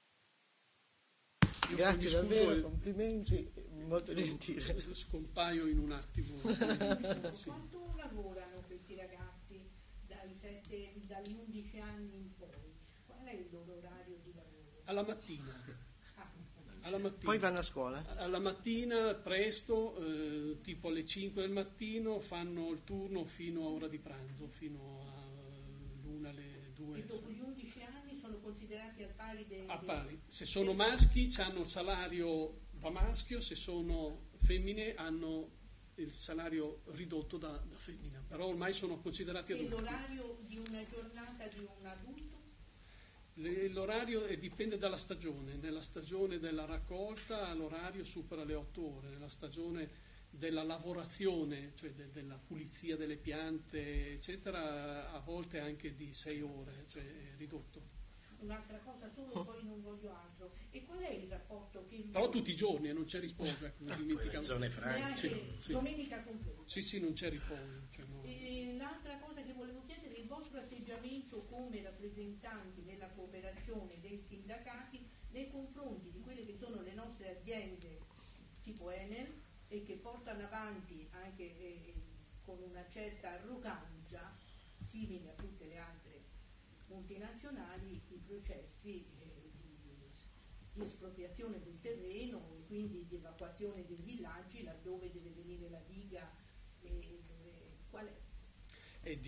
S9: Io
S1: Grazie davvero,
S9: e,
S1: complimenti, molto gentile.
S9: Scompaio in un attimo.
S10: Sì. Quanto lavorano questi ragazzi dai sette, dagli undici anni in poi? Qual è il loro orario di lavoro?
S9: Alla mattina.
S10: Ah.
S9: Alla mattina.
S1: Poi vanno a scuola?
S9: Alla mattina presto, eh, tipo alle cinque del mattino, fanno il turno fino a ora di pranzo, fino all'una, alle due.
S10: E dopo gli undici anni sono considerati al pari dei...
S9: A pari. Se sono maschi hanno il salario da maschio, se sono femmine hanno il salario ridotto da, da femmina, però ormai sono considerati adulti.
S10: E l'orario di una giornata di un adulto?
S9: Le, l'orario eh, dipende dalla stagione. Nella stagione della raccolta l'orario supera le otto ore, nella stagione della lavorazione, cioè de, della pulizia delle piante, eccetera, a volte anche di sei ore, cioè è ridotto.
S10: Un'altra cosa solo, poi non voglio altro. E qual è il rapporto che...
S9: Però tutti i giorni e non c'è riposo, ecco, non dimenticavo.
S11: Zone franche.
S10: Sì, sì. Domenica compresa.
S9: Sì, sì, non c'è riposo. Cioè no.
S10: E l'altra cosa che volevo chiedere è il vostro atteggiamento come rappresentanti della cooperazione dei sindacati nei confronti di quelle che sono le nostre aziende tipo Enel e che portano avanti anche eh, con una certa arroganza, simile a tutte le altre multinazionali, i processi eh, di, di espropriazione del terreno e quindi di evacuazione dei villaggi laddove deve venire la diga e dove, qual è?
S9: È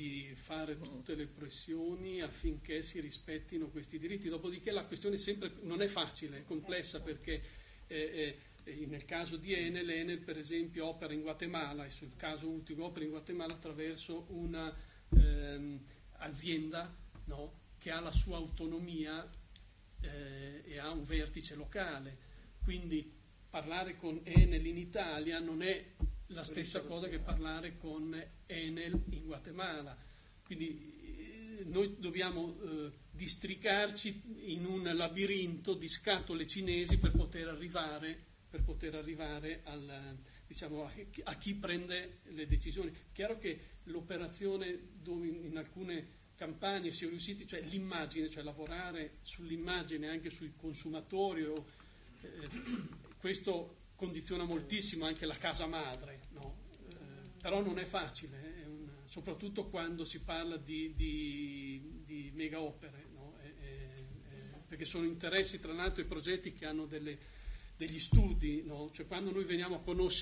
S9: di fare tutte le pressioni affinché si rispettino questi diritti. Dopodiché la questione sempre non è facile, è complessa, perché eh, eh, nel caso di Enel, Enel per esempio opera in Guatemala, e sul caso ultimo opera in Guatemala attraverso una ehm, azienda, no, che ha la sua autonomia eh, e ha un vertice locale. Quindi parlare con Enel in Italia non è la stessa cosa che parlare con Enel in Guatemala. Quindi eh, noi dobbiamo eh, districarci in un labirinto di scatole cinesi per poter arrivare, per poter arrivare al, diciamo, a, a chi prende le decisioni. Chiaro che l'operazione dove in alcune campagne si è riusciti, cioè l'immagine, cioè lavorare sull'immagine anche sui consumatori, o, eh, questo condiziona moltissimo anche la casa madre, no? Eh, però non è facile, è un, soprattutto quando si parla di, di, di mega opere, no? eh, eh, perché sono interessi, tra l'altro, i progetti che hanno delle, degli studi, no? Cioè quando noi veniamo a conoscere